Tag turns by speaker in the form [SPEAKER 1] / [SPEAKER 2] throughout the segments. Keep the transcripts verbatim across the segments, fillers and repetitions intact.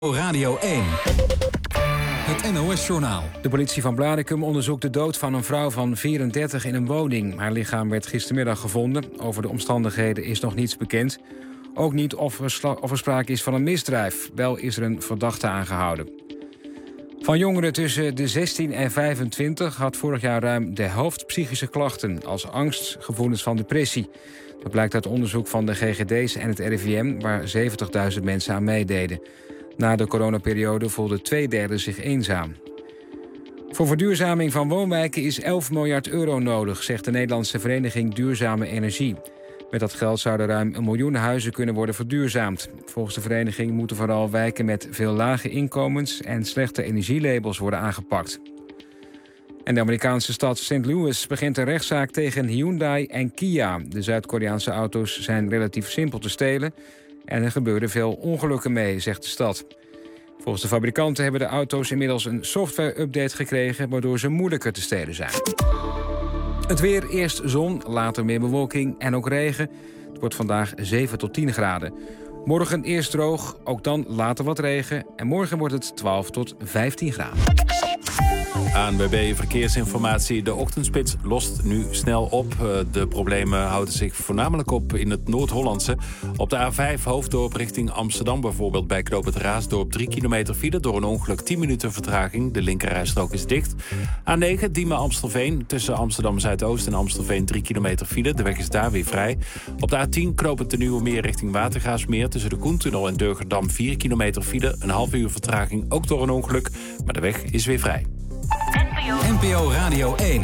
[SPEAKER 1] Radio één. Het N O S-journaal.
[SPEAKER 2] De politie van Blaricum onderzoekt de dood van een vrouw van vierendertig in een woning. Haar lichaam werd gistermiddag gevonden. Over de omstandigheden is nog niets bekend. Ook niet of er, sla- of er sprake is van een misdrijf. Wel is er een verdachte aangehouden. Van jongeren tussen de zestien en vijfentwintig had vorig jaar ruim de helft psychische klachten, als angst, gevoelens van depressie. Dat blijkt uit onderzoek van de G G D's en het R I V M, waar zeventigduizend mensen aan meededen. Na de coronaperiode voelde twee derde zich eenzaam. Voor verduurzaming van woonwijken is elf miljard euro nodig, zegt de Nederlandse Vereniging Duurzame Energie. Met dat geld zouden ruim een miljoen huizen kunnen worden verduurzaamd. Volgens de vereniging moeten vooral wijken met veel lage inkomens en slechte energielabels worden aangepakt. En de Amerikaanse stad Saint Louis begint een rechtszaak tegen Hyundai en Kia. De Zuid-Koreaanse auto's zijn relatief simpel te stelen en er gebeuren veel ongelukken mee, zegt de stad. Volgens de fabrikanten hebben de auto's inmiddels een software-update gekregen, waardoor ze moeilijker te stelen zijn. Het weer, eerst zon, later meer bewolking en ook regen. Het wordt vandaag zeven tot tien graden. Morgen eerst droog, ook dan later wat regen. En morgen wordt het twaalf tot vijftien graden.
[SPEAKER 3] A N W B Verkeersinformatie. De ochtendspits lost nu snel op. De problemen houden zich voornamelijk op in het Noord-Hollandse. Op de A vijf Hoofddorp richting Amsterdam bijvoorbeeld bij knooppunt Raasdorp drie kilometer file. Door een ongeluk tien minuten vertraging. De linkerrijstrook is dicht. A negen Diemen-Amstelveen tussen Amsterdam-Zuidoost en Amstelveen drie kilometer file. De weg is daar weer vrij. Op de A tien knooppunt de Nieuwe Meer richting Watergraafsmeer tussen de Koentunnel en Durgerdam vier kilometer file. Een half uur vertraging ook door een ongeluk. Maar de weg is weer vrij.
[SPEAKER 1] N P O Radio één.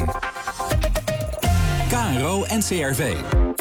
[SPEAKER 1] K R O en C R V.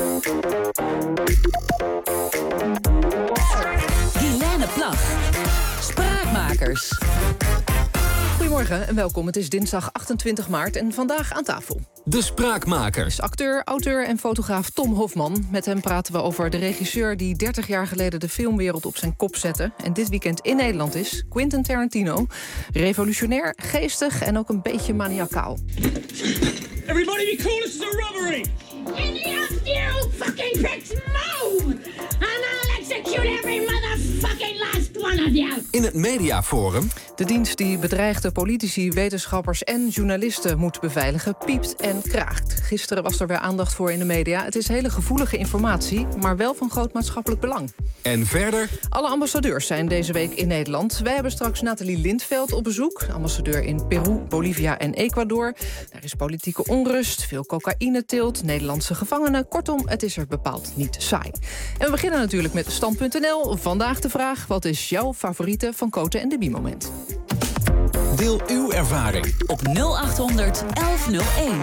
[SPEAKER 4] Guilaine Plag. Spraakmakers. Goedemorgen en welkom. Het is dinsdag achtentwintig maart en vandaag aan tafel.
[SPEAKER 1] De Spraakmakers.
[SPEAKER 4] Acteur, auteur en fotograaf Tom Hofman. Met hem praten we over de regisseur die dertig jaar geleden de filmwereld op zijn kop zette en dit weekend in Nederland is, Quentin Tarantino. Revolutionair, geestig en ook een beetje maniacaal.
[SPEAKER 5] Everybody be cool, this is a robbery!
[SPEAKER 6] Any of you fucking pricks move! And I'll execute every motherfucking last one of you!
[SPEAKER 1] In het Mediaforum.
[SPEAKER 4] De dienst die bedreigde politici, wetenschappers en journalisten moet beveiligen, piept en kraakt. Gisteren was er weer aandacht voor in de media. Het is hele gevoelige informatie, maar wel van groot maatschappelijk belang.
[SPEAKER 1] En verder?
[SPEAKER 4] Alle ambassadeurs zijn deze week in Nederland. Wij hebben straks Nathalie Lindveld op bezoek. Ambassadeur in Peru, Bolivia en Ecuador. Daar is politieke onrust, veel cocaïneteelt, Nederlandse gevangenen. Kortom, het is er bepaald niet saai. En we beginnen natuurlijk met stand punt n l. Vandaag de vraag, wat is jouw favoriete Van Cote en Debie moment?
[SPEAKER 1] Deel uw ervaring
[SPEAKER 7] op nul acht honderd elf nul één.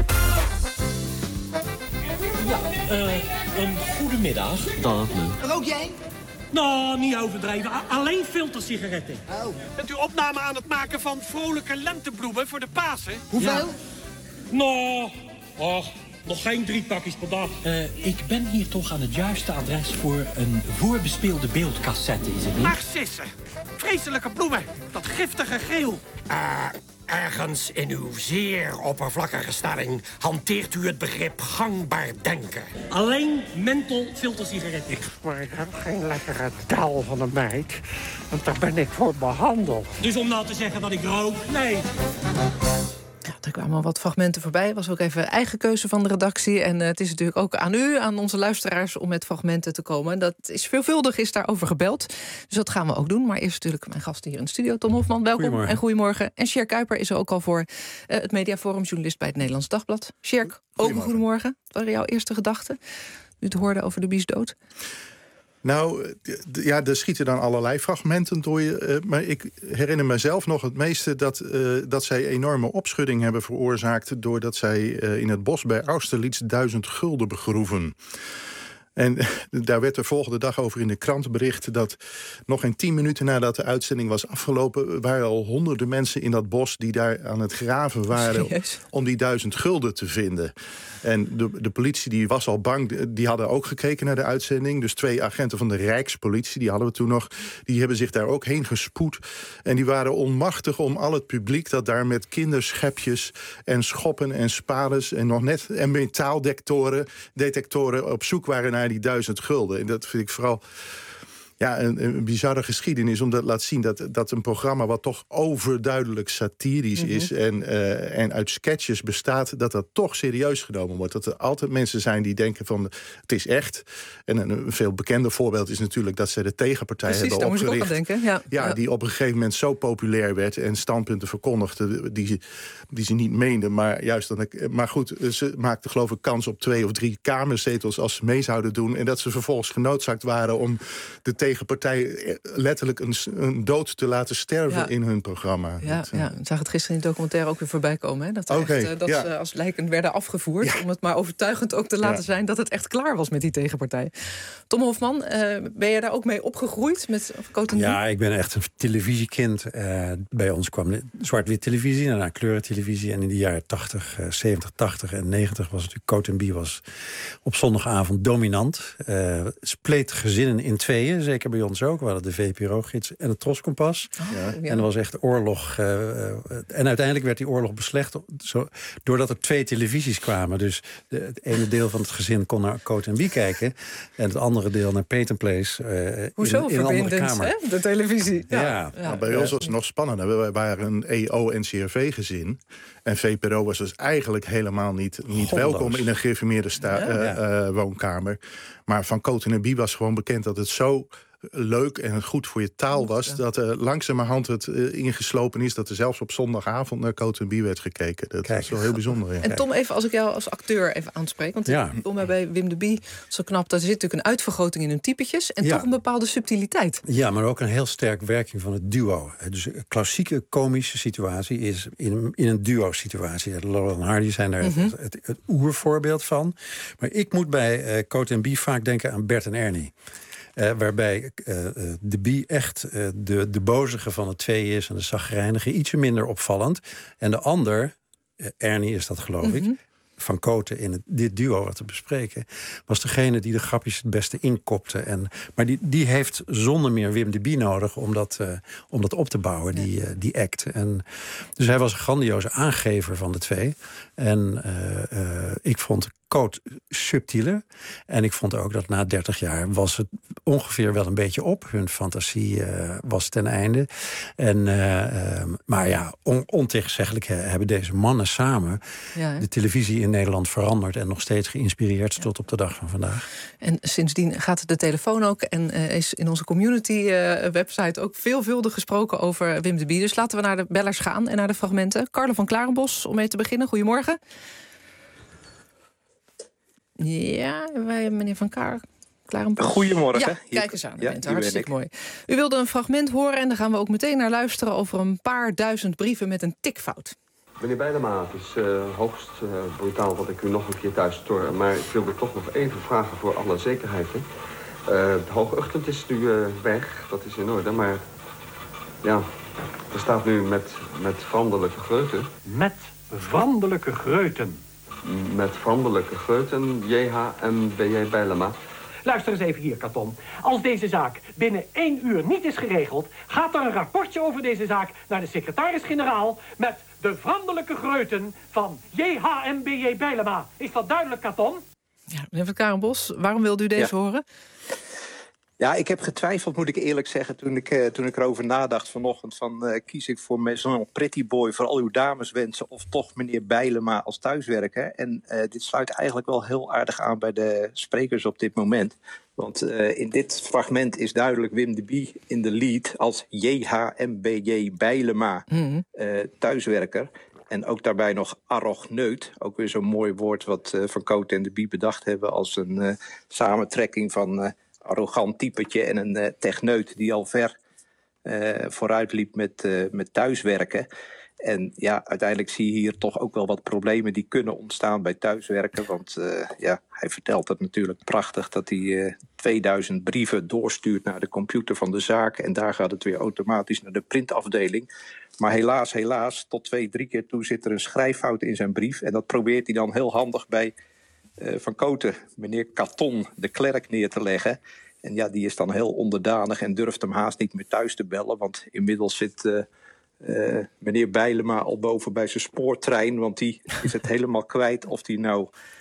[SPEAKER 5] Ja, uh, een goedemiddag.
[SPEAKER 8] Dag.
[SPEAKER 9] Rook jij?
[SPEAKER 5] Nou, niet overdreven. A- alleen filtersigaretten.
[SPEAKER 9] Oh.
[SPEAKER 5] Bent u opname aan het maken van vrolijke lentebloemen voor de Pasen?
[SPEAKER 9] Hoeveel?
[SPEAKER 5] Ja. Nou, och, nog geen drie pakjes per dag.
[SPEAKER 8] Uh, ik ben hier toch aan het juiste adres voor een voorbespeelde beeldcassette, is het niet?
[SPEAKER 5] Narcissen. Vreselijke bloemen. Dat giftige geel.
[SPEAKER 10] Uh, ergens in uw zeer oppervlakkige stelling hanteert u het begrip gangbaar denken.
[SPEAKER 5] Alleen menthol filtersigaretten.
[SPEAKER 10] Maar ik heb geen lekkere taal van een meid, want daar ben ik voor behandeld.
[SPEAKER 5] Dus om nou te zeggen dat ik rook? Nee.
[SPEAKER 4] Ja, er kwamen wat fragmenten voorbij. Was ook even eigen keuze van de redactie. En uh, het is natuurlijk ook aan u, aan onze luisteraars, om met fragmenten te komen. Dat is veelvuldig, is daarover gebeld. Dus dat gaan we ook doen. Maar eerst natuurlijk mijn gast hier in de studio, Tom Hofman. Welkom
[SPEAKER 3] Goedemorgen.
[SPEAKER 4] en goedemorgen. En Sjerk Kuiper is er ook al voor uh, het Mediaforum, journalist bij het Nederlands Dagblad. Sjerk, ook een goedemorgen. Wat waren jouw eerste gedachten? Nu te hoorden over de biesdood.
[SPEAKER 11] Nou, ja, er schieten dan allerlei fragmenten door je. Uh, maar ik herinner mezelf nog het meeste dat, uh, dat zij enorme opschudding hebben veroorzaakt doordat zij uh, in het bos bij Austerlitz duizend gulden begroeven. En daar werd de volgende dag over in de krant bericht dat nog geen tien minuten nadat de uitzending was afgelopen waren al honderden mensen in dat bos die daar aan het graven waren
[SPEAKER 4] Serieus?
[SPEAKER 11] om die duizend gulden te vinden. En de, de politie die was al bang, die hadden ook gekeken naar de uitzending. Dus twee agenten van de Rijkspolitie, die hadden we toen nog, die hebben zich daar ook heen gespoed. En die waren onmachtig om al het publiek dat daar met kinderschepjes en schoppen en spades en nog net en metaaldetectoren detectoren op zoek waren naar die duizend gulden. En dat vind ik vooral Ja, een, een bizarre geschiedenis, omdat het laat zien dat, dat een programma wat toch overduidelijk satirisch mm-hmm. is en, uh, en uit sketches bestaat, dat dat toch serieus genomen wordt. Dat er altijd mensen zijn die denken van het is echt. En een, een veel bekender voorbeeld is natuurlijk dat ze de tegenpartij
[SPEAKER 4] Precies,
[SPEAKER 11] hebben opgericht.
[SPEAKER 4] Precies, daar moest ik ook aan denken. Ja,
[SPEAKER 11] ja,
[SPEAKER 4] ja,
[SPEAKER 11] die op een gegeven moment zo populair werd en standpunten verkondigde die ze, die ze niet meenden. Maar juist dan, maar goed, ze maakten geloof ik kans op twee of drie kamerzetels als ze mee zouden doen. En dat ze vervolgens genoodzaakt waren om de tegenpartij letterlijk een, een dood te laten sterven ja. in hun programma.
[SPEAKER 4] Ja, dat, ja. Ik zag het gisteren in de documentaire ook weer voorbij komen. Hè? Dat,
[SPEAKER 11] okay,
[SPEAKER 4] echt, uh, dat ja. ze als lijken werden afgevoerd. Ja. Om het maar overtuigend ook te laten ja. zijn dat het echt klaar was met die tegenpartij. Tom Hofman, uh, ben je daar ook mee opgegroeid? Met Cote en
[SPEAKER 9] Ja, ik ben echt een televisiekind. Uh, bij ons kwam zwart-wit televisie, daarna kleurentelevisie. En in de jaren tachtig, uh, zeventig, tachtig en negentig was natuurlijk Cote en Bie was op zondagavond dominant. Uh, spleet gezinnen in tweeën, zeker bij ons ook. We hadden de V P R O-gids en het Troskompas. Oh, ja. En er was echt oorlog. Uh, en uiteindelijk werd die oorlog beslecht zo, doordat er twee televisies kwamen. Dus de, het ene deel van het gezin kon naar Cote en Bie kijken en het andere deel naar Peyton Place. Uh,
[SPEAKER 4] Hoezo
[SPEAKER 9] in, in een andere kamer.
[SPEAKER 4] Hè? De televisie. Ja.
[SPEAKER 9] Ja.
[SPEAKER 11] Ja. Nou, bij ons was het nog spannender. We waren een E O-N C R V-gezin. En V P R O was dus eigenlijk helemaal niet, niet welkom in een gereformeerde sta- ja, ja. Uh, uh, woonkamer. Maar van Cote en Bie was gewoon bekend dat het zo leuk en goed voor je taal was, ja. dat er langzamerhand het uh, ingeslopen is dat er zelfs op zondagavond naar Cote en Bie werd gekeken. Dat Kijk. was wel heel bijzonder. Ja.
[SPEAKER 4] En Tom, even als ik jou als acteur even aanspreek, want ja. ik wil mij bij Wim de Bie zo knap, daar zit natuurlijk een uitvergroting in hun typetjes en ja. toch een bepaalde subtiliteit.
[SPEAKER 9] Ja, maar ook een heel sterk werking van het duo. Dus een klassieke komische situatie is in, in een duo-situatie. Laurel en Hardy zijn daar mm-hmm. het, het, het oervoorbeeld van. Maar ik moet bij uh, Cote en Bie vaak denken aan Bert en Ernie. Uh, waarbij uh, de Bie echt uh, de, de bozige van de twee is en de chagrijnige, ietsje minder opvallend. En de ander, uh, Ernie is dat geloof mm-hmm. ik, van Cote in het, dit duo wat te bespreken, was degene die de grapjes het beste inkopte. En, maar die, die heeft zonder meer Wim de Bie nodig om dat, uh, om dat op te bouwen, die, uh, die act. En, dus hij was een grandioze aangever van de twee. En uh, uh, ik vond Cote subtieler. En ik vond ook dat na dertig jaar was het ongeveer wel een beetje op. Hun fantasie uh, was ten einde. En, uh, uh, maar ja, on, ontegenzeggelijk hebben deze mannen samen ja, de televisie in Nederland veranderd en nog steeds geïnspireerd ja. tot op de dag van vandaag.
[SPEAKER 4] En sindsdien gaat de telefoon ook en uh, is in onze community uh, website ook veelvuldig gesproken over Wim de Bie. Dus laten we naar de bellers gaan en naar de fragmenten. Carlo van Klarenbos, om mee te beginnen. Goedemorgen. Ja, wij, meneer Van Kaar. Klarenbos.
[SPEAKER 12] Goedemorgen.
[SPEAKER 4] Ja, kijk eens aan. Ja, bent hartstikke mooi. U wilde een fragment horen en daar gaan we ook meteen naar luisteren over een paar duizend brieven met een tikfout.
[SPEAKER 13] Meneer Bijlema, het is uh, hoogst uh, brutaal dat ik u nog een keer thuis stoor. Maar ik wilde toch nog even vragen voor alle zekerheid. Hè. Uh, het hooguchtend is nu uh, weg, dat is in orde. Maar ja, er staat nu met, met vrandelijke greuten.
[SPEAKER 10] Met vrandelijke greuten?
[SPEAKER 13] Met vrandelijke greuten, J H M B J Bijlema.
[SPEAKER 10] Luister eens even hier, Katon. Als deze zaak binnen één uur niet is geregeld, gaat er een rapportje over deze zaak naar de secretaris-generaal met de vrandelijke greuten van J H M B J Bijlema. Is dat duidelijk, Katon?
[SPEAKER 4] Ja, meneer Van Karenbos, waarom wilde u deze ja. horen?
[SPEAKER 12] Ja, ik heb getwijfeld, moet ik eerlijk zeggen, toen ik, uh, toen ik erover nadacht vanochtend van uh, kies ik voor Maison Pretty Boy voor al uw dameswensen of toch meneer Bijlema als thuiswerker. En uh, dit sluit eigenlijk wel heel aardig aan bij de sprekers op dit moment. Want uh, in dit fragment is duidelijk Wim de Bie in de lead als J H M B J Bijlema mm-hmm. uh, thuiswerker. En ook daarbij nog arrogneut. Ook weer zo'n mooi woord wat uh, Van Cote en de Bie bedacht hebben als een uh, samentrekking van Uh, arrogant typetje en een uh, techneut die al ver uh, vooruit liep met, uh, met thuiswerken. En ja, uiteindelijk zie je hier toch ook wel wat problemen die kunnen ontstaan bij thuiswerken. Want uh, ja, hij vertelt het natuurlijk prachtig dat hij uh, tweeduizend brieven doorstuurt naar de computer van de zaak. En daar gaat het weer automatisch naar de printafdeling. Maar helaas, helaas, tot twee, drie keer toe zit er een schrijffout in zijn brief. En dat probeert hij dan heel handig bij Uh, Van Cote, meneer Katon, de klerk, neer te leggen. En ja, die is dan heel onderdanig en durft hem haast niet meer thuis te bellen. Want inmiddels zit uh, uh, meneer Bijlema al boven bij zijn spoortrein. Want die is het helemaal kwijt of die nou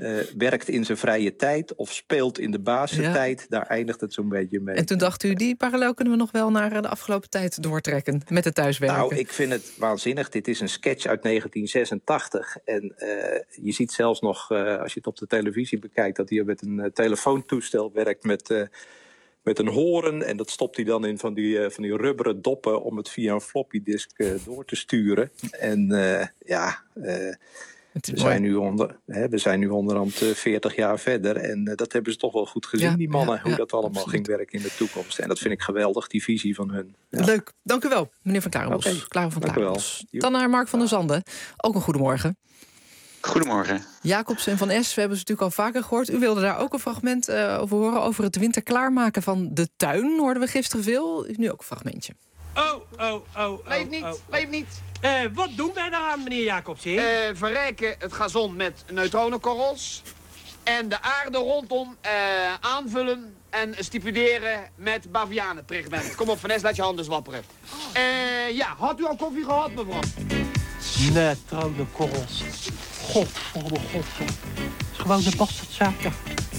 [SPEAKER 12] uh, werkt in zijn vrije tijd of speelt in de basistijd. Ja. Daar eindigt het zo'n beetje mee.
[SPEAKER 4] En toen dacht u, die parallel kunnen we nog wel naar de afgelopen tijd doortrekken met het thuiswerken.
[SPEAKER 12] Nou, ik vind het waanzinnig. Dit is een sketch uit negentien zesentachtig. En uh, je ziet zelfs nog, uh, als je het op de televisie bekijkt, dat hij met een uh, telefoontoestel werkt met... Uh, Met een horen, en dat stopt hij dan in van die, uh, van die rubberen doppen om het via een floppy disk uh, door te sturen. En uh, ja, uh, we, zijn nu onder, hè, we zijn nu onderhand uh, veertig jaar verder. En uh, dat hebben ze toch wel goed gezien, ja, die mannen, ja, hoe ja, dat allemaal absoluut. ging werken in de toekomst. En dat vind ik geweldig, die visie van hun. Ja.
[SPEAKER 4] Leuk, dank u wel, meneer Van Klarenbos. Okay. Klaro van Klarenbos. Dan naar Mark van der Zanden. Ook een goedemorgen.
[SPEAKER 14] Goedemorgen.
[SPEAKER 4] Jacobsen en Van Es, we hebben ze natuurlijk al vaker gehoord. U wilde daar ook een fragment uh, over horen, over het winter klaarmaken van de tuin. Hoorden we gisteren veel, nu ook een fragmentje.
[SPEAKER 5] Oh, oh, oh, oh.
[SPEAKER 15] Leef niet,
[SPEAKER 5] oh,
[SPEAKER 15] leef niet.
[SPEAKER 5] Uh, wat doen wij daaraan, meneer Jacobsen? Uh,
[SPEAKER 15] verrijken het gazon met neutronenkorrels. En de aarde rondom uh, aanvullen en stipuleren met bavianenpigment. Kom op, Van Es, laat je handen zwapperen. Uh, ja, had u al koffie gehad, mevrouw?
[SPEAKER 5] Neutronenkorrels. Godverdomme, godverdomme. Het is gewoon de bastardzaken.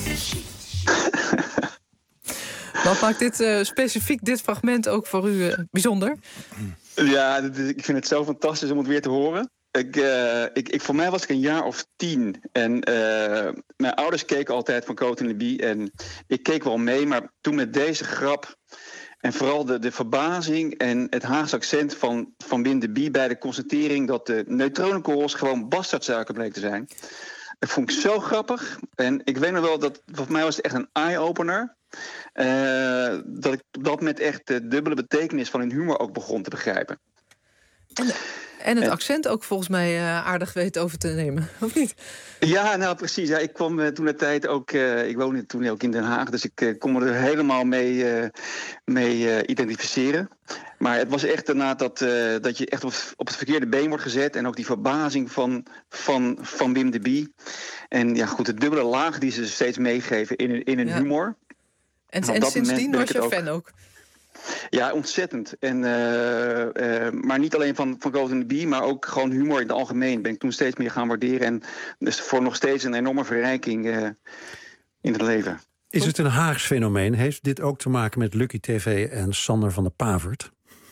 [SPEAKER 4] Wat maakt dit uh, specifiek, dit fragment ook voor u uh, bijzonder?
[SPEAKER 14] Ja, ik vind het zo fantastisch om het weer te horen. Ik, uh, ik, ik, voor mij was ik een jaar of tien. En uh, mijn ouders keken altijd van Cote en de Bie. En ik keek wel mee, maar toen met deze grap... En vooral de, de verbazing en het Haagse accent van, van Wim de Bie... bij de constatering dat de neutronenkorrels gewoon bastardsuiker bleek te zijn. Dat vond ik zo grappig. En ik weet nog wel, dat voor mij was het echt een eye-opener. Uh, dat ik op dat moment echt de dubbele betekenis van hun humor ook begon te begrijpen.
[SPEAKER 4] En, en het accent ook volgens mij uh, aardig weten over te nemen, of niet?
[SPEAKER 14] Ja, nou precies. Ja, ik kwam uh, toen de tijd ook... Uh, ik woonde toen ook in Den Haag, dus ik uh, kon me er helemaal mee, uh, mee uh, identificeren. Maar het was echt daarna dat, uh, dat je echt op, op het verkeerde been wordt gezet. En ook die verbazing van, van, van Wim de Bie. En ja, goed, de dubbele laag die ze steeds meegeven in, in hun ja. humor.
[SPEAKER 4] En, en, en sindsdien was je fan ook?
[SPEAKER 14] Ja, ontzettend. En, uh, uh, maar niet alleen van, van Cote en de Bie, maar ook gewoon humor in het algemeen. Ben ik toen steeds meer gaan waarderen. En dus voor nog steeds een enorme verrijking uh, in het leven.
[SPEAKER 9] Is het een Haags fenomeen? Heeft dit ook te maken met Lucky T V en Sander van der Pavert?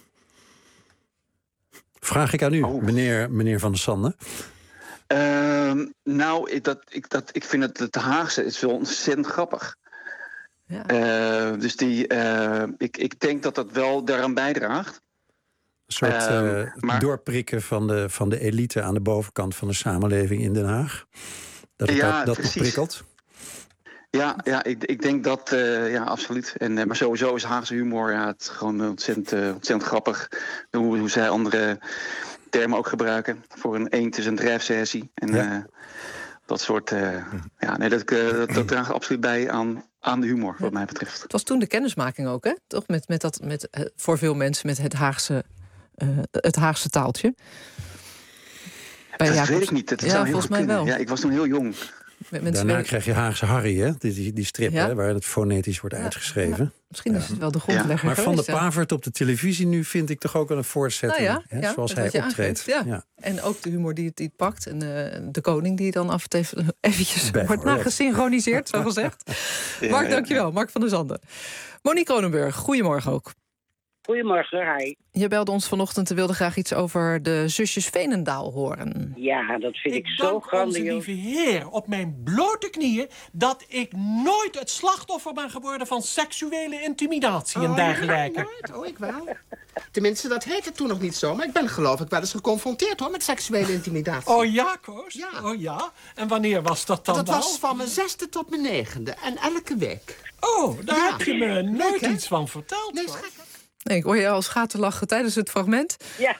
[SPEAKER 9] Vraag ik aan u, oh. meneer, meneer Van der Sande.
[SPEAKER 14] Uh, nou, ik, dat, ik, dat, ik vind het, het Haagse is wel ontzettend grappig. Ja. Uh, dus die, uh, ik, ik denk dat dat wel daaraan bijdraagt.
[SPEAKER 9] Een soort uh, uh, maar... doorprikken van de, van de elite aan de bovenkant van de samenleving in Den Haag. Dat het
[SPEAKER 14] ja,
[SPEAKER 9] dat, dat prikkelt.
[SPEAKER 14] Ja, ja ik, ik denk dat, uh, ja, absoluut. En, uh, maar sowieso is Haagse humor ja, het gewoon ontzettend, uh, ontzettend grappig. Hoe, hoe zij andere termen ook gebruiken. Voor een eend is een drijfsessie. En ja. uh, dat soort... Uh, ja, nee, dat, uh, dat, dat draagt absoluut bij aan... aan de humor, wat mij betreft.
[SPEAKER 4] Het was toen de kennismaking ook, hè? Toch met, met dat, met, uh, voor veel mensen met het Haagse, uh, het Haagse taaltje.
[SPEAKER 14] Bij dat Jacobs... weet ik niet. Dat
[SPEAKER 4] ja,
[SPEAKER 14] zou heel
[SPEAKER 4] volgens mij
[SPEAKER 14] kunnen.
[SPEAKER 4] wel.
[SPEAKER 14] Ja, ik was toen heel jong.
[SPEAKER 9] Daarna weten... krijg je Haagse Harry, hè? Die, die, die strip, ja? Hè? Waar het fonetisch wordt ja. uitgeschreven. Ja.
[SPEAKER 4] Misschien is het wel de grondlegger ja.
[SPEAKER 9] Maar
[SPEAKER 4] geweest,
[SPEAKER 9] Van de Pavert op de televisie nu vind ik toch ook wel een voortzetting.
[SPEAKER 4] Nou ja,
[SPEAKER 9] hè?
[SPEAKER 4] Ja,
[SPEAKER 9] zoals hij optreedt.
[SPEAKER 4] Ja. Ja. En ook de humor die het, die het pakt. En uh, de koning die dan af en toe even, eventjes Bij wordt nagesynchroniseerd, zo gezegd. ja, Mark, dankjewel. Ja. Mark van der Zanden. Monique Kronenburg, goedemorgen ook.
[SPEAKER 16] Goedemorgen, hi.
[SPEAKER 4] Je belde ons vanochtend en wilde graag iets over de zusjes Veenendaal horen.
[SPEAKER 16] Ja, dat vind ik, ik zo
[SPEAKER 5] grandioos. Ik dank onze lieve Heer op mijn blote knieën dat ik nooit het slachtoffer ben geworden van seksuele intimidatie oh, en dergelijke.
[SPEAKER 17] Ja, nooit? Oh, ik wel. Tenminste, dat heette toen nog niet zo, maar ik ben geloof ik wel eens geconfronteerd hoor met seksuele intimidatie.
[SPEAKER 5] Oh ja, Koos? Ja. Oh ja? En wanneer was dat dan?
[SPEAKER 17] Dat
[SPEAKER 5] wel?
[SPEAKER 17] was van mijn zesde tot mijn negende en elke week.
[SPEAKER 5] Oh, daar ja. heb je me nooit
[SPEAKER 17] Leuk,
[SPEAKER 5] iets van verteld.
[SPEAKER 17] Nee,
[SPEAKER 4] Nee, ik hoor je al schaterlachen tijdens het fragment.
[SPEAKER 16] Ja.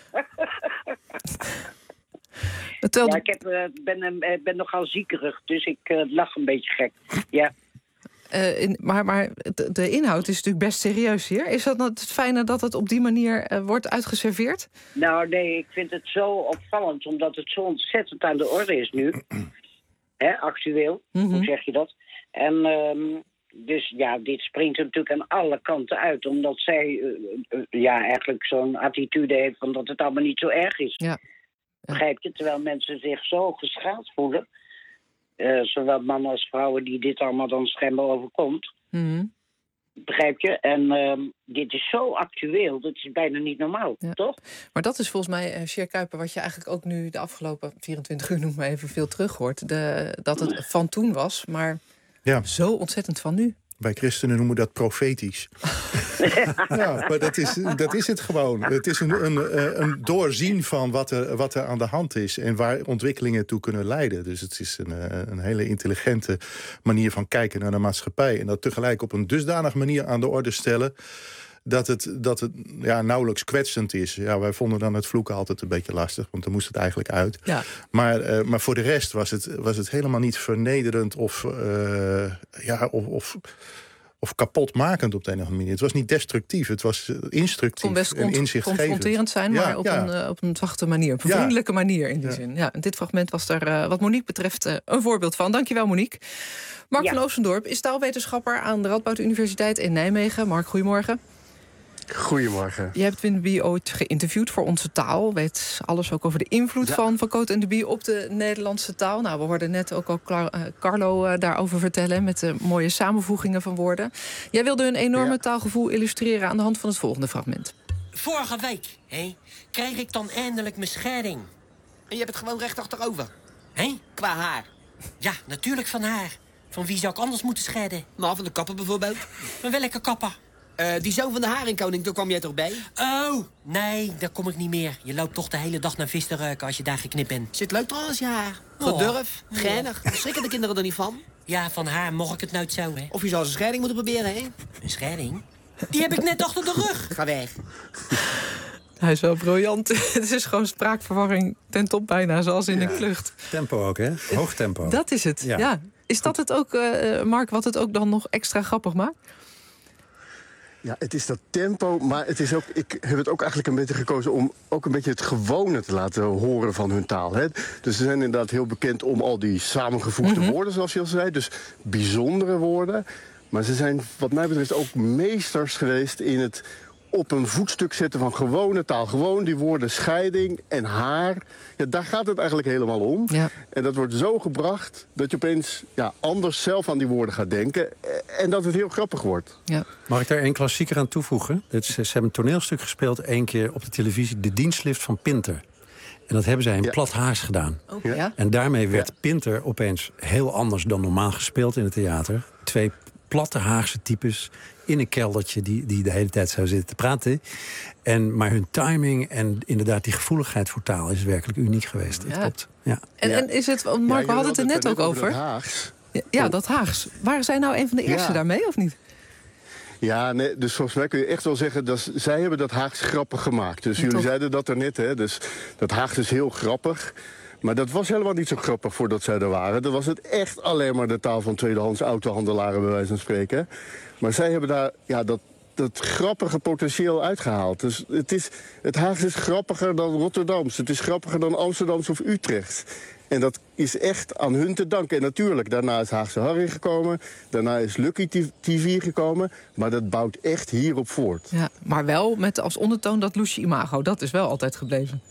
[SPEAKER 4] Telde...
[SPEAKER 16] Ja, ik heb, uh, ben, uh, ben nogal ziekerig, dus ik uh, lach een beetje gek. Ja.
[SPEAKER 4] Uh, in, maar maar de, de inhoud is natuurlijk best serieus hier. Is dat het fijne dat het op die manier uh, wordt uitgeserveerd?
[SPEAKER 16] Nou nee, ik vind het zo opvallend, omdat het zo ontzettend aan de orde is nu. Hè, actueel, mm-hmm. Hoe zeg je dat? En... Um, Dus ja, dit springt er natuurlijk aan alle kanten uit. Omdat zij uh, uh, ja, eigenlijk zo'n attitude heeft van dat het allemaal niet zo erg is.
[SPEAKER 4] Ja. Ja.
[SPEAKER 16] Begrijp je? Terwijl mensen zich zo geschaad voelen. Uh, zowel mannen als vrouwen die dit allemaal dan schijnbaar overkomt.
[SPEAKER 4] Mm-hmm.
[SPEAKER 16] Begrijp je? En uh, dit is zo actueel, dat is bijna niet normaal, ja. toch?
[SPEAKER 4] Maar dat is volgens mij, uh, Sjer Kuiper, wat je eigenlijk ook nu de afgelopen vierentwintig uur, noem maar even, veel terug hoort. De, dat het van toen was, maar
[SPEAKER 11] ja.
[SPEAKER 4] zo ontzettend van nu.
[SPEAKER 11] Wij christenen noemen dat profetisch. Ja, maar dat is, dat is het gewoon. Het is een, een, een doorzien van wat er, wat er aan de hand is en waar ontwikkelingen toe kunnen leiden. Dus het is een, een hele intelligente manier van kijken naar de maatschappij. En dat tegelijk op een dusdanige manier aan de orde stellen dat het, dat het ja, nauwelijks kwetsend is. Ja, wij vonden dan het vloeken altijd een beetje lastig, want dan moest het eigenlijk uit.
[SPEAKER 4] Ja.
[SPEAKER 11] Maar, uh, maar voor de rest was het, was het helemaal niet vernederend of, uh, ja, of, of, of kapotmakend op de een of andere manier. Het was niet destructief, het was instructief
[SPEAKER 4] kon best
[SPEAKER 11] en inzichtgevend.
[SPEAKER 4] Confronterend zijn, maar ja, op, ja. Een, uh, op een zachte manier. Op een ja. vriendelijke manier in die ja. zin. Ja, en dit fragment was er, uh, wat Monique betreft, uh, een voorbeeld van. Dankjewel, Monique. Mark ja. van Oostendorp is taalwetenschapper aan de Radboud Universiteit in Nijmegen. Mark, goedemorgen.
[SPEAKER 18] Goedemorgen.
[SPEAKER 4] Je hebt Wim de Bie ooit geïnterviewd voor Onze Taal. Weet alles ook over de invloed ja. van Van Cote en de Bie op de Nederlandse taal. Nou, we hoorden net ook al Carlo uh, daarover vertellen met de mooie samenvoegingen van woorden. Jij wilde een enorme ja. taalgevoel illustreren aan de hand van het volgende fragment.
[SPEAKER 19] Vorige week, hé, kreeg ik dan eindelijk mijn scheiding.
[SPEAKER 15] En je hebt het gewoon recht achterover.
[SPEAKER 19] Hé?
[SPEAKER 15] Qua haar.
[SPEAKER 19] Ja, natuurlijk van haar. Van wie zou ik anders moeten scheiden?
[SPEAKER 15] Nou, van de kapper bijvoorbeeld.
[SPEAKER 19] Van welke kapper?
[SPEAKER 15] Uh, die zoon van de haringkoning, daar kwam jij toch bij?
[SPEAKER 19] Oh, nee, daar kom ik niet meer. Je loopt toch de hele dag naar vis te ruiken als je daar geknipt bent.
[SPEAKER 15] Zit leuk trouwens, je haar. Gedurf, oh. geinig. Schrikken de kinderen er niet van?
[SPEAKER 19] Ja, van haar mocht ik het nooit zo, hè.
[SPEAKER 15] Of je zou eens een scheiding moeten proberen, hè?
[SPEAKER 19] Een scheiding? Die heb ik net achter de rug.
[SPEAKER 15] Ga weg.
[SPEAKER 4] Hij is wel briljant. Het is gewoon spraakverwarring ten top bijna, zoals in ja. een klucht.
[SPEAKER 9] Tempo ook, hè? Hoog tempo.
[SPEAKER 4] Dat is het, ja. ja. Is dat het ook, uh, Mark, wat het ook dan nog extra grappig maakt?
[SPEAKER 18] Ja, het is dat tempo, maar het is ook, ik heb het ook eigenlijk een beetje gekozen om ook een beetje het gewone te laten horen van hun taal. Hè? Dus ze zijn inderdaad heel bekend om al die samengevoegde mm-hmm. woorden, zoals je al zei. Dus bijzondere woorden. Maar ze zijn wat mij betreft ook meesters geweest in het op een voetstuk zetten van gewone taal. Gewoon die woorden scheiding en haar. Ja, daar gaat het eigenlijk helemaal om. Ja. En dat wordt zo gebracht dat je opeens ja, anders zelf aan die woorden gaat denken. En dat het heel grappig wordt.
[SPEAKER 4] Ja.
[SPEAKER 9] Mag ik daar één klassieker aan toevoegen? Dit is, ze hebben een toneelstuk gespeeld één keer op de televisie. De dienstlift van Pinter. En dat hebben zij in ja. plat Haars gedaan.
[SPEAKER 4] Oh, ja?
[SPEAKER 9] En daarmee werd ja. Pinter opeens heel anders dan normaal gespeeld in het theater. Twee platte Haagse types in een keldertje die, die de hele tijd zou zitten te praten. En, maar hun timing en inderdaad die gevoeligheid voor taal is werkelijk uniek geweest. Dat
[SPEAKER 4] ja.
[SPEAKER 9] klopt. Ja.
[SPEAKER 4] En, ja. en is het, want Mark, ja, we hadden het er net ook over.
[SPEAKER 18] Dat Haags.
[SPEAKER 4] Ja, ja, dat Haags. Waren zij nou een van de eerste ja. daarmee, of niet?
[SPEAKER 18] Ja, nee, dus volgens mij kun je echt wel zeggen dat zij hebben dat Haags grappig gemaakt. Dus ja, jullie toch? zeiden dat er net, hè. Dus dat Haags is heel grappig. Maar dat was helemaal niet zo grappig voordat zij er waren. Dan was het echt alleen maar de taal van tweedehands autohandelaren, bij wijze van spreken. Maar zij hebben daar ja, dat, dat grappige potentieel uitgehaald. Dus het, is, het Haags is grappiger dan Rotterdams. Het is grappiger dan Amsterdams of Utrecht. En dat is echt aan hun te danken. En natuurlijk, daarna is Haagse Harry gekomen. Daarna is Lucky T V gekomen. Maar dat bouwt echt hierop voort.
[SPEAKER 4] Ja, maar wel met als ondertoon dat Loesje imago. Dat is wel altijd gebleven.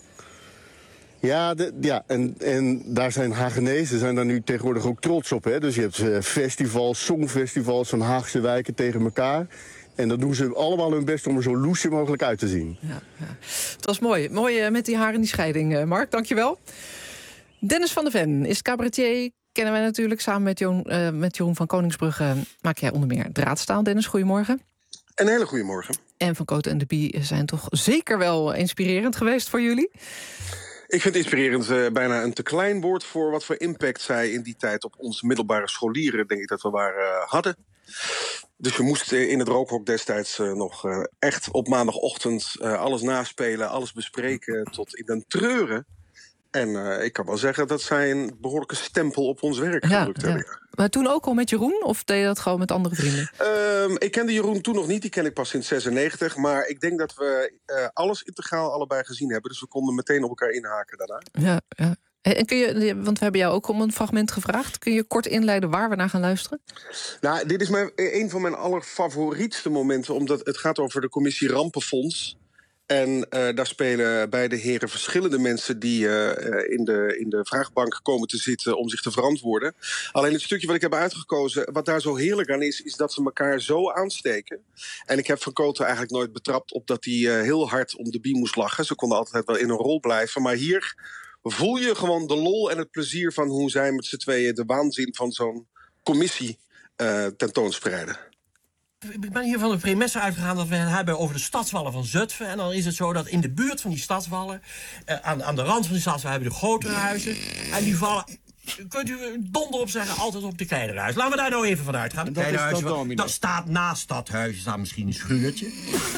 [SPEAKER 18] Ja, de, ja en, en daar zijn Hagenezen zijn daar nu tegenwoordig ook trots op. Hè? Dus je hebt uh, festivals, songfestivals van Haagse wijken tegen elkaar. En dan doen ze allemaal hun best om er zo loesje mogelijk uit te zien.
[SPEAKER 4] Ja, ja. Het was mooi. Mooi uh, met die haar in die scheiding, uh, Mark. Dankjewel. Dennis van der Ven is cabaretier. Kennen wij natuurlijk. Samen met, Joon, uh, met Jeroen van Koningsbrugge maak jij onder meer draadstaal. Dennis, goedemorgen.
[SPEAKER 20] Een hele goede morgen.
[SPEAKER 4] En Van Cote en de Bie zijn toch zeker wel inspirerend geweest voor jullie?
[SPEAKER 20] Ik vind inspirerend uh, bijna een te klein woord voor wat voor impact zij in die tijd op onze middelbare scholieren, denk ik dat we waar uh, hadden. Dus we moesten in het rookhok destijds uh, nog uh, echt op maandagochtend uh, alles naspelen, alles bespreken tot in den treuren. En uh, ik kan wel zeggen dat zij een behoorlijke stempel op ons werk
[SPEAKER 4] ja,
[SPEAKER 20] gedrukt
[SPEAKER 4] ja.
[SPEAKER 20] hebben. Ja.
[SPEAKER 4] Maar toen ook al met Jeroen? Of deed je dat gewoon met andere vrienden?
[SPEAKER 20] Um, ik kende Jeroen toen nog niet. Die ken ik pas sinds zesennegentig. Maar ik denk dat we uh, alles integraal allebei gezien hebben. Dus we konden meteen op elkaar inhaken daarna.
[SPEAKER 4] Ja, ja. En kun je, want we hebben jou ook om een fragment gevraagd. Kun je kort inleiden waar we naar gaan luisteren?
[SPEAKER 20] Nou, dit is mijn, een van mijn allerfavorietste momenten. Omdat het gaat over de commissie Rampenfonds. En uh, daar spelen beide heren verschillende mensen die uh, in, de, in de vraagbank komen te zitten om zich te verantwoorden. Alleen het stukje wat ik heb uitgekozen, wat daar zo heerlijk aan is, is dat ze elkaar zo aansteken. En ik heb Van Kooten eigenlijk nooit betrapt op dat hij uh, heel hard om de bie moest lachen. Ze konden altijd wel in een rol blijven. Maar hier voel je gewoon de lol en het plezier van hoe zij met z'n tweeën de waanzin van zo'n commissie uh, tentoonspreiden.
[SPEAKER 5] Ik ben hier van de premisse uitgegaan dat we het hebben over de stadswallen van Zutphen. En dan is het zo dat in de buurt van die stadswallen, uh, aan, aan de rand van die stadswallen, hebben we de grotere huizen. En die vallen, kunt u donder op zeggen, altijd op de kleinere huizen. Laten we daar nou even van uitgaan. De kleine huizen, dat, dat staat naast stadhuizen, staat misschien een schuurtje.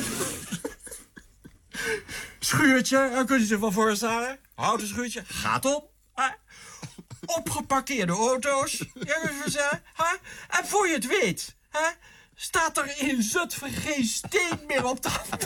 [SPEAKER 5] Schuurtje, dan kunt u zich wel voorstellen. Houten schuurtje, gaat op. Uh, opgeparkeerde auto's. Ja, huh? En voor je het weet, huh? Staat er in Zutphen geen steen meer op tafel.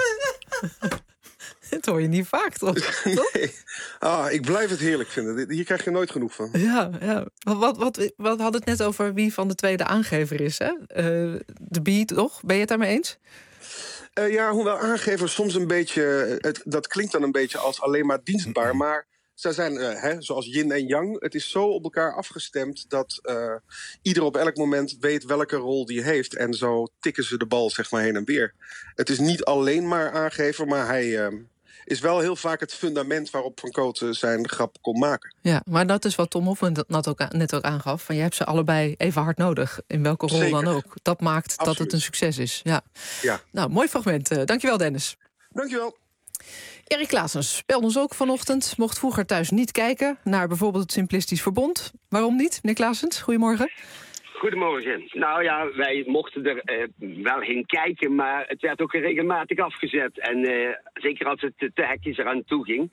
[SPEAKER 4] Dat hoor je niet vaak, toch?
[SPEAKER 20] Nee. Ah, ik blijf het heerlijk vinden. Hier krijg je nooit genoeg van.
[SPEAKER 4] Ja, ja. Wat, wat, we hadden het net over wie van de twee de aangever is, hè? Uh, de Bie, toch? Ben je het daarmee eens?
[SPEAKER 20] Uh, ja, hoewel aangever soms een beetje... Het, dat klinkt dan een beetje als alleen maar dienstbaar, maar... Zij zijn, uh, hè, zoals yin en yang, het is zo op elkaar afgestemd dat uh, ieder op elk moment weet welke rol die heeft. En zo tikken ze de bal zeg maar heen en weer. Het is niet alleen maar aangever, maar hij uh, is wel heel vaak het fundament waarop Van Kooten zijn grap kon maken.
[SPEAKER 4] Ja, maar dat is wat Tom Hofman net ook, net ook aangaf. Van je hebt ze allebei even hard nodig, in welke rol
[SPEAKER 20] Zeker.
[SPEAKER 4] dan ook. Dat maakt
[SPEAKER 20] Absoluut.
[SPEAKER 4] dat het een succes is. Ja.
[SPEAKER 20] Ja.
[SPEAKER 4] Nou, mooi fragment. Uh, dankjewel, Dennis.
[SPEAKER 20] Dankjewel.
[SPEAKER 4] Erik Claessens belde ons ook vanochtend. Mocht vroeger thuis niet kijken naar bijvoorbeeld het Simplistisch Verbond. Waarom niet, meneer Claessens? Goedemorgen.
[SPEAKER 21] Goedemorgen. Nou ja, wij mochten er uh, wel heen kijken, maar het werd ook regelmatig afgezet. En uh, zeker als het te hectisch eraan toe ging.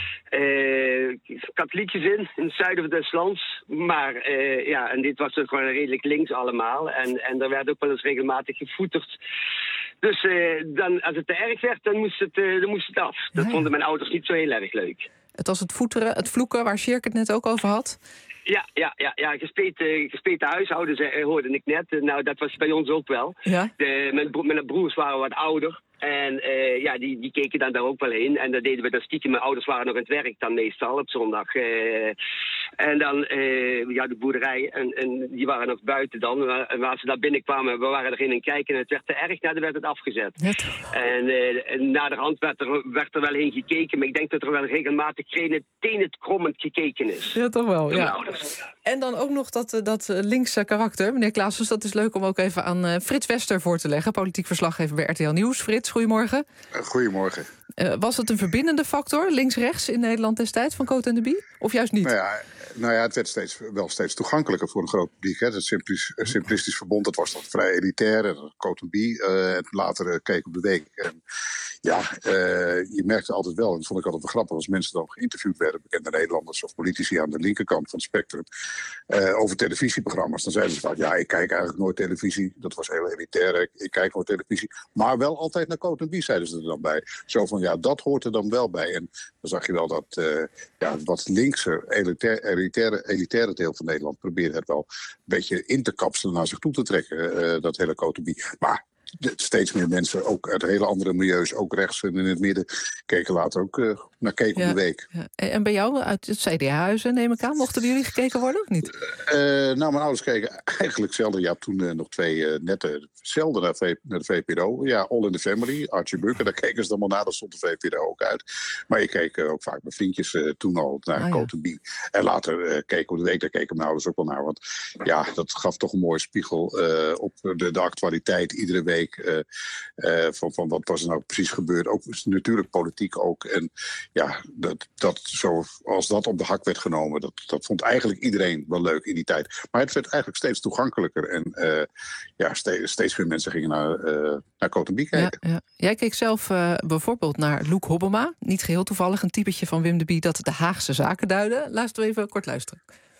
[SPEAKER 21] Uh, katholiek gezin in het zuiden des lands. Maar uh, ja, en dit was dus gewoon redelijk links allemaal. En, en er werd ook wel eens regelmatig gevoeterd. Dus uh, dan, als het te erg werd, dan moest het, uh, dan moest het af. Dat ja. vonden mijn ouders niet zo heel erg leuk.
[SPEAKER 4] Het was het voeteren, het vloeken, waar Sjerk het net ook over had?
[SPEAKER 21] Ja, ja, ja, ja. Gespeten, gespeten huishouden, zei, hoorde ik net. Nou, dat was bij ons ook wel. Ja? De, mijn, bro- mijn broers waren wat ouder. En uh, ja, die, die keken dan daar ook wel heen. En dat deden we dan stiekem. Mijn ouders waren nog aan het werk dan meestal op zondag. Uh, en dan, uh, ja, de boerderij. En, en die waren nog buiten dan. En als ze daar binnenkwamen, we waren erin en kijken. En het werd te erg, nou, dan werd het afgezet. Net. En, uh, en naderhand werd er, werd er wel heen gekeken. Maar ik denk dat er wel regelmatig tenenkrommend gekeken is.
[SPEAKER 4] Ja, toch wel, ja. En dan ook nog dat, dat linkse karakter. Meneer Claessens, dat is leuk om ook even aan uh, Frits Wester voor te leggen. Politiek verslaggever bij R T L Nieuws. Frits, goedemorgen.
[SPEAKER 22] Goedemorgen.
[SPEAKER 4] Uh, was het een verbindende factor, links-rechts in Nederland destijds, van Kooten en de Bie? Of juist niet?
[SPEAKER 22] Nou ja, nou ja het werd steeds, wel steeds toegankelijker voor een groot publiek. Hè. Het Simplistisch, Simplistisch Verbond, dat was dat vrij elitair. Kooten en Bie, uh, en later uh, Keek op de Week. En ja, uh, je merkte altijd wel, en dat vond ik altijd wel grappig, als mensen dan geïnterviewd werden, bekende Nederlanders of politici aan de linkerkant van het spectrum, uh, over televisieprogramma's. Dan zeiden ze van, ja, ik kijk eigenlijk nooit televisie. Dat was heel elitair, ik, ik kijk nooit televisie. Maar wel altijd naar Kooten en Bie, zeiden ze er dan bij. Zo van, ja, dat hoort er dan wel bij. En dan zag je wel dat uh, ja, wat linkse, elitair, elitaire, elitaire deel van Nederland probeerde het wel een beetje in te kapselen naar zich toe te trekken, uh, dat hele Kooten en Bie. Maar steeds meer mensen, ook uit hele andere milieus, ook rechts en in het midden, keken later ook uh, naar Keek op
[SPEAKER 4] ja,
[SPEAKER 22] de Week.
[SPEAKER 4] Ja. En bij jou uit het C D A-huizen, neem ik aan, mochten bij jullie gekeken worden of niet?
[SPEAKER 22] Uh, nou, mijn ouders keken eigenlijk zelden. Ja, toen uh, nog twee uh, netten, zelden naar, v- naar de V P R O. Ja, All in the Family, Archie Bunker, daar keken ze dan wel naar, daar stond de V P R O ook uit. Maar ik keek uh, ook vaak met vriendjes uh, toen al naar ah, Kooten en Bie. En later uh, Keek op de Week, daar keken mijn ouders ook wel naar. Want ja, dat gaf toch een mooie spiegel uh, op de, de actualiteit iedere week. Uh, uh, van, van wat was er nou precies gebeurd. Ook natuurlijk politiek ook. En ja, dat, dat zo, als dat op de hak werd genomen, dat, dat vond eigenlijk iedereen wel leuk in die tijd. Maar het werd eigenlijk steeds toegankelijker. En uh, ja, steeds, steeds meer mensen gingen naar, uh, naar Kooten en Bie kijken.
[SPEAKER 4] Ja, ja. Jij keek zelf uh, bijvoorbeeld naar Loek Hobbema. Niet geheel toevallig een typetje van Wim de Bie dat de Haagse zaken duidde. Laten we even kort luisteren.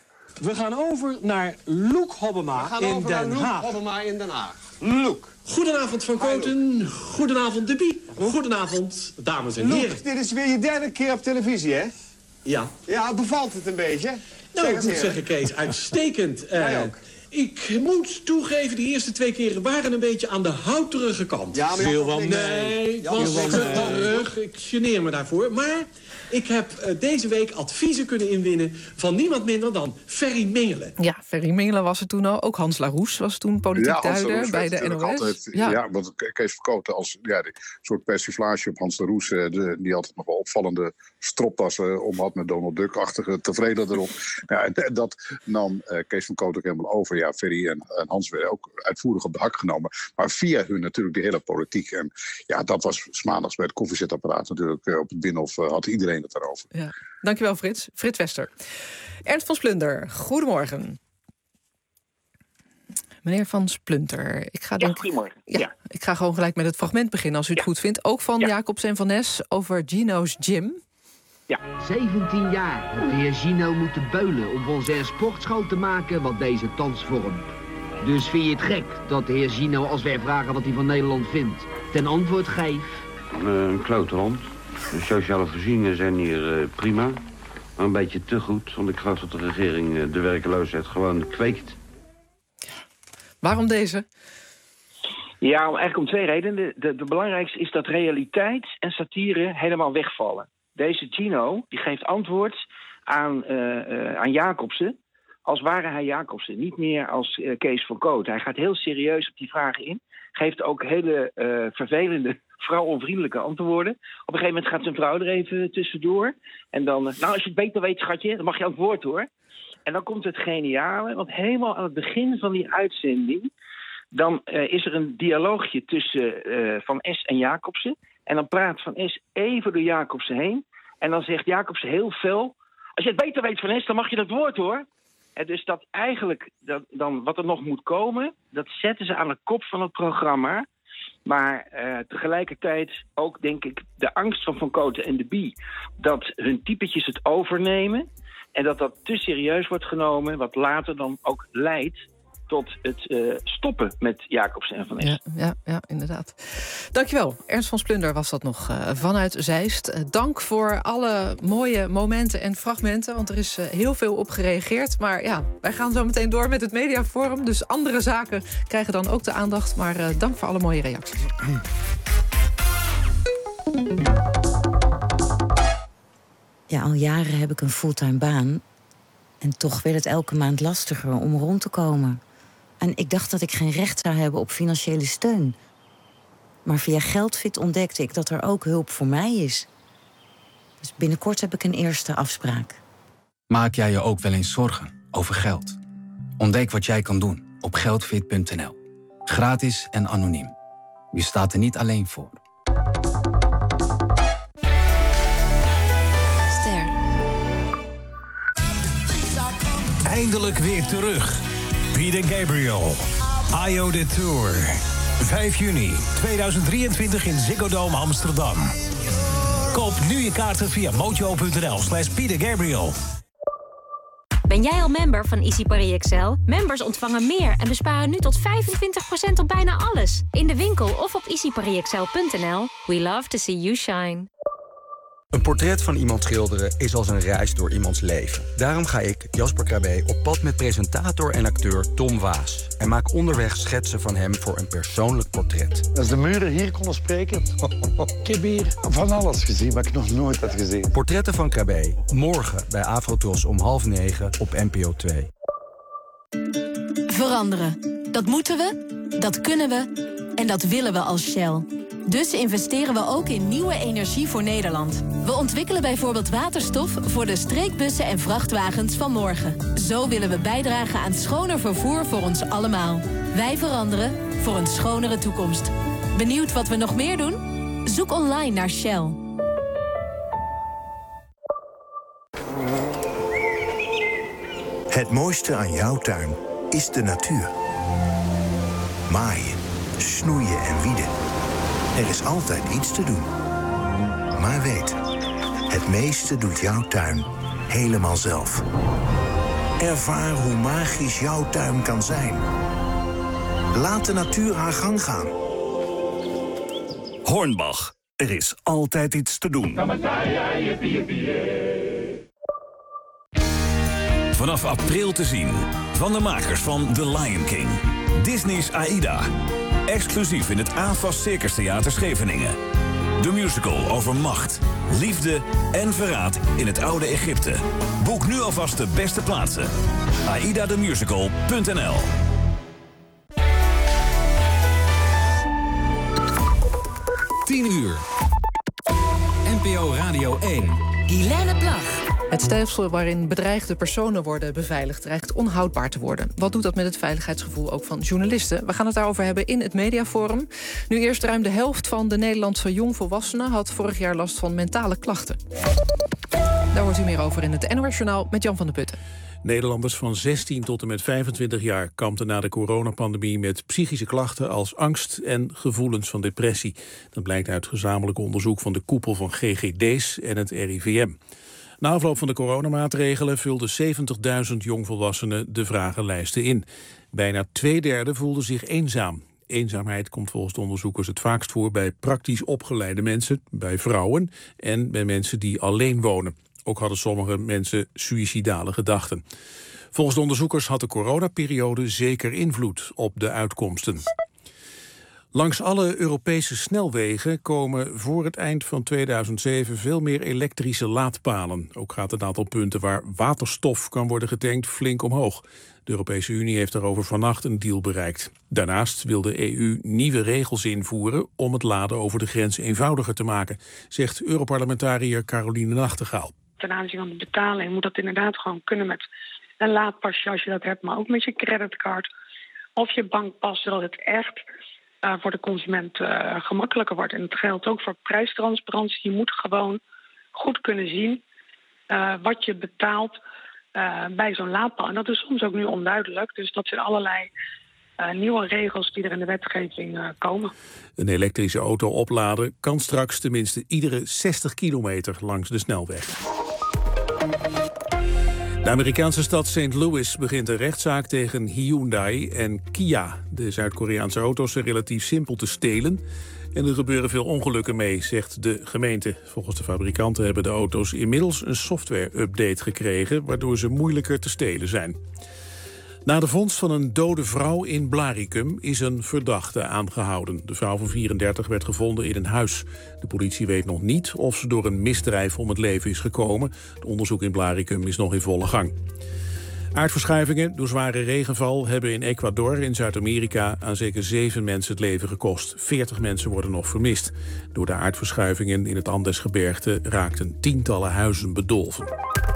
[SPEAKER 5] We gaan over naar Loek Hobbema in Den Haag.
[SPEAKER 23] Loek Hobbema in Den Haag.
[SPEAKER 5] Loek. Goedenavond Van Kooten, goedenavond de Bie, goedenavond dames en heren.
[SPEAKER 23] Loek, dit is weer je derde keer op televisie, hè?
[SPEAKER 5] Ja.
[SPEAKER 23] Ja, bevalt het een beetje?
[SPEAKER 5] Nou, ik moet zeggen, Kees, uitstekend. Uh,
[SPEAKER 1] Ik moet toegeven, die eerste twee keren waren een beetje aan de houterige kant.
[SPEAKER 23] Ja, maar
[SPEAKER 1] Veel
[SPEAKER 23] van
[SPEAKER 1] van nee,
[SPEAKER 23] Ja,
[SPEAKER 1] was
[SPEAKER 23] veel van nee.
[SPEAKER 1] terug. Ik geneer me daarvoor. Maar ik heb uh, deze week adviezen kunnen inwinnen van niemand minder dan Ferry Mingelen.
[SPEAKER 4] Ja, Ferry Mingelen was er toen al. Ook Hans Laroes was toen politiek
[SPEAKER 22] Ja, Hans
[SPEAKER 4] duider
[SPEAKER 22] Laroes
[SPEAKER 4] bij
[SPEAKER 22] heeft
[SPEAKER 4] de N O S.
[SPEAKER 22] natuurlijk Altijd, ja. ja, want Kees van Kooten als ja, die soort persiflage op Hans Laroes... Uh, de, die altijd nog wel opvallende stropdassen om had met Donald Duck-achtige tevreden erop. Ja, en dat nam uh, Kees van Kooten ook helemaal over. Ja, Ferry en, en Hans werden ook uitvoerig op de hak genomen. Maar via hun natuurlijk de hele politiek. En ja, dat was 's maandags bij het koffiezetapparaat natuurlijk uh, op het Binnenhof uh, had iedereen het daarover.
[SPEAKER 4] Ja. Dankjewel, Frits. Frits Wester. Ernst van Splunter, goedemorgen. Meneer van Splunter, ik ga denk...
[SPEAKER 2] Ja, goedemorgen.
[SPEAKER 4] Ja,
[SPEAKER 2] Ja.
[SPEAKER 4] Ik ga gewoon gelijk met het fragment beginnen, als u het
[SPEAKER 2] Ja.
[SPEAKER 4] goed vindt. Ook van
[SPEAKER 2] Ja.
[SPEAKER 4] Jacobs en Van Nes over Gino's Gym.
[SPEAKER 2] Ja.
[SPEAKER 6] zeventien jaar heeft de heer Gino moeten beulen om van zijn sportschool te maken wat deze thans vormt. Dus vind je het gek dat de heer Gino, als wij vragen wat hij van Nederland vindt, ten antwoord geeft?
[SPEAKER 24] Een klotenland. De sociale voorzieningen zijn hier uh, prima. Maar een beetje te goed, want ik geloof dat de regering uh, de werkeloosheid gewoon kweekt.
[SPEAKER 4] Waarom deze?
[SPEAKER 2] Ja, eigenlijk om twee redenen. De, de, de belangrijkste is dat realiteit en satire helemaal wegvallen. Deze Gino die geeft antwoord aan, uh, uh, aan Jacobsen als ware hij Jacobsen. Niet meer als uh, Kees van Kooten. Hij gaat heel serieus op die vragen in. Geeft ook hele uh, vervelende, vrouwonvriendelijke antwoorden. Op een gegeven moment gaat zijn vrouw er even tussendoor. En dan, uh, nou als je het beter weet schatje, dan mag je aan het woord hoor. En dan komt het geniale, want helemaal aan het begin van die uitzending... dan uh, is er een dialoogje tussen uh, Van S en Jacobsen. En dan praat Van S even door Jacobsen heen. En dan zegt Jacobsen heel fel... als je het beter weet Van S, dan mag je dat woord hoor. En dus dat eigenlijk, dat, dan, wat er nog moet komen... dat zetten ze aan de kop van het programma... Maar uh, tegelijkertijd ook, denk ik, de angst van Van Kooten en de Bie... dat hun typetjes het overnemen... en dat dat te serieus wordt genomen... wat later dan ook leidt tot het uh, stoppen met Jacobsen en Van Es.
[SPEAKER 4] Ja, ja, ja, inderdaad. Dankjewel. Ernst van Splunter was dat nog uh, vanuit Zeist. Uh, dank voor alle mooie momenten en fragmenten... want er is uh, heel veel op gereageerd. Maar ja, wij gaan zo meteen door met het Mediaforum... dus andere zaken krijgen dan ook de aandacht. Maar uh, dank voor alle mooie reacties.
[SPEAKER 25] Ja, al jaren heb ik een fulltime baan... en toch werd het elke maand lastiger om rond te komen... En ik dacht dat ik geen recht zou hebben op financiële steun. Maar via Geldfit ontdekte ik dat er ook hulp voor mij is. Dus binnenkort heb ik een eerste afspraak.
[SPEAKER 26] Maak jij je ook wel eens zorgen over geld? Ontdek wat jij kan doen op geldfit punt n l. Gratis en anoniem. Je staat er niet alleen voor.
[SPEAKER 4] Ster.
[SPEAKER 27] Eindelijk weer terug. Peter Gabriel, Io The Tour. vijf juni tweeduizend drieëntwintig in Ziggo Dome Amsterdam. Koop nu je kaarten via mojo punt n l slash Peter Gabriel.
[SPEAKER 28] Ben jij al member van EasyParis Excel? Members ontvangen meer en besparen nu tot vijfentwintig procent op bijna alles. In de winkel of op easy paris excel punt n l. We love to see you shine.
[SPEAKER 29] Een portret van iemand schilderen is als een reis door iemands leven. Daarom ga ik, Jasper Krabbe, op pad met presentator en acteur Tom Waas. En maak onderweg schetsen van hem voor een persoonlijk portret.
[SPEAKER 30] Als de muren hier konden spreken... ik heb hier van alles gezien wat ik nog nooit had gezien.
[SPEAKER 29] Portretten van Krabbe, morgen bij Avrotros om half negen op N P O twee.
[SPEAKER 31] Veranderen. Dat moeten we, dat kunnen we en dat willen we als Shell. Dus investeren we ook in nieuwe energie voor Nederland. We ontwikkelen bijvoorbeeld waterstof voor de streekbussen en vrachtwagens van morgen. Zo willen we bijdragen aan schoner vervoer voor ons allemaal. Wij veranderen voor een schonere toekomst. Benieuwd wat we nog meer doen? Zoek online naar Shell.
[SPEAKER 32] Het mooiste aan jouw tuin is de natuur. Maaien, snoeien en wieden. Er is altijd iets te doen. Maar weet, het meeste doet jouw tuin helemaal zelf. Ervaar hoe magisch jouw tuin kan zijn. Laat de natuur haar gang gaan.
[SPEAKER 33] Hornbach, er is altijd iets te doen. Vanaf april te zien. Van de makers van The Lion King. Disney's Aida. Exclusief in het AFAS Circus Theater Scheveningen. De musical over macht, liefde en verraad in het oude Egypte. Boek nu alvast de beste plaatsen. aida the musical punt n l.
[SPEAKER 26] tien uur. N P O Radio één.
[SPEAKER 31] Guilaine Plag.
[SPEAKER 4] Het stelsel waarin bedreigde personen worden beveiligd dreigt onhoudbaar te worden. Wat doet dat met het veiligheidsgevoel ook van journalisten? We gaan het daarover hebben in het Mediaforum. Nu eerst ruim de helft van de Nederlandse jongvolwassenen had vorig jaar last van mentale klachten. Daar hoort u meer over in het N O S-journaal met Jan van der Putten.
[SPEAKER 3] Nederlanders van zestien tot en met vijfentwintig jaar kampten na de coronapandemie met psychische klachten als angst en gevoelens van depressie. Dat blijkt uit gezamenlijk onderzoek van de koepel van G G D's en het R I V M. Na afloop van de coronamaatregelen vulden zeventigduizend jongvolwassenen de vragenlijsten in. Bijna twee derde voelden zich eenzaam. Eenzaamheid komt volgens de onderzoekers het vaakst voor bij praktisch opgeleide mensen, bij vrouwen en bij mensen die alleen wonen. Ook hadden sommige mensen suïcidale gedachten. Volgens de onderzoekers had de coronaperiode zeker invloed op de uitkomsten. Langs alle Europese snelwegen komen voor het eind van tweeduizend zeven veel meer elektrische laadpalen. Ook gaat het aantal punten waar waterstof kan worden getankt flink omhoog. De Europese Unie heeft daarover vannacht een deal bereikt. Daarnaast wil de E U nieuwe regels invoeren om het laden over de grens eenvoudiger te maken, zegt Europarlementariër Caroline Nachtegaal.
[SPEAKER 7] Ten aanzien van de betaling moet dat inderdaad gewoon kunnen met een laadpasje als je dat hebt, maar ook met je creditcard of je bankpas, zodat het echt uh, voor de consument uh, gemakkelijker wordt. En het geldt ook voor prijstransparantie. Je moet gewoon goed kunnen zien uh, wat je betaalt uh, bij zo'n laadpaal. En dat is soms ook nu onduidelijk. Dus dat zijn allerlei uh, nieuwe regels die er in de wetgeving uh, komen.
[SPEAKER 3] Een elektrische auto opladen kan straks tenminste iedere zestig kilometer langs de snelweg. De Amerikaanse stad Saint Louis begint een rechtszaak tegen Hyundai en Kia. De Zuid-Koreaanse auto's zijn relatief simpel te stelen en er gebeuren veel ongelukken mee, zegt de gemeente. Volgens de fabrikanten hebben de auto's inmiddels een software-update gekregen, waardoor ze moeilijker te stelen zijn. Na de vondst van een dode vrouw in Blaricum is een verdachte aangehouden. De vrouw van vierendertig werd gevonden in een huis. De politie weet nog niet of ze door een misdrijf om het leven is gekomen. Het onderzoek in Blaricum is nog in volle gang. Aardverschuivingen door zware regenval hebben in Ecuador in Zuid-Amerika aan zeker zeven mensen het leven gekost. veertig mensen worden nog vermist. Door de aardverschuivingen in het Andesgebergte raakten tientallen huizen bedolven.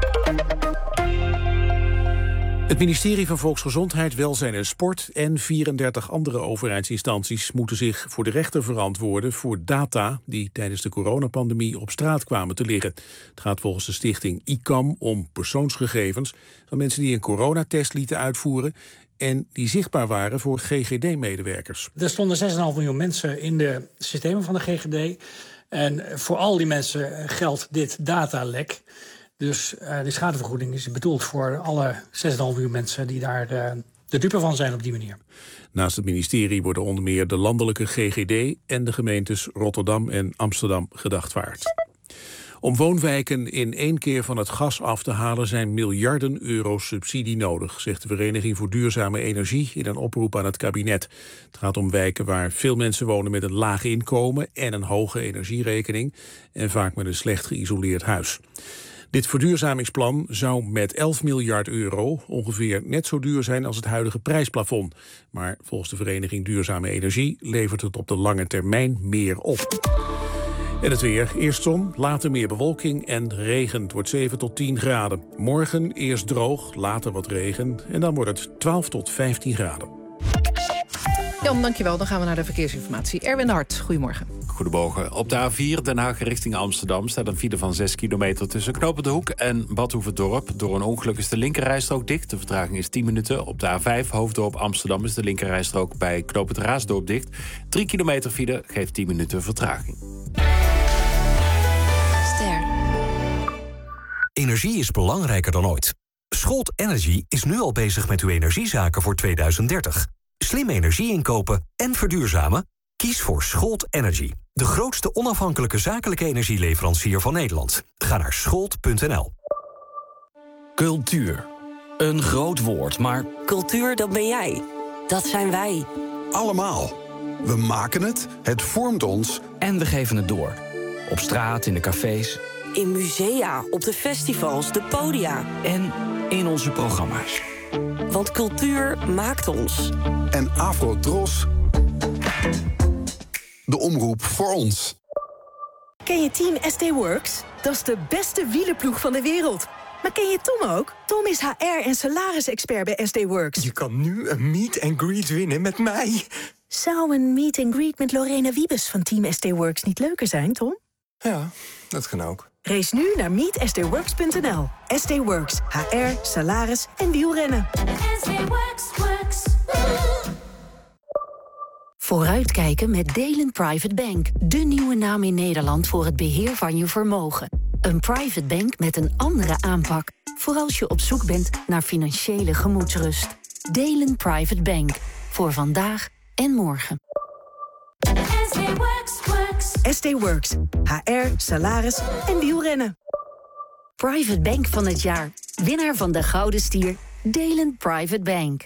[SPEAKER 3] Het ministerie van Volksgezondheid, Welzijn en Sport en vierendertig andere overheidsinstanties moeten zich voor de rechter verantwoorden voor data die tijdens de coronapandemie op straat kwamen te liggen. Het gaat volgens de stichting I C A M om persoonsgegevens van mensen die een coronatest lieten uitvoeren en die zichtbaar waren voor G G D-medewerkers.
[SPEAKER 8] Er stonden zes komma vijf miljoen mensen in de systemen van de G G D. En voor al die mensen geldt dit datalek. Dus uh, de schadevergoeding is bedoeld voor alle zes komma vijf miljoen mensen die daar uh, de dupe van zijn op die manier.
[SPEAKER 3] Naast het ministerie worden onder meer de landelijke G G D en de gemeentes Rotterdam en Amsterdam gedagvaard. Om woonwijken in één keer van het gas af te halen zijn miljarden euro subsidie nodig, zegt de Vereniging voor Duurzame Energie in een oproep aan het kabinet. Het gaat om wijken waar veel mensen wonen met een laag inkomen en een hoge energierekening en vaak met een slecht geïsoleerd huis. Dit verduurzamingsplan zou met elf miljard euro ongeveer net zo duur zijn als het huidige prijsplafond. Maar volgens de Vereniging Duurzame Energie levert het op de lange termijn meer op. En het weer. Eerst zon, later meer bewolking en regen. Het wordt zeven tot tien graden. Morgen eerst droog, later wat regen en dan wordt het twaalf tot vijftien graden.
[SPEAKER 4] Jan, dankjewel. Dan gaan we naar de verkeersinformatie. Erwin de Hart, goedemorgen.
[SPEAKER 9] Goedemorgen. Op de A vier Den Haag richting Amsterdam staat een file van zes kilometer tussen Knopen de Hoek en Badhoevedorp. Door een ongeluk is de linkerrijstrook dicht. De vertraging is tien minuten. Op de A vijf Hoofddorp Amsterdam is de linkerrijstrook bij Knopen het Raasdorp dicht. drie kilometer file geeft tien minuten vertraging.
[SPEAKER 10] Ster. Energie is belangrijker dan ooit. Scholt Energy is nu al bezig met uw energiezaken voor tweeduizend dertig. Slim energie inkopen en verduurzamen? Kies voor Scholt Energy, de grootste onafhankelijke zakelijke energieleverancier van Nederland. Ga naar scholt punt n l.
[SPEAKER 11] Cultuur.
[SPEAKER 5] Een groot woord, maar cultuur, dat ben jij. Dat zijn wij.
[SPEAKER 11] Allemaal. We maken het, het vormt ons.
[SPEAKER 26] En we geven het door. Op straat, in de cafés.
[SPEAKER 5] In musea, op de festivals, de podia.
[SPEAKER 26] En in onze programma's.
[SPEAKER 5] Want cultuur maakt ons.
[SPEAKER 11] En Afro-Tros, de omroep voor ons.
[SPEAKER 12] Ken je Team S T Works? Dat is de beste wielerploeg van de wereld. Maar ken je Tom ook? Tom is H R en salarisexpert bij S T Works.
[SPEAKER 13] Je kan nu een meet and greet winnen met mij.
[SPEAKER 12] Zou een meet and greet met Lorena Wiebes van Team S T Works niet leuker zijn, Tom?
[SPEAKER 13] Ja, dat kan ook.
[SPEAKER 12] Race nu naar meet s t works punt n l. S T Works. H R, salaris en wielrennen. S T Works, works.
[SPEAKER 31] Vooruitkijken met Delen Private Bank. De nieuwe naam in Nederland voor het beheer van je vermogen. Een private bank met een andere aanpak. Voor als je op zoek bent naar financiële gemoedsrust. Delen Private Bank. Voor vandaag en morgen.
[SPEAKER 12] S T Works, works. S T Works. H R, salaris en wielrennen.
[SPEAKER 31] Private Bank van het jaar. Winnaar van de Gouden Stier. Delen Private Bank.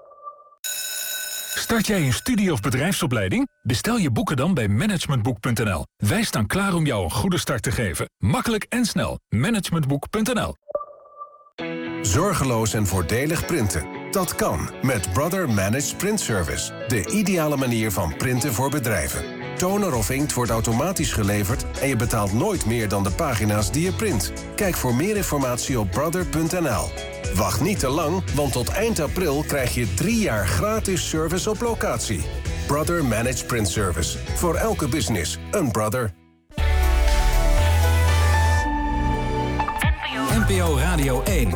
[SPEAKER 27] Start jij een studie- of bedrijfsopleiding? Bestel je boeken dan bij managementboek punt n l. Wij staan klaar om jou een goede start te geven. Makkelijk en snel. managementboek punt n l.
[SPEAKER 14] Zorgeloos en voordelig printen. Dat kan met Brother Managed Print Service. De ideale manier van printen voor bedrijven. Toner of inkt wordt automatisch geleverd en je betaalt nooit meer dan de pagina's die je print. Kijk voor meer informatie op brother punt n l. Wacht niet te lang, want tot eind april krijg je drie jaar gratis service op locatie. Brother Managed Print Service. Voor elke business, een brother.
[SPEAKER 27] N P O Radio één.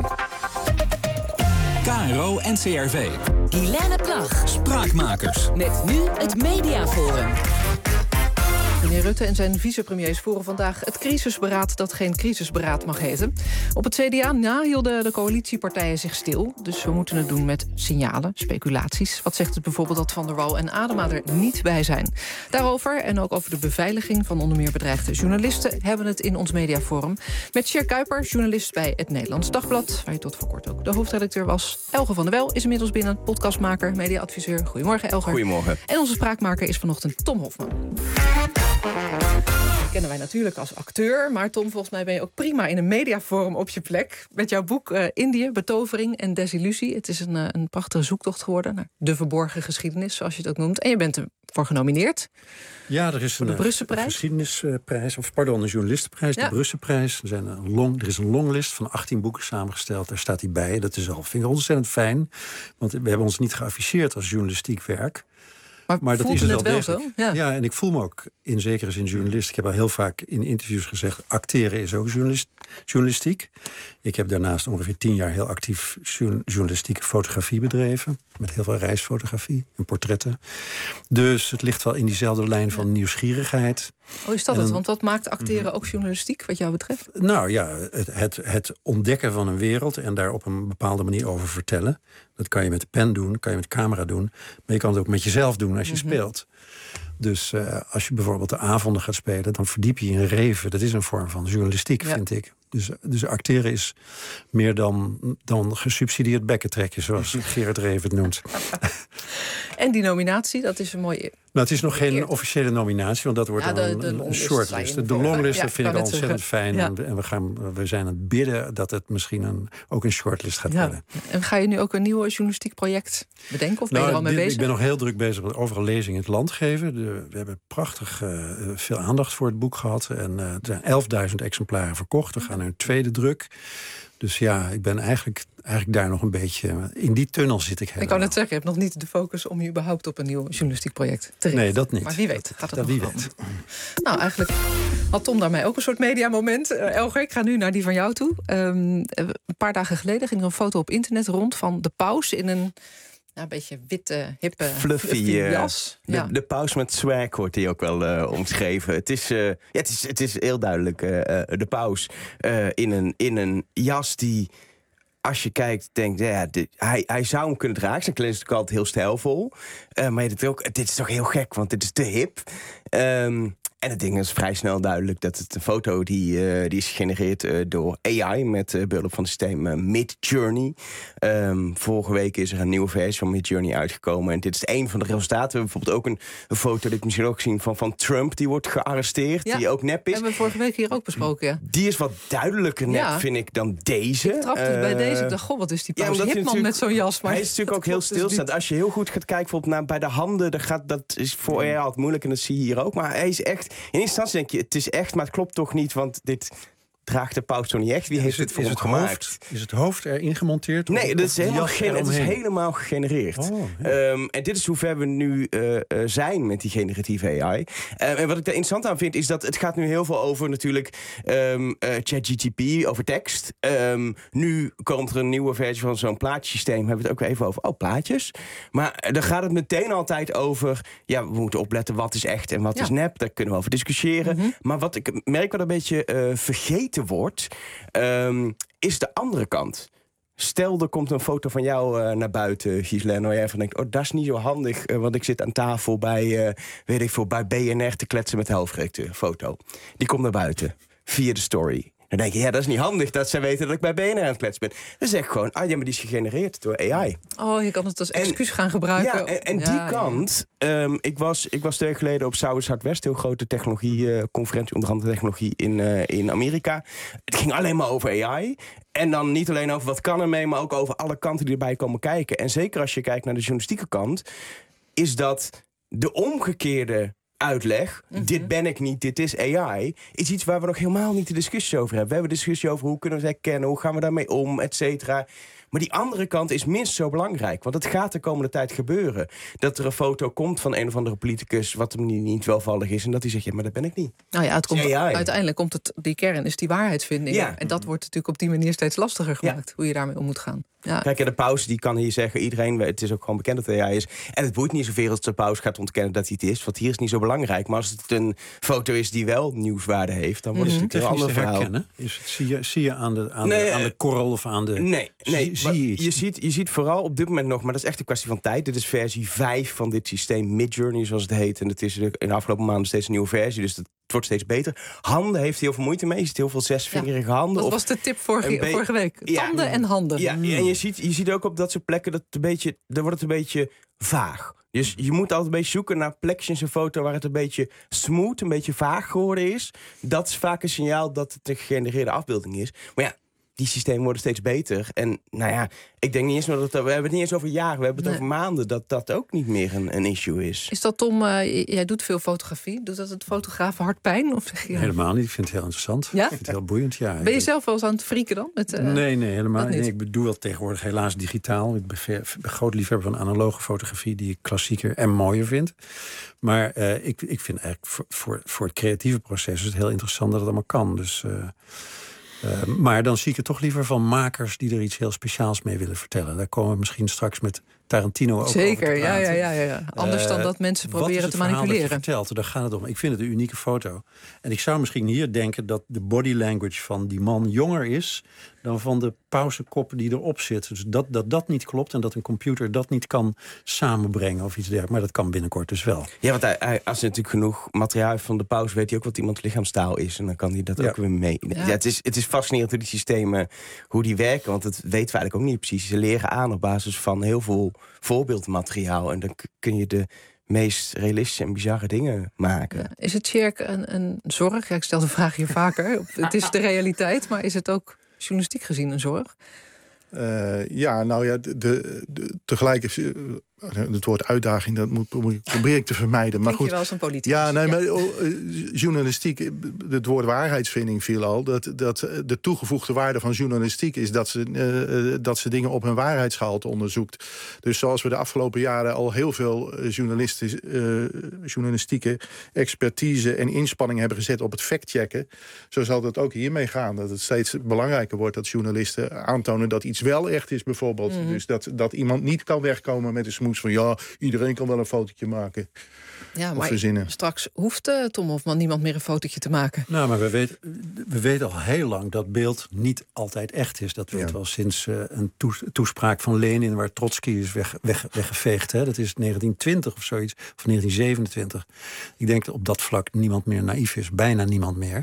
[SPEAKER 27] K R O N C R V.
[SPEAKER 31] Guilaine Plag.
[SPEAKER 27] Spraakmakers.
[SPEAKER 31] Met nu het Mediaforum.
[SPEAKER 4] Meneer Rutte en zijn vicepremiers voeren vandaag het crisisberaad dat geen crisisberaad mag heten. Op het C D A na hielden de coalitiepartijen zich stil. Dus we moeten het doen met signalen, speculaties. Wat zegt het bijvoorbeeld dat Van der Wal en Adema er niet bij zijn? Daarover en ook over de beveiliging van onder meer bedreigde journalisten hebben we het in ons mediaforum. Met Sjer Kuiper, journalist bij het Nederlands Dagblad, waar je tot voor kort ook de hoofdredacteur was. Elger van der Wel is inmiddels binnen, podcastmaker, mediaadviseur. Goedemorgen, Elger.
[SPEAKER 15] Goedemorgen.
[SPEAKER 4] En onze spraakmaker is vanochtend Tom Hofman. Die kennen wij natuurlijk als acteur. Maar Tom, volgens mij ben je ook prima in een mediaforum op je plek. Met jouw boek uh, Indië, Betovering en Desillusie. Het is een, uh, een prachtige zoektocht geworden naar de verborgen geschiedenis, zoals je het ook noemt. En je bent ervoor genomineerd.
[SPEAKER 16] Ja, er is een, een geschiedenisprijs, of pardon, een journalistenprijs, ja. De Brusselprijs. Er, zijn een long, er is een longlist van achttien boeken samengesteld. Daar staat hij bij. Dat is al, vind ik ontzettend fijn. Want we hebben ons niet geafficheerd als journalistiek werk.
[SPEAKER 4] Maar,
[SPEAKER 16] maar dat is
[SPEAKER 4] het
[SPEAKER 16] wel
[SPEAKER 4] wel zo? Ja.
[SPEAKER 16] ja, en ik voel me ook in zekere zin journalist. Ik heb al heel vaak in interviews gezegd, acteren is ook journalist, journalistiek. Ik heb daarnaast ongeveer tien jaar heel actief journalistieke fotografie bedreven. Met heel veel reisfotografie en portretten. Dus het ligt wel in diezelfde lijn van nieuwsgierigheid.
[SPEAKER 4] Oh, is dat
[SPEAKER 16] en,
[SPEAKER 4] het? Want wat maakt acteren ook journalistiek, wat jou betreft?
[SPEAKER 16] Nou ja, het, het, het ontdekken van een wereld en daar op een bepaalde manier over vertellen. Dat kan je met de pen doen, kan je met camera doen. Maar je kan het ook met jezelf doen als je mm-hmm. speelt. Dus uh, als je bijvoorbeeld de avonden gaat spelen, dan verdiep je in reven. Dat is een vorm van journalistiek, ja. vind ik. Dus, dus acteren is meer dan, dan gesubsidieerd bekkentrekken, zoals Gerard Reven het noemt.
[SPEAKER 4] En die nominatie, dat is een mooie...
[SPEAKER 16] Nou, het is nog geen officiële nominatie, want dat wordt ja, de, een, een, een shortlist. De, de longlist ja, vind ik al ontzettend fijn. Ja. En we, gaan, we zijn aan het bidden dat het misschien een, ook een shortlist gaat ja. worden.
[SPEAKER 4] En ga je nu ook een nieuw journalistiek project bedenken? Of ben nou, je er al mee
[SPEAKER 16] dit,
[SPEAKER 4] bezig?
[SPEAKER 16] Ik ben nog heel druk bezig met overal lezingen in het land geven. De, we hebben prachtig uh, veel aandacht voor het boek gehad. En uh, er zijn elfduizend exemplaren verkocht. We gaan naar een tweede druk. Dus ja, ik ben eigenlijk, eigenlijk daar nog een beetje... In die tunnel zit ik helemaal.
[SPEAKER 4] Ik kan net zeggen, je hebt nog niet de focus om je überhaupt op een nieuw journalistiek project te richten.
[SPEAKER 16] Nee, dat niet.
[SPEAKER 4] Maar wie weet gaat het
[SPEAKER 16] dat
[SPEAKER 4] nog
[SPEAKER 16] wie weet.
[SPEAKER 4] Nou, eigenlijk had Tom daarmee ook een soort mediamoment. Uh, Elger, ik ga nu naar die van jou toe. Um, een paar dagen geleden ging er een foto op internet rond van de paus in een... Ja, een beetje witte, hippe,
[SPEAKER 15] fluffy,
[SPEAKER 4] fluffy jas.
[SPEAKER 15] Uh,
[SPEAKER 4] ja.
[SPEAKER 15] de, de paus met swag wordt hij ook wel uh, omschreven. Het is, uh, ja, het, is, het is heel duidelijk uh, uh, de paus uh, in, een, in een jas die... Als je kijkt, denkt, ja, dit, hij, hij zou hem kunnen dragen. Zijn kleding is natuurlijk altijd heel stijlvol. Uh, maar je denkt ook, dit is toch heel gek, want dit is te hip. Um, En het ding is vrij snel duidelijk dat het een foto die, uh, die is gegenereerd uh, door A I met uh, behulp van het systeem uh, Midjourney. Um, vorige week is er een nieuwe versie van Midjourney uitgekomen. En dit is een van de resultaten. We hebben bijvoorbeeld ook een, een foto die ik misschien ook gezien van, van Trump, die wordt gearresteerd, ja, die ook nep is.
[SPEAKER 4] Hebben we vorige week hier ook besproken, ja.
[SPEAKER 15] Die is wat duidelijker nep, ja, vind ik, dan deze.
[SPEAKER 4] Ik trapte uh, bij deze. Ik dacht, goh, wat is die paus ja, hipman met zo'n jas. Maar
[SPEAKER 15] hij is natuurlijk ook heel stilstaand. Als je heel goed gaat kijken, bijvoorbeeld naar, bij de handen, dan gaat, dat is voor A I altijd moeilijk en dat zie je hier ook. Maar hij is echt, in eerste instantie denk je, het is echt, maar het klopt toch niet, want dit draagt de paus toch niet echt. Wie ja, heeft het, het voor
[SPEAKER 16] is
[SPEAKER 15] hem
[SPEAKER 16] het
[SPEAKER 15] gemaakt?
[SPEAKER 16] Hoofd, is het hoofd erin gemonteerd?
[SPEAKER 15] Nee, dat is helemaal ge- het is helemaal gegenereerd. Oh, ja. um, en dit is hoe ver we nu uh, uh, zijn met die generatieve A I. Uh, en wat ik daar interessant aan vind, is dat het gaat nu heel veel over natuurlijk um, uh, ChatGPT, over tekst. Um, nu komt er een nieuwe versie van zo'n plaatjesysteem. Hebben we het ook even over, oh, plaatjes. Maar dan gaat het meteen altijd over, ja, we moeten opletten wat is echt en wat ja. is nep. Daar kunnen we over discussiëren. Mm-hmm. Maar wat ik merk wat een beetje uh, vergeten wordt, um, is de andere kant. Stel, er komt een foto van jou uh, naar buiten, Ghislaine, waar jij van denkt, oh, dat is niet zo handig, uh, want ik zit aan tafel bij, uh, weet ik veel, bij B N R te kletsen met de hoofdredacteur. Foto. Die komt naar buiten, via de story. Dan denk je, ja, dat is niet handig dat zij weten dat ik bij B N R aan het kletsen ben. Dan zeg ik gewoon, ah ja, maar die is gegenereerd door A I.
[SPEAKER 4] Oh, je kan het als excuus en, gaan gebruiken.
[SPEAKER 15] Ja, en, en ja, die kant, ja. um, ik was, ik was twee jaar geleden op South Southwest, heel grote technologie-conferentie, uh, onder andere technologie in, uh, in Amerika. Het ging alleen maar over A I. En dan niet alleen over wat kan ermee, maar ook over alle kanten die erbij komen kijken. En zeker als je kijkt naar de journalistieke kant, is dat de omgekeerde uitleg, mm-hmm. dit ben ik niet, dit is A I, is iets waar we nog helemaal niet de discussie over hebben. We hebben discussie over hoe kunnen we het herkennen, hoe gaan we daarmee om, et cetera. Maar die andere kant is minstens zo belangrijk. Want het gaat de komende tijd gebeuren. Dat er een foto komt van een of andere politicus, wat hem niet, niet welvallig is, en dat hij zegt, ja, maar dat ben ik niet.
[SPEAKER 4] Nou ja, het komt, uiteindelijk komt het, die kern is die waarheidsvinding. Ja. En dat wordt natuurlijk op die manier steeds lastiger gemaakt, ja. hoe je daarmee om moet gaan. Ja.
[SPEAKER 15] Kijk, de paus die kan hier zeggen, iedereen, het is ook gewoon bekend dat A I is. En het boeit niet zoveel als de paus gaat ontkennen dat hij het is, want hier is het niet zo belangrijk. Maar als het een foto is die wel nieuwswaarde heeft, dan wordt mm-hmm. het een ander verhaal.
[SPEAKER 16] Is het, zie, je, zie je aan de, aan,
[SPEAKER 15] nee,
[SPEAKER 16] de, aan de korrel of aan de...
[SPEAKER 15] Nee, nee
[SPEAKER 16] zie, zie je,
[SPEAKER 15] je, ziet, je ziet vooral op dit moment nog, maar dat is echt een kwestie van tijd. Dit is versie vijf van dit systeem, Midjourney zoals het heet. En het is in de afgelopen maanden steeds een nieuwe versie, dus het wordt steeds beter. Handen heeft heel veel moeite mee. Je ziet heel veel zesvingerige ja, handen.
[SPEAKER 4] Dat was de tip vorige, be- vorige week. Tanden ja, en handen.
[SPEAKER 15] Ja, mm. En je ziet, je ziet ook op dat soort plekken dat het een beetje, dan wordt het een beetje vaag. Dus je moet altijd een beetje zoeken naar plekjes in zo'n foto waar het een beetje smooth, een beetje vaag geworden is. Dat is vaak een signaal dat het een gegenereerde afbeelding is. Maar ja, die systemen worden steeds beter. En nou ja, ik denk niet eens dat het, we hebben het niet eens over jaren, we hebben het nee. over maanden, dat dat ook niet meer een, een issue is.
[SPEAKER 4] Is dat, Tom, uh, jij doet veel fotografie, doet dat het fotografen hard pijn? Of zeg je, ja?
[SPEAKER 16] Helemaal niet, ik vind het heel interessant.
[SPEAKER 4] Ja?
[SPEAKER 16] Ik vind het heel boeiend, ja.
[SPEAKER 4] Ben je zelf wel eens aan het frieken dan? Met, uh,
[SPEAKER 16] nee, nee, helemaal niet. Nee, ik doe wel tegenwoordig helaas digitaal. Ik ben groot liefhebber van analoge fotografie, die ik klassieker en mooier vind. Maar uh, ik, ik vind eigenlijk voor, voor, voor het creatieve proces is het heel interessant dat het allemaal kan. Dus... Uh, Uh, maar dan zie ik het toch liever van makers die er iets heel speciaals mee willen vertellen. Daar komen we misschien straks met Tarantino ook
[SPEAKER 4] Zeker,
[SPEAKER 16] over te
[SPEAKER 4] ja, ja, ja, ja. Anders uh, dan dat mensen proberen te manipuleren.
[SPEAKER 16] Wat je vertelt, daar gaat het om. Ik vind het een unieke foto. En ik zou misschien hier denken dat de body language van die man jonger is dan van de pauzenkop die erop zit. Dus dat, dat dat niet klopt en dat een computer dat niet kan samenbrengen of iets dergelijks. Maar dat kan binnenkort dus wel.
[SPEAKER 15] Ja, want hij, hij, als hij natuurlijk genoeg materiaal heeft van de paus, weet hij ook wat iemands lichaamstaal is. En dan kan hij dat ja. ook weer mee. Ja. Ja, het, is, het is fascinerend hoe die systemen, hoe die werken. Want dat weten we eigenlijk ook niet precies. Ze leren aan op basis van heel veel voorbeeldmateriaal. En dan kun je de meest realistische en bizarre dingen maken. Ja.
[SPEAKER 4] Is het, Sjerk, een, een zorg? Ja, ik stel de vraag hier vaker. Het is de realiteit, maar is het ook journalistiek gezien een zorg?
[SPEAKER 1] Uh, ja, nou ja, de, de, de, tegelijk is uh, het woord uitdaging, dat moet, moet, probeer ik te vermijden. Maar
[SPEAKER 4] goed, je wel als een politicus.
[SPEAKER 1] Ja, nee, maar uh, journalistiek, het woord waarheidsvinding viel al. Dat, dat de toegevoegde waarde van journalistiek is dat ze, uh, dat ze dingen op hun waarheidsgehalte onderzoekt. Dus zoals we de afgelopen jaren al heel veel journalisten, uh, journalistieke expertise en inspanning hebben gezet op het factchecken, zo zal dat ook hiermee gaan. Dat het steeds belangrijker wordt dat journalisten aantonen dat iets wel echt is, bijvoorbeeld. Mm-hmm. Dus dat, dat iemand niet kan wegkomen met een smoes smoes van ja, iedereen kan wel een fotootje maken.
[SPEAKER 4] Ja, maar
[SPEAKER 1] verzinnen.
[SPEAKER 4] Straks hoeft uh, Tom Hofman niemand meer een fotootje te maken.
[SPEAKER 16] Nou, maar we weten, we weten al heel lang dat beeld niet altijd echt is. Dat weten ja. we al sinds uh, een toes, toespraak van Lenin, waar Trotsky is weg, weg, weggeveegd. Hè. Dat is negentien twintig of zoiets, of negentien zevenentwintig. Ik denk dat op dat vlak niemand meer naïef is. Bijna niemand meer.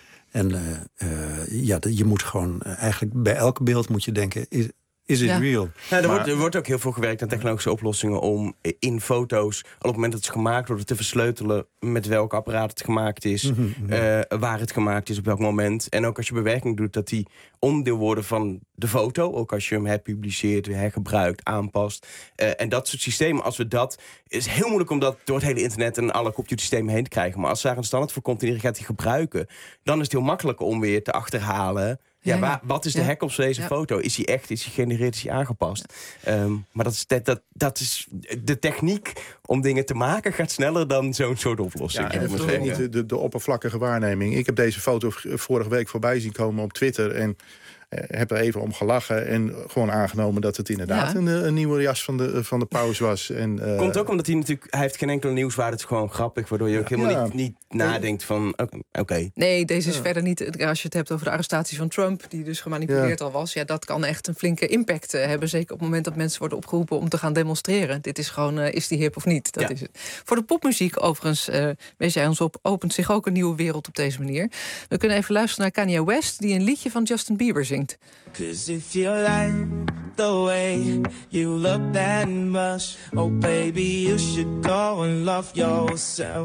[SPEAKER 16] En uh, uh, ja, je moet gewoon uh, eigenlijk bij elk beeld moet je denken, is, is it ja. real?
[SPEAKER 15] Ja, er, maar, wordt, er wordt ook heel veel gewerkt aan technologische oplossingen om in foto's, al op het moment dat ze gemaakt worden, te versleutelen met welk apparaat het gemaakt is, mm-hmm. uh, waar het gemaakt is, op welk moment. En ook als je bewerking doet, dat die onderdeel worden van de foto. Ook als je hem herpubliceert, hergebruikt, aanpast. Uh, en dat soort systemen, als we dat... is heel moeilijk om dat door het hele internet en alle computersystemen heen te krijgen. Maar als daar een standaard voor komt en iedereen gaat die gebruiken, dan is het heel makkelijk om weer te achterhalen. Ja, ja, waar, wat is de ja. herkomst van deze ja. foto? Is die echt? Is die gegenereerd? Is die aangepast? Ja. Um, maar dat is, dat, dat, dat is de techniek om dingen te maken gaat sneller dan zo'n soort oplossing.
[SPEAKER 1] Ja, en het is niet de, de, de oppervlakkige waarneming. Ik heb deze foto vorige week voorbij zien komen op Twitter en heb er even om gelachen en gewoon aangenomen dat het inderdaad ja. een, een nieuwe jas van de, van de paus was. En, uh,
[SPEAKER 15] Komt ook omdat hij natuurlijk, hij heeft geen enkele nieuwswaarde, het is gewoon grappig, waardoor je ook helemaal ja. niet, niet nadenkt van, oké. Okay.
[SPEAKER 4] Nee, deze is ja. verder niet, als je het hebt over de arrestatie van Trump, die dus gemanipuleerd ja. al was, ja, dat kan echt een flinke impact uh, hebben, zeker op het moment dat mensen worden opgeroepen om te gaan demonstreren. Dit is gewoon, uh, is die hip of niet? Dat ja. is het. Voor de popmuziek overigens, uh, wees jij ons op, opent zich ook een nieuwe wereld op deze manier. We kunnen even luisteren naar Kanye West, die een liedje van Justin Bieber zingt.
[SPEAKER 2] Cause if you like the way you look that much, oh baby, you should go and love yourself.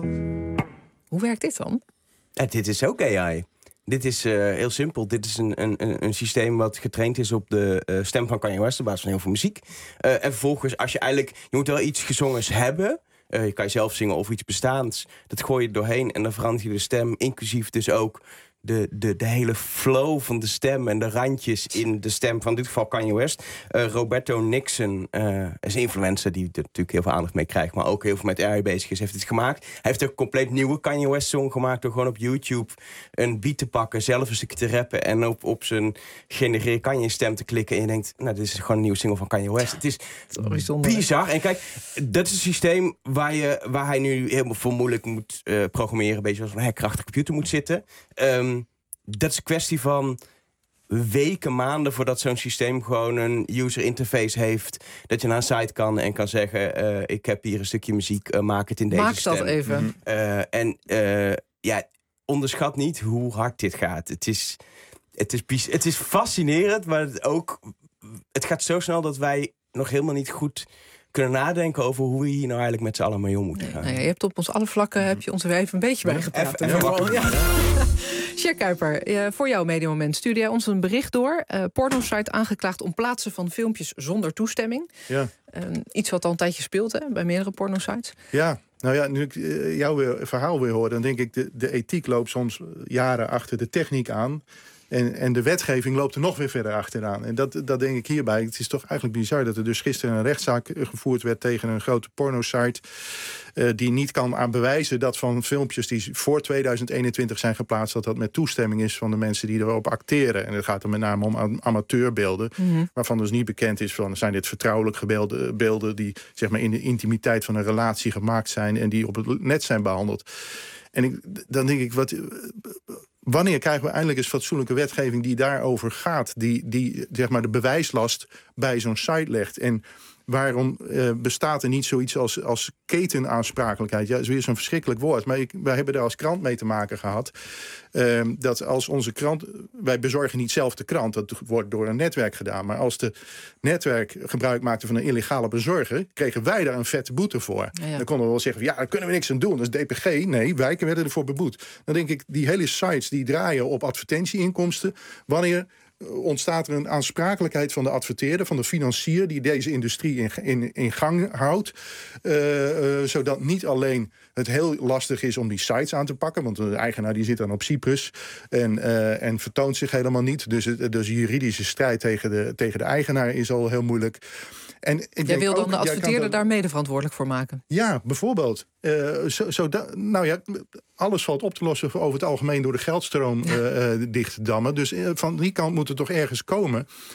[SPEAKER 4] Hoe werkt dit dan?
[SPEAKER 15] Ja, dit is ook A I. Dit is uh, heel simpel. Dit is een, een, een systeem wat getraind is op de uh, stem van Kanye West, op basis van heel veel muziek. Uh, en vervolgens, als je eigenlijk, je moet wel iets gezongens hebben. Uh, je kan je zelf zingen of iets bestaans. Dat gooi je er doorheen en dan verander je de stem, inclusief dus ook De, de, de hele flow van de stem en de randjes in de stem van in dit geval Kanye West. Uh, Roberto Nixon uh, is een influencer die er natuurlijk heel veel aandacht mee krijgt, maar ook heel veel met A I bezig is, heeft het gemaakt. Hij heeft ook een compleet nieuwe Kanye West song gemaakt door gewoon op YouTube een beat te pakken, zelf een stukje te rappen en op, op zijn genereer Kanye stem te klikken en je denkt, nou, dit is gewoon een nieuwe single van Kanye West. Het is bizar. En kijk, dat is een systeem waar, je, waar hij nu helemaal voor moeilijk moet uh, programmeren, een beetje als een hekkrachtige computer moet zitten. Um, Dat is een kwestie van weken, maanden voordat zo'n systeem gewoon een user interface heeft. Dat je naar een site kan en kan zeggen, uh, ik heb hier een stukje muziek, uh, maak het in deze
[SPEAKER 4] maak
[SPEAKER 15] stem.
[SPEAKER 4] Maak dat even.
[SPEAKER 15] Uh, en uh, ja, onderschat niet hoe hard dit gaat. Het is, het is, het is fascinerend, maar het, ook, het gaat zo snel dat wij nog helemaal niet goed kunnen nadenken over hoe we hier nou eigenlijk met z'n allen mee om moeten gaan.
[SPEAKER 4] Nee, nou ja, je hebt op ons alle vlakken heb je ons er even een beetje bij gepraat.
[SPEAKER 15] Even, even ja.
[SPEAKER 4] Sjaak Kuiper, uh, voor jouw mediamoment stuurde jij ons een bericht door. Uh, pornosite aangeklaagd om plaatsen van filmpjes zonder toestemming.
[SPEAKER 1] Ja.
[SPEAKER 4] Uh, iets wat al een tijdje speelt hè, bij meerdere pornosites.
[SPEAKER 1] Ja, nou ja, nu ik uh, jouw weer, verhaal weer hoor, dan denk ik, de, de ethiek loopt soms jaren achter de techniek aan. En, en de wetgeving loopt er nog weer verder achteraan. En dat, dat denk ik hierbij. Het is toch eigenlijk bizar dat er dus gisteren een rechtszaak gevoerd werd tegen een grote pornosite. Uh, die niet kan aan bewijzen dat van filmpjes die voor tweeduizend eenentwintig zijn geplaatst, dat dat met toestemming is van de mensen die erop acteren. En het gaat er met name om amateurbeelden. Mm-hmm. Waarvan dus niet bekend is van, zijn dit vertrouwelijk beelden, beelden die zeg maar in de intimiteit van een relatie gemaakt zijn en die op het net zijn behandeld. En ik, dan denk ik, wat, wanneer krijgen we eindelijk eens fatsoenlijke wetgeving die daarover gaat, die, die zeg maar de bewijslast bij zo'n site legt? En waarom uh, bestaat er niet zoiets als, als ketenaansprakelijkheid? Ja, dat is weer zo'n verschrikkelijk woord. Maar ik, wij hebben daar als krant mee te maken gehad. Uh, dat als onze krant... Wij bezorgen niet zelf de krant. Dat wordt door een netwerk gedaan. Maar als de netwerk gebruik maakte van een illegale bezorger, kregen wij daar een vette boete voor. Ja, ja. Dan konden we wel zeggen, ja, daar kunnen we niks aan doen. Dat is D P G. Nee, wij werden ervoor beboet. Dan denk ik, die hele sites die draaien op advertentieinkomsten. Wanneer ontstaat er een aansprakelijkheid van de adverteerder, van de financier die deze industrie in, in, in gang houdt. Uh, uh, zodat niet alleen het heel lastig is om die sites aan te pakken, want de eigenaar die zit dan op Cyprus en, uh, en vertoont zich helemaal niet. Dus, het, dus juridische strijd tegen de, tegen de eigenaar is al heel moeilijk. En ik
[SPEAKER 4] jij
[SPEAKER 1] denk
[SPEAKER 4] wil dan
[SPEAKER 1] ook,
[SPEAKER 4] de adverteerder
[SPEAKER 1] dan,
[SPEAKER 4] daar mede verantwoordelijk voor maken?
[SPEAKER 1] Ja, bijvoorbeeld. Uh, zo, zo da, nou ja, alles valt op te lossen over het algemeen door de geldstroom uh, uh, dicht te dammen. Dus uh, van die kant moet het toch ergens komen.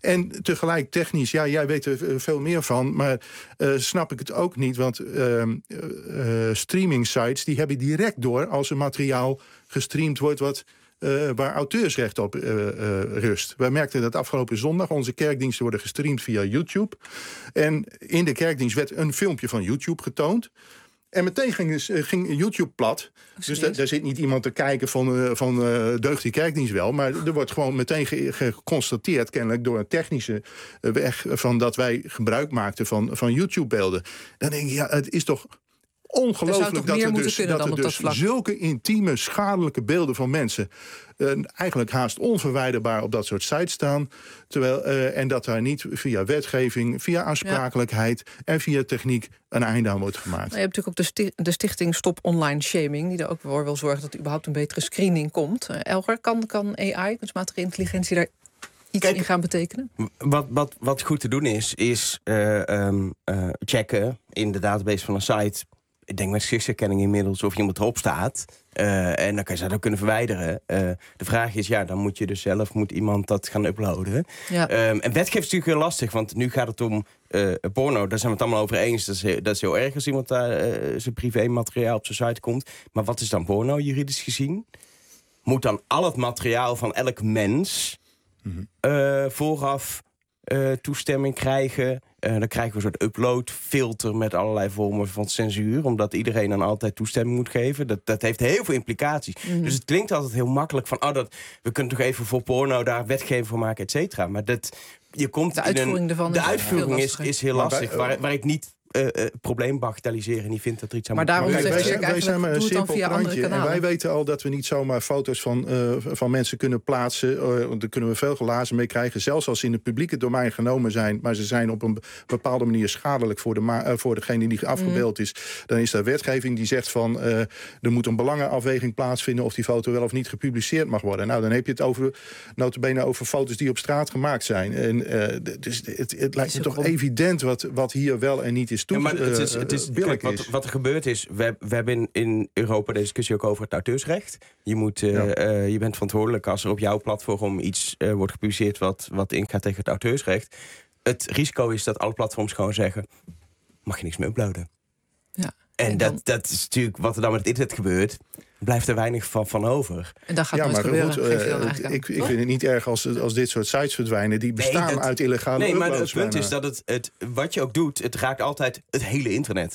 [SPEAKER 1] En tegelijk technisch, ja, jij weet er veel meer van, maar uh, snap ik het ook niet. Want uh, uh, streaming sites die hebben direct door als er materiaal gestreamd wordt wat Uh, waar auteursrecht op uh, uh, rust. Wij merkten dat afgelopen zondag. Onze kerkdiensten worden gestreamd via YouTube. En in de kerkdienst werd een filmpje van YouTube getoond. En meteen ging, uh, ging YouTube plat. Dus da- daar zit niet iemand te kijken van, uh, van uh, deugt die kerkdienst wel. Maar er wordt gewoon meteen ge- geconstateerd, kennelijk door een technische uh, weg, van dat wij gebruik maakten van, van YouTube-beelden. Dan denk ik, ja, het is toch ongelooflijk dat er dus, dat er dus dat zulke intieme, schadelijke beelden van mensen Uh, eigenlijk haast onverwijderbaar op dat soort sites staan. Terwijl, uh, en dat daar niet via wetgeving, via aansprakelijkheid ja. en via techniek een einde aan wordt gemaakt.
[SPEAKER 4] Nou, je hebt natuurlijk ook de, sti- de stichting Stop Online Shaming, die er ook voor wil zorgen dat er überhaupt een betere screening komt. Uh, Elger, kan, kan A I, kunstmatige intelligentie, daar iets Kijk, in gaan betekenen?
[SPEAKER 15] Wat, wat, wat goed te doen is, is uh, um, uh, checken in de database van een site. Ik denk met gezichtsherkenning inmiddels of iemand erop staat. Uh, en dan kan je dat kunnen verwijderen. Uh, de vraag is, ja, dan moet je dus zelf, moet iemand dat gaan uploaden. Ja. Um, en wetgeving is natuurlijk heel lastig, want nu gaat het om uh, porno. Daar zijn we het allemaal over eens. Dat is, heel, dat is heel erg als iemand daar uh, zijn privé-materiaal op zijn site komt. Maar wat is dan porno, juridisch gezien? Moet dan al het materiaal van elk mens mm-hmm. uh, vooraf uh, toestemming krijgen? Uh, dan krijgen we een soort uploadfilter met allerlei vormen van censuur, omdat iedereen dan altijd toestemming moet geven. Dat, dat heeft heel veel implicaties. Mm-hmm. Dus het klinkt altijd heel makkelijk van, oh, dat, we kunnen toch even voor porno daar wetgeving voor maken, et cetera. Maar dat, je komt
[SPEAKER 4] de uitvoering
[SPEAKER 15] in een,
[SPEAKER 4] ervan
[SPEAKER 15] de
[SPEAKER 4] is
[SPEAKER 15] uitvoering
[SPEAKER 4] heel
[SPEAKER 15] is, is heel lastig, bij, uh, waar, waar ik niet Uh, uh, probleem bagatelliseren en die vindt dat er iets aan
[SPEAKER 4] maar
[SPEAKER 15] moet
[SPEAKER 4] daarom
[SPEAKER 15] worden.
[SPEAKER 1] Wij, wij, wij zijn maar een simpel krantje. En wij weten al dat we niet zomaar foto's van, uh, van mensen kunnen plaatsen. Uh, want daar kunnen we veel glazen mee krijgen. Zelfs als ze in het publieke domein genomen zijn, maar ze zijn op een bepaalde manier schadelijk voor, de ma- uh, voor degene die afgebeeld is. Dan is er wetgeving die zegt van uh, er moet een belangenafweging plaatsvinden of die foto wel of niet gepubliceerd mag worden. Nou, dan heb je het over, notabene over foto's die op straat gemaakt zijn. En, uh, dus het, het lijkt me toch om... evident wat, wat hier wel en niet is. Toe, ja, maar het is, het is, uh, kijk,
[SPEAKER 15] wat, wat er gebeurd is, we, we hebben in, in Europa deze discussie ook over het auteursrecht. Je, moet, uh, ja. uh, je bent verantwoordelijk als er op jouw platform iets uh, wordt gepubliceerd wat, wat ingaat tegen het auteursrecht. Het risico is dat alle platforms gewoon zeggen, mag je niks meer uploaden.
[SPEAKER 4] Ja.
[SPEAKER 15] En, en dat, dat is natuurlijk wat er dan met het internet gebeurt. Blijft er weinig van, van over.
[SPEAKER 4] En dat gaat
[SPEAKER 1] ja,
[SPEAKER 4] nooit
[SPEAKER 1] maar
[SPEAKER 4] gebeuren.
[SPEAKER 1] Goed, uh, ik, ik vind het niet erg als, als dit soort sites verdwijnen. Die bestaan nee, dat, uit illegale
[SPEAKER 15] nee,
[SPEAKER 1] uploads.
[SPEAKER 15] Nee, maar het punt is dat het, het, wat je ook doet, het raakt altijd het hele internet.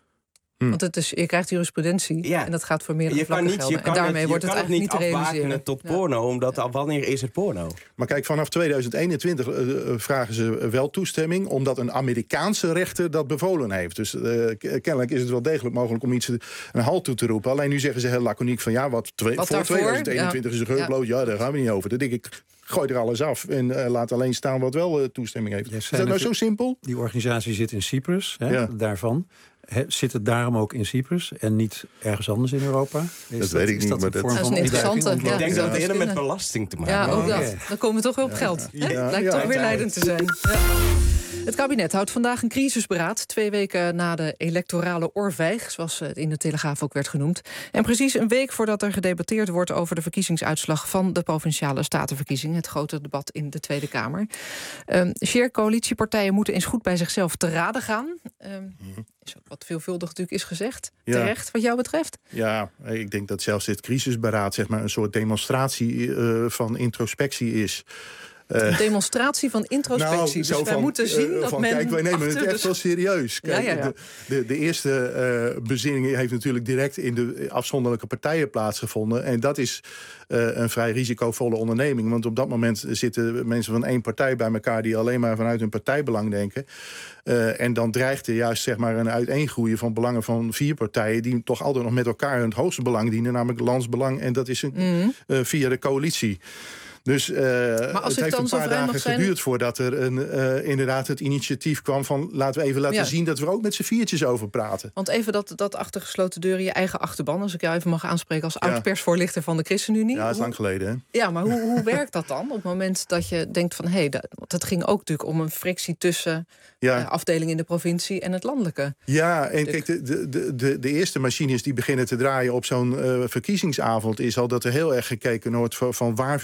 [SPEAKER 4] Hm. Want het is, je krijgt jurisprudentie ja. en dat gaat voor meerdere vlakken
[SPEAKER 15] niet,
[SPEAKER 4] gelden. En daarmee
[SPEAKER 15] het,
[SPEAKER 4] wordt het eigenlijk niet te realiseren.
[SPEAKER 15] tot porno, ja. omdat al wanneer is het porno?
[SPEAKER 1] Maar kijk, vanaf tweeduizend eenentwintig uh, vragen ze wel toestemming, omdat een Amerikaanse rechter dat bevolen heeft. Dus uh, kennelijk is het wel degelijk mogelijk om iets een halt toe te roepen. Alleen nu zeggen ze heel laconiek van ja, wat, twee, wat voor tweeduizend eenentwintig ja. is een geupload. Ja. ja, daar gaan we niet over. Dan denk ik, gooi er alles af en uh, laat alleen staan wat wel uh, toestemming heeft. Ja, is dat nou zo simpel?
[SPEAKER 16] Die organisatie zit in Cyprus, hè,
[SPEAKER 1] ja.
[SPEAKER 16] daarvan. He, zit het daarom ook in Cyprus en niet ergens anders in Europa?
[SPEAKER 1] Is dat, dat weet ik niet.
[SPEAKER 16] Dat,
[SPEAKER 1] maar
[SPEAKER 16] dat,
[SPEAKER 4] dat is een interessante. Ja,
[SPEAKER 15] ik denk
[SPEAKER 4] ja.
[SPEAKER 15] dat het eerder met belasting te maken
[SPEAKER 4] heeft. Ja, ook
[SPEAKER 16] okay.
[SPEAKER 4] dat. Dan komen we toch weer op
[SPEAKER 1] ja.
[SPEAKER 4] geld.
[SPEAKER 1] Ja.
[SPEAKER 4] Ja.
[SPEAKER 1] Ja.
[SPEAKER 4] Lijkt
[SPEAKER 1] ja,
[SPEAKER 4] toch weer leidend te zijn. Ja. Het kabinet houdt vandaag een crisisberaad. Twee weken na de electorale oorvijg, zoals het in de Telegraaf ook werd genoemd. En precies een week voordat er gedebatteerd wordt over de verkiezingsuitslag van de Provinciale Statenverkiezingen. Het grote debat in de Tweede Kamer. Um, Sjeer, coalitiepartijen moeten eens goed bij zichzelf te raden gaan. Um, is ook wat veelvuldig natuurlijk is gezegd. Ja. Terecht, wat jou betreft?
[SPEAKER 1] Ja, ik denk dat zelfs dit crisisberaad zeg maar een soort demonstratie uh, van introspectie is.
[SPEAKER 4] Uh, een demonstratie van introspectie. Nou, dus wij van, moeten zien uh, dat
[SPEAKER 1] van,
[SPEAKER 4] men...
[SPEAKER 1] Kijk, wij nemen het echt
[SPEAKER 4] dus...
[SPEAKER 1] wel serieus. Kijk,
[SPEAKER 4] ja, ja, ja.
[SPEAKER 1] De, de, de eerste uh, bezinning heeft natuurlijk direct in de afzonderlijke partijen plaatsgevonden. En dat is uh, een vrij risicovolle onderneming. Want op dat moment zitten mensen van één partij bij elkaar die alleen maar vanuit hun partijbelang denken. Uh, en dan dreigt er juist zeg maar, een uiteengroeien van belangen van vier partijen die toch altijd nog met elkaar hun hoogste belang dienen, namelijk het landsbelang. En dat is een, mm-hmm. uh, via de coalitie. Dus uh, het heeft een paar dagen zijn... geduurd voordat er een, uh, inderdaad het initiatief kwam van laten we even laten ja. zien dat we er ook met z'n viertjes over praten.
[SPEAKER 4] Want even dat, dat achter gesloten deuren je eigen achterban, als ik jou even mag aanspreken als ja. oud-persvoorlichter van de ChristenUnie.
[SPEAKER 1] Ja, dat is lang geleden. Hè?
[SPEAKER 4] Ja, maar hoe, hoe werkt dat dan? Op het moment dat je denkt van hé, hey, dat, dat ging ook natuurlijk om een frictie tussen ja. uh, afdeling in de provincie en het landelijke.
[SPEAKER 1] Ja, en kijk, de, de, de, de eerste machines die beginnen te draaien op zo'n uh, verkiezingsavond is al dat er heel erg gekeken wordt van, van waar, waar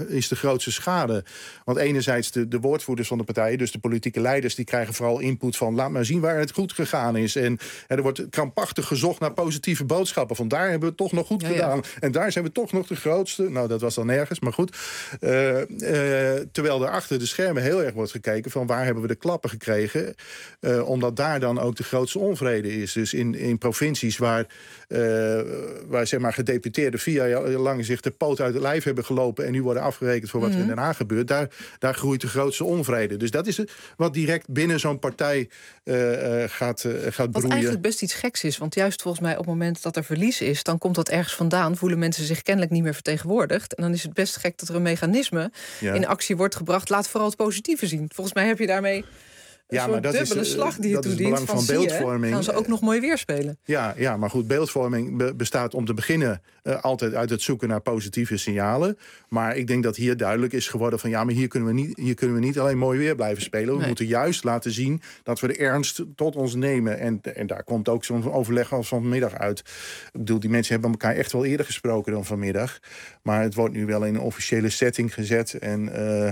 [SPEAKER 1] is de grootste schade? Want enerzijds de, de woordvoerders van de partijen, dus de politieke leiders, die krijgen vooral input van laat maar zien waar het goed gegaan is. En, en er wordt krampachtig gezocht naar positieve boodschappen. Van daar hebben we het toch nog goed ja, gedaan. Ja. En daar zijn we toch nog de grootste. Nou, dat was dan nergens, maar goed. Uh, uh, terwijl er achter de schermen heel erg wordt gekeken van waar hebben we de klappen gekregen. Uh, omdat daar dan ook de grootste onvrede is. Dus in, in provincies waar, uh, waar zeg maar gedeputeerden vier jaar lang zich de poot uit het lijf hebben gelopen en nu worden afgerekend voor wat mm-hmm. er in Den Haag gebeurt, daar, daar groeit de grootste onvrede. Dus dat is het wat direct binnen zo'n partij uh, uh, gaat, uh, gaat broeien.
[SPEAKER 4] Wat eigenlijk best iets geks is, want juist volgens mij op het moment dat er verlies is, dan komt dat ergens vandaan, voelen mensen zich kennelijk niet meer vertegenwoordigd. En dan is het best gek dat er een mechanisme ja. in actie wordt gebracht. Laat vooral het positieve zien. Volgens mij heb je daarmee een ja, soort maar dat dubbele is, slag die je toedient. Van, van beeldvorming. Gaan ze ook nog mooi weerspelen.
[SPEAKER 1] Ja, ja, maar goed, beeldvorming be- bestaat om te beginnen uh, altijd uit het zoeken naar positieve signalen. Maar ik denk dat hier duidelijk is geworden van ja, maar hier kunnen we niet, hier kunnen we niet alleen mooi weer blijven spelen. We nee. moeten juist laten zien dat we de ernst tot ons nemen. En, en daar komt ook zo'n overleg als vanmiddag uit. Ik bedoel, die mensen hebben elkaar echt wel eerder gesproken dan vanmiddag. Maar het wordt nu wel in een officiële setting gezet. En uh,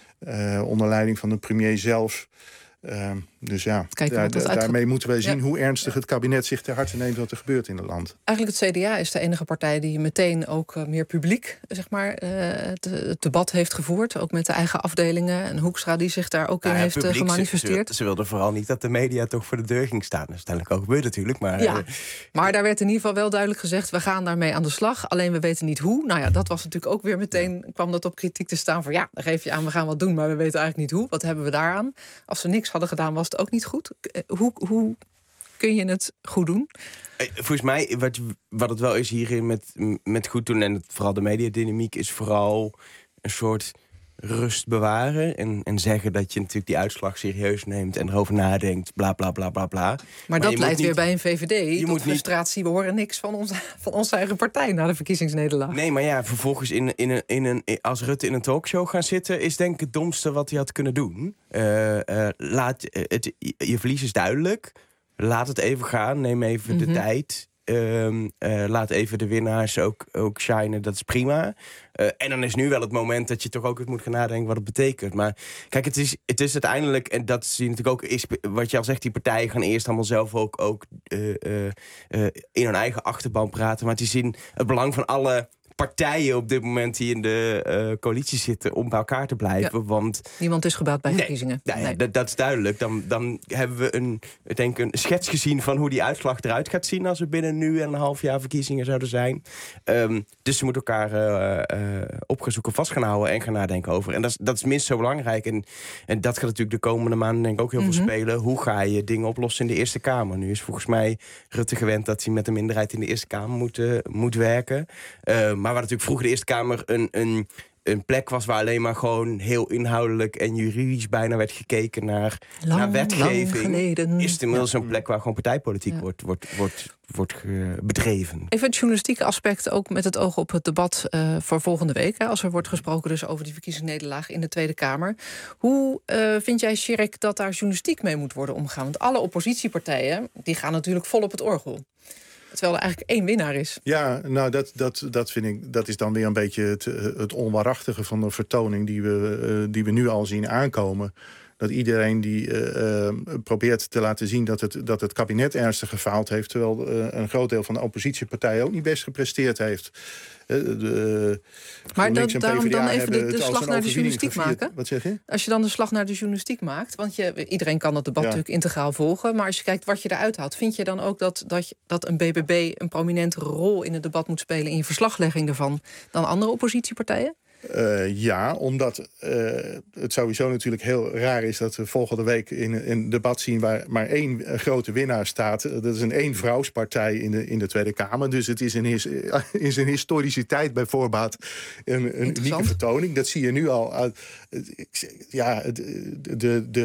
[SPEAKER 1] uh, onder leiding van de premier zelf. Uh, dus ja, daar, da- daarmee moeten wij zien ja. hoe ernstig het kabinet zich ter harte neemt wat er gebeurt in het land.
[SPEAKER 4] Eigenlijk het C D A is de enige partij die meteen ook uh, meer publiek zeg maar, uh, het, het debat heeft gevoerd. Ook met de eigen afdelingen. En Hoekstra die zich daar ook nou in ja, heeft publiek, gemanifesteerd.
[SPEAKER 15] Ze, ze wilden vooral niet dat de media toch voor de deur ging staan. Dat is uiteindelijk ook gebeurd natuurlijk. Maar,
[SPEAKER 4] ja,
[SPEAKER 15] uh,
[SPEAKER 4] maar daar werd in ieder geval wel duidelijk gezegd, we gaan daarmee aan de slag. Alleen we weten niet hoe. Nou ja, dat was natuurlijk ook weer meteen, kwam dat op kritiek te staan. Voor ja, dan geef je aan, we gaan wat doen, maar we weten eigenlijk niet hoe. Wat hebben we daaraan? Als ze niks hadden gedaan, was het ook niet goed. Hoe, hoe kun je het goed doen?
[SPEAKER 15] Volgens mij, wat, wat het wel is hierin met, met goed doen en het, vooral de mediadynamiek, is vooral een soort rust bewaren. En, en zeggen dat je natuurlijk die uitslag serieus neemt en erover nadenkt, bla bla bla bla bla. Maar,
[SPEAKER 4] maar dat leidt weer bij een V V D je tot frustratie. Niet... We horen niks van, ons, van onze eigen partij na de verkiezingsnederlaag.
[SPEAKER 15] Nee, maar ja, vervolgens in, in een, in een, als Rutte in een talkshow gaan zitten, is denk ik het domste wat hij had kunnen doen. Uh, uh, laat, uh, het, je verlies is duidelijk. Laat het even gaan. Neem even mm-hmm. de tijd. Um, uh, laat even de winnaars ook, ook shinen, dat is prima. Uh, en dan is nu wel het moment dat je toch ook eens moet gaan nadenken wat het betekent. Maar kijk, het is, het is uiteindelijk, en dat zie je natuurlijk ook, is, wat je al zegt, die partijen gaan eerst allemaal zelf ook, ook uh, uh, uh, in hun eigen achterban praten. Maar het is in het belang van alle partijen op dit moment die in de uh, coalitie zitten om bij elkaar te blijven. Ja. Want
[SPEAKER 4] niemand is gebaat bij nee, verkiezingen.
[SPEAKER 15] Nee,
[SPEAKER 4] nee.
[SPEAKER 15] Dat, dat is duidelijk. Dan, dan hebben we een, ik denk een schets gezien van hoe die uitslag eruit gaat zien als er binnen nu en een half jaar verkiezingen zouden zijn. Um, dus ze moeten elkaar uh, uh, op gaan zoeken, vast gaan houden en gaan nadenken over. En dat is, dat is minstens zo belangrijk. En, en dat gaat natuurlijk de komende maanden denk ik ook heel mm-hmm. veel spelen. Hoe ga je dingen oplossen in de Eerste Kamer? Nu is volgens mij Rutte gewend dat hij met een minderheid in de Eerste Kamer moet, uh, moet werken. Uh, Maar waar natuurlijk vroeger de Eerste Kamer een, een, een plek was waar alleen maar gewoon heel inhoudelijk en juridisch bijna werd gekeken naar,
[SPEAKER 4] lang,
[SPEAKER 15] naar wetgeving,
[SPEAKER 4] is
[SPEAKER 15] het inmiddels ja. een plek waar gewoon partijpolitiek ja. wordt, wordt, wordt, wordt bedreven.
[SPEAKER 4] Even het journalistieke aspect, ook met het oog op het debat uh, voor volgende week. Hè, als er wordt gesproken dus over die verkiezingsnederlaag in de Tweede Kamer. Hoe uh, vind jij, Sjerk, dat daar journalistiek mee moet worden omgegaan? Want alle oppositiepartijen die gaan natuurlijk vol op het orgel. Terwijl er eigenlijk één winnaar is.
[SPEAKER 1] Ja, nou, dat, dat, dat vind ik, dat is dan weer een beetje het, het onwaarachtige van de vertoning die we, uh, die we nu al zien aankomen. Dat iedereen die uh, uh, probeert te laten zien dat het, dat het kabinet ernstig gefaald heeft, terwijl uh, een groot deel van de oppositiepartijen ook niet best gepresteerd heeft. Uh, de,
[SPEAKER 4] maar dat, daarom dan even de, de slag naar de journalistiek
[SPEAKER 1] gevierd.
[SPEAKER 4] maken.
[SPEAKER 1] Wat zeg je?
[SPEAKER 4] Als je dan de slag naar de journalistiek maakt, want je, iedereen kan dat debat ja. natuurlijk integraal volgen, maar als je kijkt wat je eruit haalt, vind je dan ook dat, dat, je, dat een B B B een prominentere rol in het debat moet spelen in je verslaglegging ervan dan andere oppositiepartijen?
[SPEAKER 1] Uh, ja, omdat uh, het sowieso natuurlijk heel raar is dat we volgende week in een debat zien waar maar één grote winnaar staat. Dat is een één-vrouwspartij in de, in de Tweede Kamer. Dus het is in, his, in zijn historiciteit bij voorbaat een, een unieke vertoning. Dat zie je nu al uit. Ja, de, de, de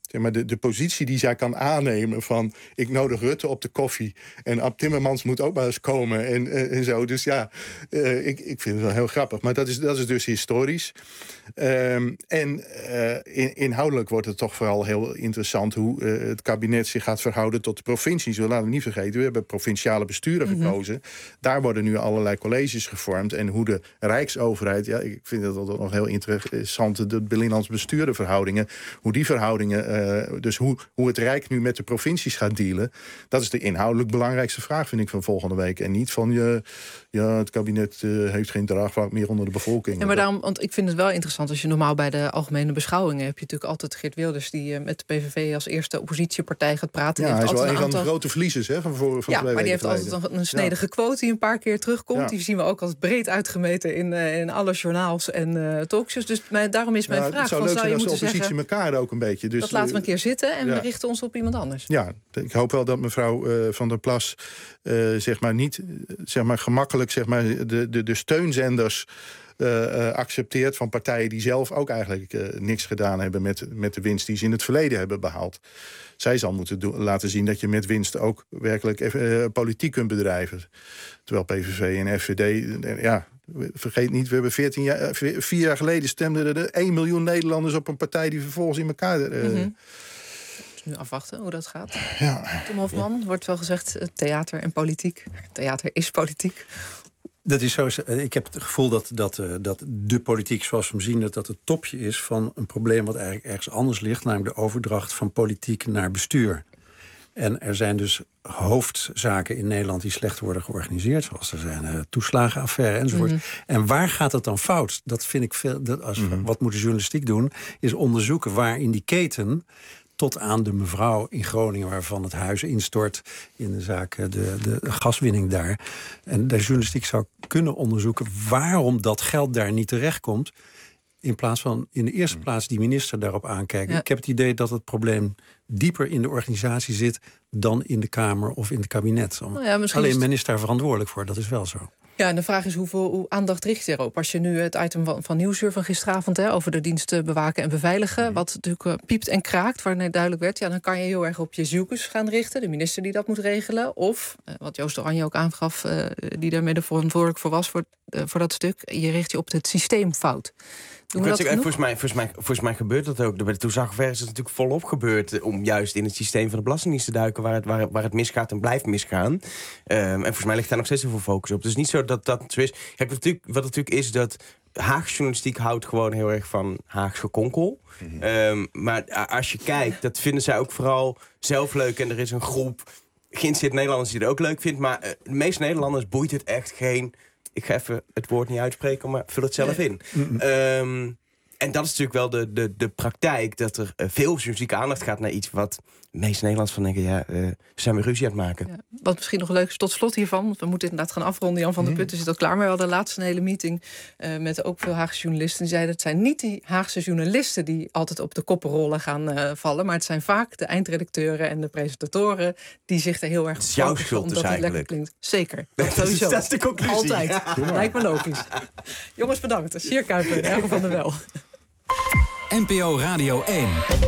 [SPEAKER 1] zeg maar, de, de positie die zij kan aannemen van... ik nodig Rutte op de koffie en Ab Timmermans moet ook maar eens komen en, en, en zo. Dus ja, uh, ik, ik vind het wel heel grappig. Maar dat is, dat is dus historisch. Um, en uh, in, inhoudelijk wordt het toch vooral heel interessant... hoe uh, het kabinet zich gaat verhouden tot de provincies. We laten we niet vergeten, we hebben provinciale besturen mm-hmm. gekozen. Daar worden nu allerlei colleges gevormd. En hoe de Rijksoverheid... ja, ik vind het altijd nog heel interessant... de binnenlands besturenverhoudingen... hoe die verhoudingen... Uh, dus hoe, hoe het Rijk nu met de provincies gaat dealen... dat is de inhoudelijk belangrijkste vraag, vind ik, van volgende week. En niet van, je, ja, het kabinet uh, heeft geen draagvlak meer onder de bevolking.
[SPEAKER 4] Ja, maar daarom, want ik vind het wel interessant... als je normaal bij de algemene beschouwingen... heb je natuurlijk altijd Geert Wilders... die uh, met de P V V als eerste oppositiepartij gaat praten.
[SPEAKER 1] Ja,
[SPEAKER 4] hij
[SPEAKER 1] is wel een, een
[SPEAKER 4] aantal...
[SPEAKER 1] van de grote verliezers hè, van, voor, van
[SPEAKER 4] ja,
[SPEAKER 1] twee
[SPEAKER 4] maar die heeft
[SPEAKER 1] geleden.
[SPEAKER 4] altijd een snedige ja. quote die een paar keer terugkomt. Ja. Die zien we ook als breed uitgemeten in, uh, in alle journaals en uh, talkshows. Dus mijn, daarom is mijn
[SPEAKER 1] ja,
[SPEAKER 4] vraag...
[SPEAKER 1] Het zou
[SPEAKER 4] van,
[SPEAKER 1] leuk
[SPEAKER 4] zou
[SPEAKER 1] zijn
[SPEAKER 4] je
[SPEAKER 1] als de oppositie
[SPEAKER 4] zeggen,
[SPEAKER 1] elkaar ook een beetje... Dus,
[SPEAKER 4] dat laten we een keer zitten en
[SPEAKER 1] ja.
[SPEAKER 4] we richten ons op iemand anders.
[SPEAKER 1] Ja, ik hoop wel dat mevrouw uh, Van der Plas... Uh, zeg maar niet zeg maar gemakkelijk zeg maar, de, de, de steunzenders... Uh, uh, accepteert van partijen die zelf ook eigenlijk uh, niks gedaan hebben... Met, met de winst die ze in het verleden hebben behaald. Zij zal moeten do- laten zien dat je met winst ook werkelijk uh, politiek kunt bedrijven. Terwijl P V V en F V D... Uh, ja, vergeet niet, we hebben veertien jaar, uh, vier jaar geleden... stemden er één miljoen Nederlanders op een partij... die vervolgens in elkaar... Uh,
[SPEAKER 4] mm-hmm. Nu afwachten hoe dat gaat.
[SPEAKER 1] Ja.
[SPEAKER 4] Tom Hofman, wordt wel gezegd theater en politiek. Theater is politiek.
[SPEAKER 16] Dat is zo. Ik heb het gevoel dat, dat, dat de politiek zoals we hem zien... dat dat het topje is van een probleem wat eigenlijk ergens anders ligt... namelijk de overdracht van politiek naar bestuur. En er zijn dus hoofdzaken in Nederland die slecht worden georganiseerd... zoals er zijn uh, toeslagenaffaire enzovoort. Mm-hmm. En waar gaat het dan fout? Dat vind ik veel. Dat als, mm-hmm. Wat moet de journalistiek doen? Is onderzoeken waar in die keten... tot aan de mevrouw in Groningen waarvan het huis instort... in de zaak de, de gaswinning daar. En de journalistiek zou kunnen onderzoeken... waarom dat geld daar niet terechtkomt... in plaats van in de eerste plaats die minister daarop aankijken. Ja. Ik heb het idee dat het probleem dieper in de organisatie zit... dan in de Kamer of in het kabinet.
[SPEAKER 4] Nou ja,
[SPEAKER 16] Alleen men is daar verantwoordelijk voor, dat is wel zo.
[SPEAKER 4] Ja, en de vraag is hoeveel hoe aandacht richt je erop? Als je nu het item van, van Nieuwsuur van gisteravond... Hè, over de diensten bewaken en beveiligen... Mm. wat natuurlijk uh, piept en kraakt, waar net duidelijk werd... ja, dan kan je heel erg op je Jezus gaan richten... de minister die dat moet regelen. Of, uh, wat Joost Oranje ook aangaf... Uh, die daarmee de verantwoordelijk voor was voor, uh, voor dat stuk... je richt je op het systeemfout. Doen we dat
[SPEAKER 15] zeggen, volgens, mij, volgens, mij, volgens mij gebeurt dat ook. Bij de toeslagaffaire is het natuurlijk volop gebeurd... om juist in het systeem van de Belastingdienst te duiken... waar het, waar, waar het misgaat en blijft misgaan. Um, en volgens mij ligt daar nog steeds heel veel focus op. Dus niet zo dat dat zo is. Kijk, wat natuurlijk, wat natuurlijk is dat... Haagse journalistiek houdt gewoon heel erg van Haags gekonkel. Mm-hmm. Um, maar als je kijkt, dat vinden zij ook vooral zelf leuk. En er is een groep geïnteresseerde Nederlanders die het ook leuk vindt. Maar uh, de meeste Nederlanders boeit het echt geen... Ik ga even het woord niet uitspreken, maar vul het zelf in. Mm-hmm. Um, en dat is natuurlijk wel de, de, de praktijk... dat er uh, veel journalistieke aandacht gaat naar iets... wat de meeste Nederlanders van denken... ja, uh, zijn we ruzie aan het maken. Ja,
[SPEAKER 4] wat misschien nog leuk is tot slot hiervan... want we moeten inderdaad gaan afronden. Jan van der Putten zit al klaar. Maar we hadden laatst een hele meeting... Uh, met ook veel Haagse journalisten. Die zeiden, het zijn niet die Haagse journalisten... die altijd op de koppenrollen gaan uh, vallen... maar het zijn vaak de eindredacteuren en de presentatoren... die zich er heel erg op focussen.
[SPEAKER 15] Het is jouw schuld dus eigenlijk.
[SPEAKER 4] Klinkt. Zeker, dat sowieso.
[SPEAKER 15] Dat is de conclusie.
[SPEAKER 4] Altijd. Ja. Lijkt me logisch. Jongens, bedankt. Sier Kuiper en Ergo van der Wel.
[SPEAKER 27] N P O Radio één.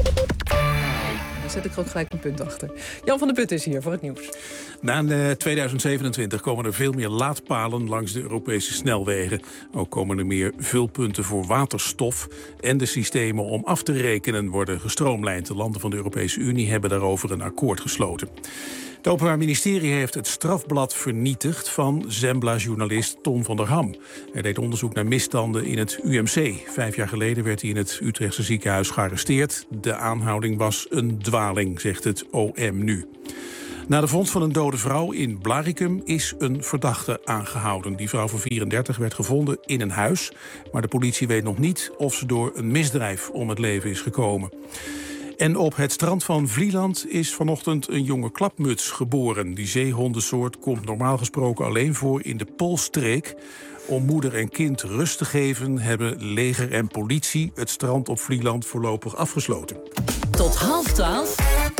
[SPEAKER 4] Dan zet ik er ook gelijk een punt achter. Jan van der Putten is hier voor het nieuws.
[SPEAKER 3] Na tweeduizend zevenentwintig komen er veel meer laadpalen langs de Europese snelwegen. Ook komen er meer vulpunten voor waterstof. En de systemen om af te rekenen worden gestroomlijnd. De landen van de Europese Unie hebben daarover een akkoord gesloten. Het Openbaar Ministerie heeft het strafblad vernietigd van Zembla-journalist Ton van der Ham. Hij deed onderzoek naar misstanden in het U M C. Vijf jaar geleden werd hij in het Utrechtse ziekenhuis gearresteerd. De aanhouding was een dwaling, zegt het O M nu. Na de vondst van een dode vrouw in Blaricum is een verdachte aangehouden. Die vrouw van vierendertig werd gevonden in een huis. Maar de politie weet nog niet of ze door een misdrijf om het leven is gekomen. En op het strand van Vlieland is vanochtend een jonge klapmuts geboren. Die zeehondensoort komt normaal gesproken alleen voor in de Poolstreek. Om moeder en kind rust te geven hebben leger en politie het strand op Vlieland voorlopig afgesloten.
[SPEAKER 31] Tot half twaalf.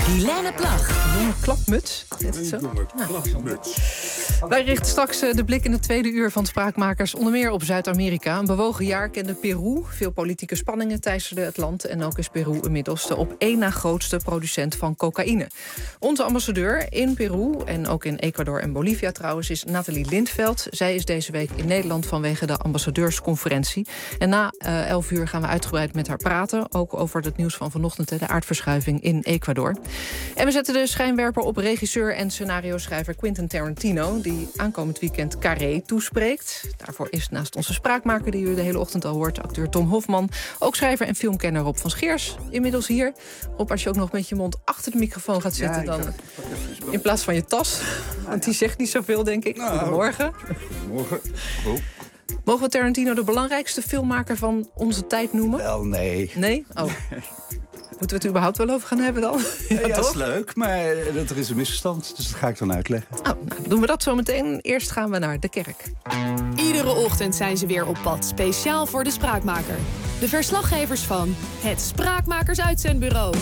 [SPEAKER 31] Guilaine Plag.
[SPEAKER 4] Jonge klapmuts. Heet het zo?
[SPEAKER 3] Jonge klapmuts.
[SPEAKER 4] Wij richten straks de blik in het tweede uur van Spraakmakers onder meer op Zuid-Amerika. Een bewogen jaar kende Peru. Veel politieke spanningen teisterden het land. En ook is Peru inmiddels de op één na grootste producent van cocaïne. Onze ambassadeur in Peru en ook in Ecuador en Bolivia trouwens is Nathalie Lindveld. Zij is deze week in Nederland vanwege de ambassadeursconferentie. En na uh, elf uur gaan we uitgebreid met haar praten. Ook over het nieuws van vanochtend, de aardverschuiving in Ecuador. En we zetten de schijnwerper op regisseur en scenario-schrijver Quentin Tarantino, die aankomend weekend Carré toespreekt. Daarvoor is naast onze spraakmaker, die u de hele ochtend al hoort, acteur Tom Hofman, ook schrijver en filmkenner Rob van Scheers. Inmiddels hier. Rob, als je ook nog met je mond achter de microfoon gaat zitten, ja, dan in plaats van je tas. Want die zegt niet zoveel, denk ik. Nou, goedemorgen.
[SPEAKER 6] Goedemorgen. Oh.
[SPEAKER 4] Mogen we Tarantino de belangrijkste filmmaker van onze tijd noemen?
[SPEAKER 6] Wel, nee.
[SPEAKER 4] Nee? Oh. Moeten we het überhaupt wel over gaan hebben dan?
[SPEAKER 6] Ja, ja, dat is leuk, maar er is een misverstand, dus dat ga ik dan uitleggen.
[SPEAKER 4] Oh, nou, doen we dat zo meteen. Eerst gaan we naar de kerk.
[SPEAKER 31] Iedere ochtend zijn ze weer op pad, speciaal voor de Spraakmaker. De verslaggevers van het Spraakmakers Uitzendbureau.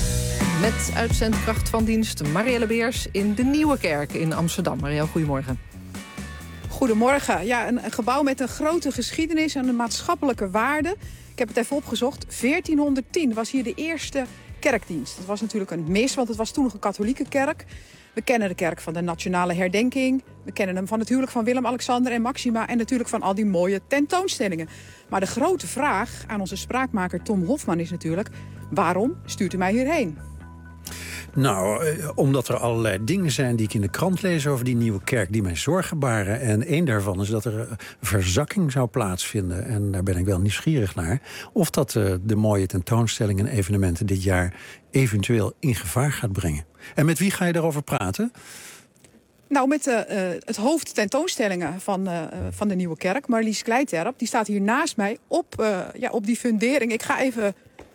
[SPEAKER 4] Met uitzendkracht van dienst Marielle Beers in de Nieuwe Kerk in Amsterdam. Marielle, goedemorgen.
[SPEAKER 17] Goedemorgen. Ja, een, een gebouw met een grote geschiedenis en een maatschappelijke waarde. Ik heb het even opgezocht. veertienhonderdtien was hier de eerste kerkdienst. Dat was natuurlijk een mis, want het was toen nog een katholieke kerk. We kennen de kerk van de Nationale Herdenking. We kennen hem van het huwelijk van Willem, Alexander en Maxima. En natuurlijk van al die mooie tentoonstellingen. Maar de grote vraag aan onze spraakmaker Tom Hofman is natuurlijk: waarom stuurt u mij hierheen?
[SPEAKER 16] Nou, eh, omdat er allerlei dingen zijn die ik in de krant lees over die nieuwe kerk die mij zorgen baren. En één daarvan is dat er een verzakking zou plaatsvinden. En daar ben ik wel nieuwsgierig naar. Of dat uh, de mooie tentoonstellingen en evenementen dit jaar eventueel in gevaar gaat brengen. En met wie ga je daarover praten?
[SPEAKER 17] Nou, met uh, het hoofd tentoonstellingen van, uh, van de Nieuwe Kerk, Marlies Kleiterp. Die staat hier naast mij op, uh, ja, op die fundering. Ik ga even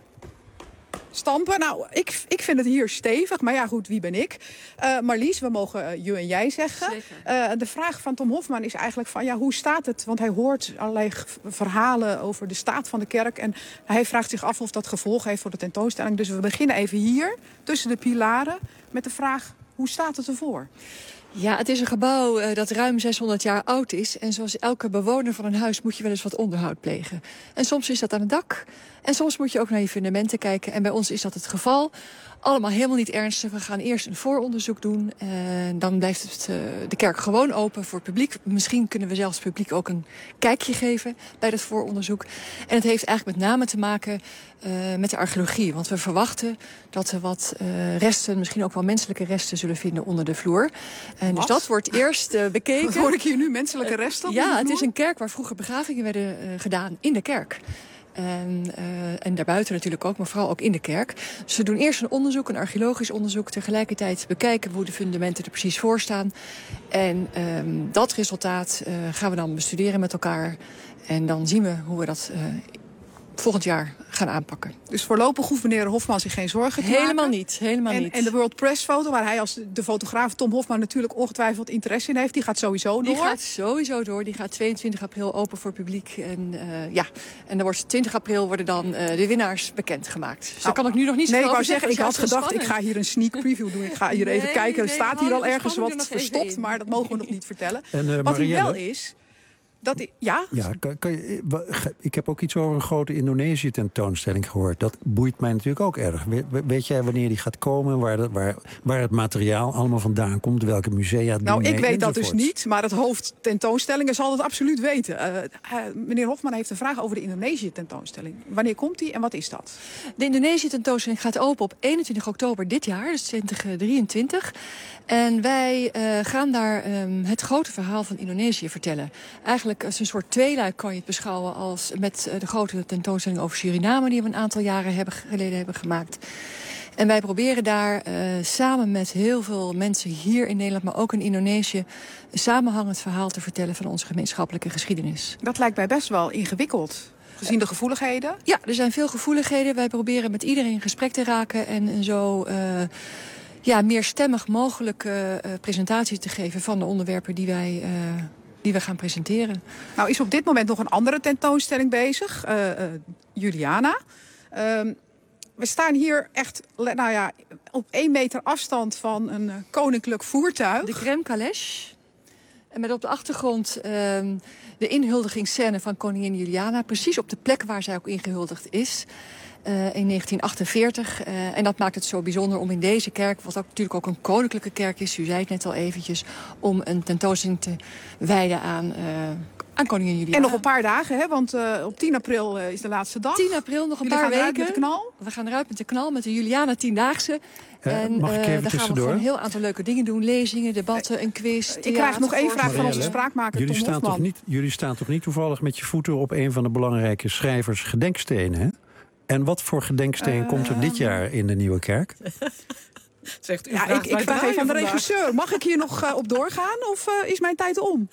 [SPEAKER 17] stampen. Nou, ik, ik vind het hier stevig. Maar ja, goed, wie ben ik? Uh, Marlies, we mogen uh, je en jij zeggen. Uh, de vraag van Tom Hofman is eigenlijk van, ja, hoe staat het? Want hij hoort allerlei verhalen over de staat van de kerk. En hij vraagt zich af of dat gevolg heeft voor de tentoonstelling. Dus we beginnen even hier, tussen de pilaren, met de vraag: hoe staat het ervoor?
[SPEAKER 18] Ja, het is een gebouw uh, dat ruim zeshonderd jaar oud is. En zoals elke bewoner van een huis moet je wel eens wat onderhoud plegen. En soms is dat aan het dak. En soms moet je ook naar je fundamenten kijken. En bij ons is dat het geval. Allemaal helemaal niet ernstig. We gaan eerst een vooronderzoek doen. En dan blijft het, uh, de kerk gewoon open voor het publiek. Misschien kunnen we zelfs het publiek ook een kijkje geven bij dat vooronderzoek. En het heeft eigenlijk met name te maken uh, met de archeologie. Want we verwachten dat we wat uh, resten, misschien ook wel menselijke resten, zullen vinden onder de vloer. En dus dat wordt eerst uh, bekeken.
[SPEAKER 17] Wat hoor ik hier nu? Menselijke resten op
[SPEAKER 18] uh,
[SPEAKER 17] de
[SPEAKER 18] Ja,
[SPEAKER 17] vloer?
[SPEAKER 18] het is een kerk waar vroeger begravingen werden uh, gedaan in de kerk. En, uh, en daarbuiten natuurlijk ook, maar vooral ook in de kerk. Dus we doen eerst een onderzoek, een archeologisch onderzoek. Tegelijkertijd bekijken hoe de fundamenten er precies voor staan. En um, dat resultaat uh, gaan we dan bestuderen met elkaar. En dan zien we hoe we dat uh, volgend jaar gaan aanpakken.
[SPEAKER 17] Dus voorlopig hoeft meneer Hofman zich geen zorgen te maken?
[SPEAKER 18] Helemaal niet, helemaal
[SPEAKER 17] en,
[SPEAKER 18] niet.
[SPEAKER 17] En de World Press foto, waar hij als de fotograaf Tom Hofman natuurlijk ongetwijfeld interesse in heeft, die gaat sowieso door?
[SPEAKER 18] Die gaat sowieso door. Die gaat tweeëntwintig april open voor publiek. En uh, ja, en dan wordt twintig april worden dan uh, de winnaars bekendgemaakt. Dus nou, daar kan ik nu nog niet zo
[SPEAKER 17] nee,
[SPEAKER 18] over
[SPEAKER 17] ik wou zeggen, ik had gedacht,
[SPEAKER 18] spannend.
[SPEAKER 17] ik ga hier een sneak preview doen. Ik ga hier nee, even kijken. Er
[SPEAKER 18] nee,
[SPEAKER 17] staat hier al ergens wat
[SPEAKER 18] er
[SPEAKER 17] verstopt, maar dat mogen we nog niet vertellen.
[SPEAKER 16] En, uh,
[SPEAKER 17] wat
[SPEAKER 16] Marielle,
[SPEAKER 17] hij wel is, dat hij, ja?
[SPEAKER 16] Ja, kan, kan je, ik heb ook iets over een grote Indonesië-tentoonstelling gehoord. Dat boeit mij natuurlijk ook erg. Weet, weet jij wanneer die gaat komen? Waar, dat, waar, waar het materiaal allemaal vandaan komt? Welke musea het
[SPEAKER 17] Nou, ik weet
[SPEAKER 16] enzovoort.
[SPEAKER 17] dat dus niet. Maar het hoofd tentoonstellingen zal het absoluut weten. Uh, uh, meneer Hofman heeft een vraag over de Indonesië-tentoonstelling. Wanneer komt die en wat is dat?
[SPEAKER 18] De Indonesië-tentoonstelling gaat open op eenentwintig oktober dit jaar. Dus twintig drieëntwintig. En wij uh, gaan daar um, het grote verhaal van Indonesië vertellen. Eigenlijk als een soort tweeluik kan je het beschouwen als met uh, de grote tentoonstelling over Suriname die we een aantal jaren hebben, geleden hebben gemaakt. En wij proberen daar uh, samen met heel veel mensen hier in Nederland, maar ook in Indonesië, een samenhangend verhaal te vertellen van onze gemeenschappelijke geschiedenis.
[SPEAKER 17] Dat lijkt mij best wel ingewikkeld. Gezien de gevoeligheden?
[SPEAKER 18] Ja, er zijn veel gevoeligheden. Wij proberen met iedereen in gesprek te raken en, en zo Uh, ja, meer stemmig mogelijke uh, presentatie te geven van de onderwerpen die wij, uh, die we gaan presenteren.
[SPEAKER 17] Nou is op dit moment nog een andere tentoonstelling bezig, uh, uh, Juliana. Uh, we staan hier echt nou ja, op één meter afstand van een uh, koninklijk voertuig.
[SPEAKER 18] De crème calèche. En met op de achtergrond uh, de inhuldigingsscène van koningin Juliana. Precies op de plek waar zij ook ingehuldigd is. Uh, in negentien achtenveertig. Uh, en dat maakt het zo bijzonder om in deze kerk, wat ook natuurlijk ook een koninklijke kerk is, u zei het net al eventjes, om een tentoonstelling te wijden aan, uh, aan koningin Juliana.
[SPEAKER 17] En nog een paar dagen, hè? Want uh, op tien april uh, is de laatste dag.
[SPEAKER 18] tien april, nog een
[SPEAKER 17] Jullie
[SPEAKER 18] paar
[SPEAKER 17] gaan
[SPEAKER 18] weken.
[SPEAKER 17] Met de knal.
[SPEAKER 18] We gaan eruit met de knal, met de Juliana tiendaagse.
[SPEAKER 16] Uh,
[SPEAKER 18] en
[SPEAKER 16] mag ik even
[SPEAKER 18] uh, daar gaan we gewoon een heel aantal leuke dingen doen. Lezingen, debatten, een quiz, theater.
[SPEAKER 17] Ik krijg nog één vraag van onze spraakmaker
[SPEAKER 16] jullie
[SPEAKER 17] Tom
[SPEAKER 16] staan
[SPEAKER 17] Hofman.
[SPEAKER 16] toch niet, jullie staan toch niet toevallig met je voeten op een van de belangrijke schrijvers gedenkstenen, hè? En wat voor gedenksteen uh, komt er dit jaar in de Nieuwe Kerk?
[SPEAKER 4] Zegt u
[SPEAKER 17] ja, ik, ik vraag even aan de regisseur. Mag ik hier nog uh, op doorgaan of uh, is mijn tijd om?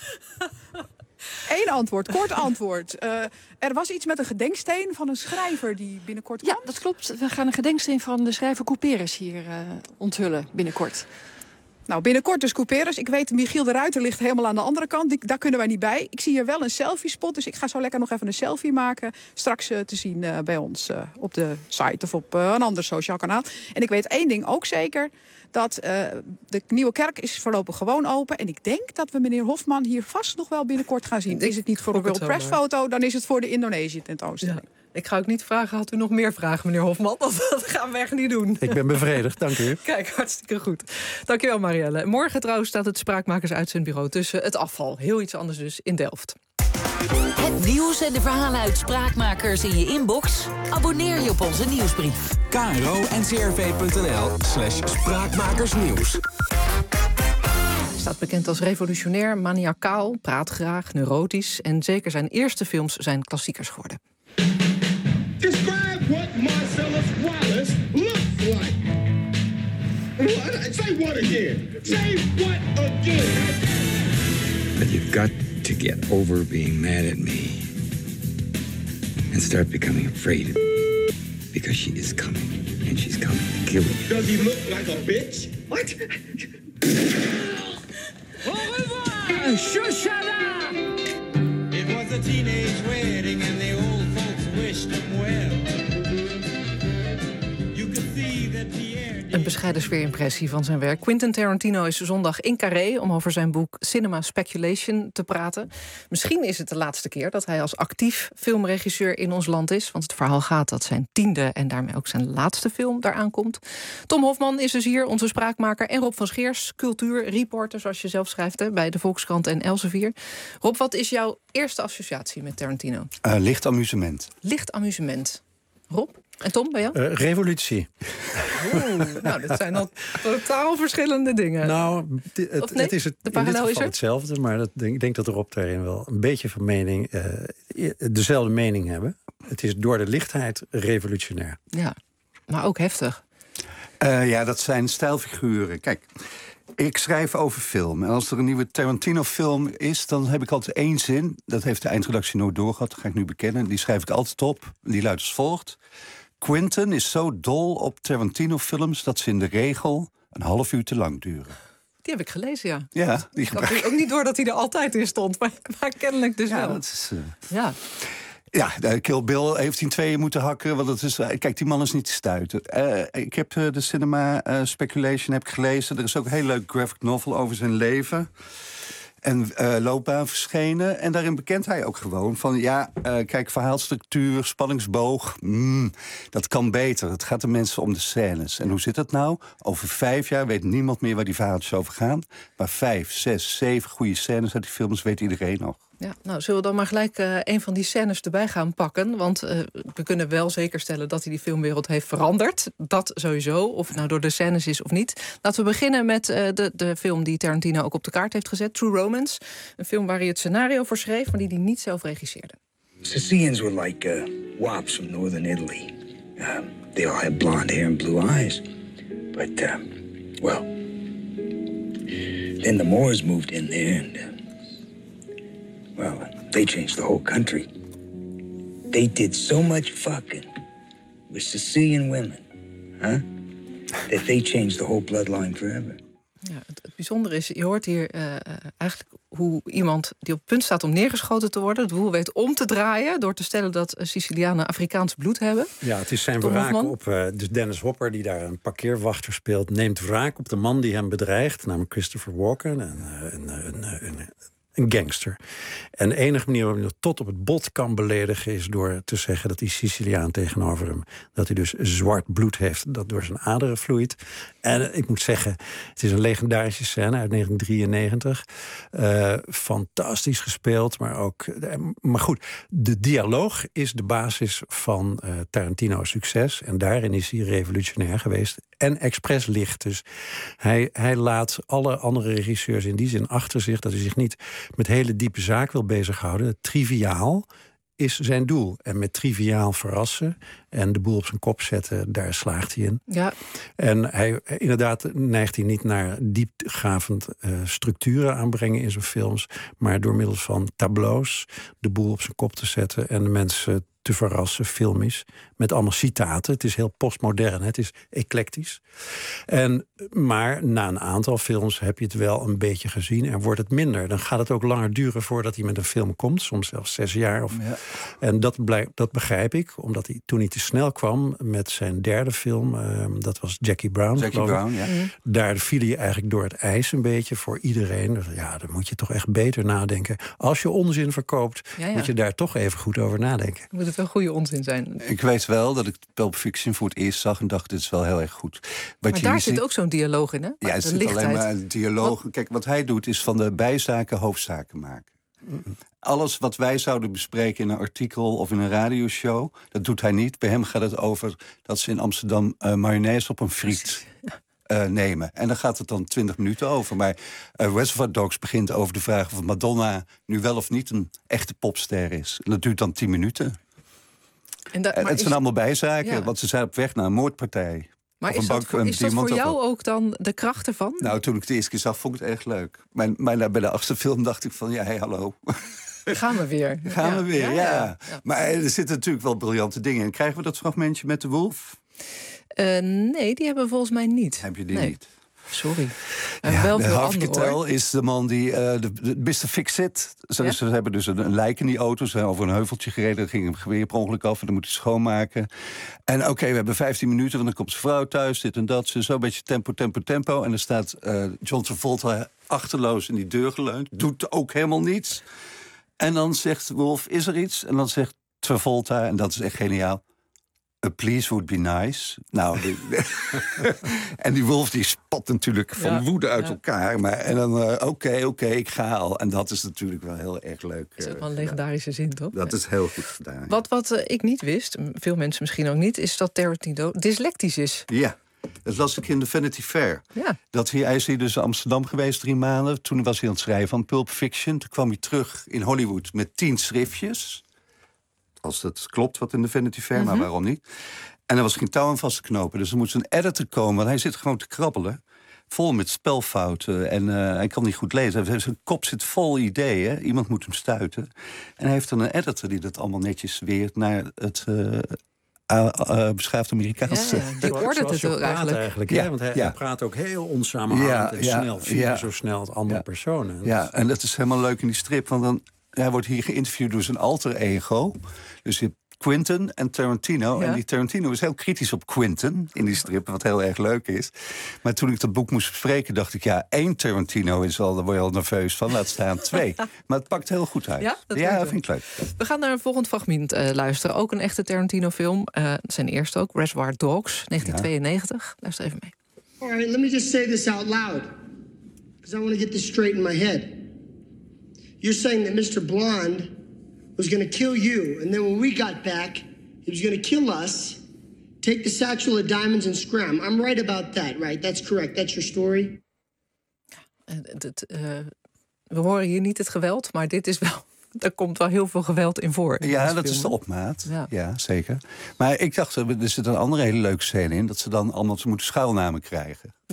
[SPEAKER 17] Eén antwoord, kort antwoord. Uh, er was iets met een gedenksteen van een schrijver die binnenkort komt.
[SPEAKER 18] Ja, dat klopt. We gaan een gedenksteen van de schrijver Couperus hier uh, onthullen binnenkort.
[SPEAKER 17] Nou, binnenkort dus Couperus. Ik weet, Michiel de Ruiter ligt helemaal aan de andere kant. Die, daar kunnen wij niet bij. Ik zie hier wel een selfie-spot, dus ik ga zo lekker nog even een selfie maken. Straks uh, te zien uh, bij ons uh, op de site of op uh, een ander sociaal kanaal. En ik weet één ding ook zeker. Dat uh, de Nieuwe Kerk is voorlopig gewoon open. En ik denk dat we meneer Hofman hier vast nog wel binnenkort gaan zien. Is het niet voor een World Press foto, dan is het voor de Indonesië tentoonstelling.
[SPEAKER 4] Ja. Ik ga ook niet vragen, had u nog meer vragen, meneer Hofman? Dat gaan we echt niet doen.
[SPEAKER 16] Ik ben bevredigd, dank u.
[SPEAKER 4] Kijk, hartstikke goed. Dankjewel, Marielle. Morgen trouwens staat het Spraakmakers-uitzendbureau tussen het afval. Heel iets anders dus in Delft.
[SPEAKER 7] Het nieuws en de verhalen uit Spraakmakers in je inbox? Abonneer je op onze nieuwsbrief.
[SPEAKER 27] K R O N C R V punt N L slash spraakmakersnieuws.
[SPEAKER 4] Hij staat bekend als revolutionair, maniacaal, praat graag, neurotisch. En zeker zijn eerste films zijn klassiekers geworden.
[SPEAKER 19] Describe what Marcellus Wallace looks like. What? Say what again? Say what again?
[SPEAKER 20] But you've got to get over being mad at me and start becoming afraid of me because she is coming and she's coming to kill you.
[SPEAKER 19] Does he look like a bitch? What? Au revoir, Shoshana! It was a teenage wedding and the old folks wished him well. You could see that Pierre...
[SPEAKER 4] Een bescheiden sfeerimpressie van zijn werk. Quentin Tarantino is zondag in Carré om over zijn boek Cinema Speculation te praten. Misschien is het de laatste keer dat hij als actief filmregisseur in ons land is. Want het verhaal gaat dat zijn tiende en daarmee ook zijn laatste film daaraan komt. Tom Hofman is dus hier, onze spraakmaker. En Rob van Scheers, cultuurreporter, zoals je zelf schrijft, hè, bij de Volkskrant en Elsevier. Rob, wat is jouw eerste associatie met Tarantino?
[SPEAKER 6] Uh, licht amusement.
[SPEAKER 4] Licht amusement. Rob? En Tom, bij jou?
[SPEAKER 16] Uh, revolutie.
[SPEAKER 4] Oeh, nou, dat zijn al totaal verschillende dingen.
[SPEAKER 16] Nou, het,
[SPEAKER 4] Of nee?
[SPEAKER 16] het is het,
[SPEAKER 4] de
[SPEAKER 16] in dit
[SPEAKER 4] is
[SPEAKER 16] geval
[SPEAKER 4] er?
[SPEAKER 16] hetzelfde, maar dat, ik denk dat Rob daarin wel een beetje van mening, uh, dezelfde mening hebben. Het is door de lichtheid revolutionair.
[SPEAKER 4] Ja, maar ook heftig.
[SPEAKER 6] Uh, ja, dat zijn stijlfiguren. Kijk, ik schrijf over film. En als er een nieuwe Tarantino-film is, dan heb ik altijd één zin. Dat heeft de eindredactie nooit doorgehad, dat ga ik nu bekennen. Die schrijf ik altijd op. Die luidt als volgt. Quentin is zo dol op Tarantino-films dat ze in de regel een half uur te lang duren.
[SPEAKER 4] Die heb ik gelezen, ja.
[SPEAKER 6] Ja, die
[SPEAKER 4] ik had ook niet door dat hij er altijd in stond, maar, maar kennelijk dus
[SPEAKER 6] ja,
[SPEAKER 4] wel.
[SPEAKER 6] Dat is, uh...
[SPEAKER 4] Ja.
[SPEAKER 6] Ja, Kill Bill heeft in tweeën moeten hakken. Want het is, kijk, die man is niet te stuiten. Uh, ik heb uh, de Cinema uh, Speculation heb ik gelezen. Er is ook een heel leuk graphic novel over zijn leven en uh, loopbaan verschenen. En daarin bekent hij ook gewoon van... ja, uh, kijk, verhaalstructuur, spanningsboog... Mm, dat kan beter. Het gaat de mensen om de scènes. En hoe zit het nou? Over vijf jaar weet niemand meer waar die verhaaltjes over gaan. Maar vijf, zes, zeven goede scènes uit die films weet iedereen nog.
[SPEAKER 4] Ja, nou, zullen we dan maar gelijk uh, een van die scènes erbij gaan pakken? Want uh, we kunnen wel zeker stellen dat hij die filmwereld heeft veranderd. Dat sowieso, of het nou door de scènes is of niet. Laten we beginnen met uh, de, de film die Tarantino ook op de kaart heeft gezet. True Romance. Een film waar hij het scenario voor schreef, maar die hij niet zelf regisseerde.
[SPEAKER 20] Sicilians were like uh, wops from northern Italy. Uh, they all had blonde hair and blue eyes. But, uh, well... then the Moors moved in there and... Uh, well, they changed the whole country. They did so much fucking with Sicilian women, huh? That they changed the whole bloodline forever.
[SPEAKER 4] Ja, het, het bijzondere is, je hoort hier uh, eigenlijk hoe iemand die op het punt staat om neergeschoten te worden... het boel weet om te draaien door te stellen dat Sicilianen Afrikaans bloed hebben.
[SPEAKER 16] Ja, het is zijn
[SPEAKER 4] Tom
[SPEAKER 16] wraak
[SPEAKER 4] Hofman.
[SPEAKER 16] op... Uh, dus Dennis Hopper, die daar een parkeerwachter speelt... neemt wraak op de man die hem bedreigt, namelijk Christopher Walken... een, een, een, een, een, een gangster. En de enige manier waarop hij tot op het bot kan beledigen... is door te zeggen dat die Siciliaan tegenover hem... dat hij dus zwart bloed heeft dat door zijn aderen vloeit. En uh, ik moet zeggen, het is een legendarische scène uit negentien drieënnegentig. Uh, fantastisch gespeeld, maar ook... Uh, maar goed, de dialoog is de basis van uh, Tarantino's succes. En daarin is hij revolutionair geweest. En expres licht. Dus hij, hij laat alle andere regisseurs in die zin achter zich... dat hij zich niet met hele diepe zaak wil bezighouden. Triviaal is zijn doel. En met triviaal verrassen en de boel op zijn kop zetten, daar slaagt hij in.
[SPEAKER 4] Ja.
[SPEAKER 16] En hij, inderdaad neigt hij niet naar diepgravend uh, structuren aanbrengen in zijn films, maar door middel van tableaus de boel op zijn kop te zetten en de mensen te verrassen, filmisch, met allemaal citaten. Het is heel postmodern, het is eclectisch. En, maar na een aantal films heb je het wel een beetje gezien en wordt het minder. Dan gaat het ook langer duren voordat hij met een film komt, soms zelfs zes jaar. Of, ja. En dat, blijk, dat begrijp ik, omdat hij toen hij te snel kwam met zijn derde film, uh, dat was Jackie Brown.
[SPEAKER 6] Jackie Brown, ja.
[SPEAKER 16] Mm. Daar viel hij eigenlijk door het ijs een beetje voor iedereen. Dus ja, dan moet je toch echt beter nadenken. Als je onzin verkoopt, ja, ja. moet je daar toch even goed over nadenken.
[SPEAKER 4] Moet het wel goede onzin zijn.
[SPEAKER 6] Ik weet wel dat ik Pulp Fiction voor het eerst zag en dacht, dit is wel heel erg goed. Wat
[SPEAKER 4] maar daar zit ziet... ook zo'n dialoog in, hè?
[SPEAKER 6] Ja, het zit alleen maar een dialoog. Wat? Kijk, wat hij doet is van de bijzaken hoofdzaken maken. Alles wat wij zouden bespreken in een artikel of in een radioshow, dat doet hij niet. Bij hem gaat het over dat ze in Amsterdam uh, mayonaise op een friet uh, nemen. En dan gaat het dan twintig minuten over. Maar uh, Reservoir Dogs begint over de vraag of Madonna nu wel of niet een echte popster is. En dat duurt dan tien minuten. En dat, en het zijn is... allemaal bijzaken, ja. want ze zijn op weg naar een moordpartij.
[SPEAKER 4] Maar is dat, voor, is dat voor jou op... ook dan de kracht ervan?
[SPEAKER 6] Nou, toen ik het de eerste keer zag, vond ik het erg leuk. Maar, maar bij de achtste film dacht ik van, ja, hey, hallo.
[SPEAKER 4] Gaan we weer.
[SPEAKER 6] Gaan
[SPEAKER 4] ja.
[SPEAKER 6] we weer, ja,
[SPEAKER 4] ja.
[SPEAKER 6] ja. ja. Maar er zitten natuurlijk wel briljante dingen in. Krijgen we dat fragmentje met de wolf?
[SPEAKER 4] Uh, nee, die hebben we volgens mij niet.
[SPEAKER 6] Heb je die
[SPEAKER 4] nee.
[SPEAKER 6] niet?
[SPEAKER 4] Sorry.
[SPEAKER 6] Ja, wel veel Harvey Keitel is de man die, uh, de, de mister Fix-It. Ze, ja? ze hebben dus een, een lijk in die auto. Ze zijn over een heuveltje gereden. Dan ging een geweer per ongeluk af en dan moet hij schoonmaken. En oké, okay, we hebben vijftien minuten, want dan komt zijn vrouw thuis, dit en dat. Zo een beetje tempo, tempo, tempo. En dan staat uh, John Travolta achterloos in die deur geleund. Doet ook helemaal niets. En dan zegt Wolf, is er iets? En dan zegt Travolta, en dat is echt geniaal, a please would be nice. Nou, die, en die Wolf die spat natuurlijk van ja, woede uit ja. elkaar. Maar, en dan, oké, uh, oké, okay, okay, ik ga al. En dat is natuurlijk wel heel erg leuk.
[SPEAKER 4] Dat is ook wel een legendarische ja. zin, toch?
[SPEAKER 6] Dat is heel goed gedaan.
[SPEAKER 4] Wat, wat uh, ik niet wist, veel mensen misschien ook niet, is dat Tarantino dyslectisch is.
[SPEAKER 6] Ja. Dat las ik in de Vanity Fair.
[SPEAKER 4] Ja.
[SPEAKER 6] Dat hij, hij is hier dus in Amsterdam geweest drie maanden. Toen was hij aan het schrijven van Pulp Fiction. Toen kwam hij terug in Hollywood met tien schriftjes. Als dat klopt wat in de Vanity Fair, mm-hmm. maar waarom niet? En er was geen touw aan vast te knopen. Dus er moest een editor komen, want hij zit gewoon te krabbelen. Vol met spelfouten en uh, hij kan niet goed lezen. Zijn kop zit vol ideeën. Iemand moet hem stuiten. En hij heeft dan een editor die dat allemaal netjes weert naar het Uh, Uh, uh, beschaafd Amerikaans.
[SPEAKER 4] Ja, ja, die ordent het ook eigenlijk.
[SPEAKER 16] eigenlijk ja, ja, want hij, ja. hij praat ook heel onsamenhangend ja, en ja, snel. Vier ja. zo snel als andere
[SPEAKER 6] ja.
[SPEAKER 16] personen.
[SPEAKER 6] Ja, en dat is helemaal leuk in die strip. Want dan, hij wordt hier geïnterviewd door zijn alter ego. Dus je hebt Quentin en Tarantino. Ja. En die Tarantino is heel kritisch op Quentin in die strip, wat heel erg leuk is. Maar toen ik dat boek moest bespreken, dacht ik, ja, één Tarantino is al, daar word je al nerveus van, laat staan twee. Maar het pakt heel goed uit.
[SPEAKER 4] Ja, dat
[SPEAKER 6] ja, vind ik leuk.
[SPEAKER 4] We gaan naar een volgend fragment uh, luisteren. Ook een echte Tarantino-film. Uh, zijn eerste ook, Reservoir Dogs, negentien tweeënnegentig. Ja. Luister even mee.
[SPEAKER 8] All right, let me just say this out loud. Because I want to get this straight in my head. You're saying that mister Blonde was going to kill you, and then when we got back, he was going to kill us, take the satchel of diamonds and scram. I'm right about that, right? That's correct. That's your story?
[SPEAKER 4] Ja, het, uh, we horen hier niet het geweld, maar dit is wel, er komt wel heel veel geweld in voor. In
[SPEAKER 6] ja, dat
[SPEAKER 4] film.
[SPEAKER 6] is de opmaat.
[SPEAKER 4] Ja.
[SPEAKER 6] ja, zeker. Maar ik dacht, er zit een andere hele leuke scène in, dat ze dan allemaal ze moeten schuilnamen krijgen.
[SPEAKER 4] Ja.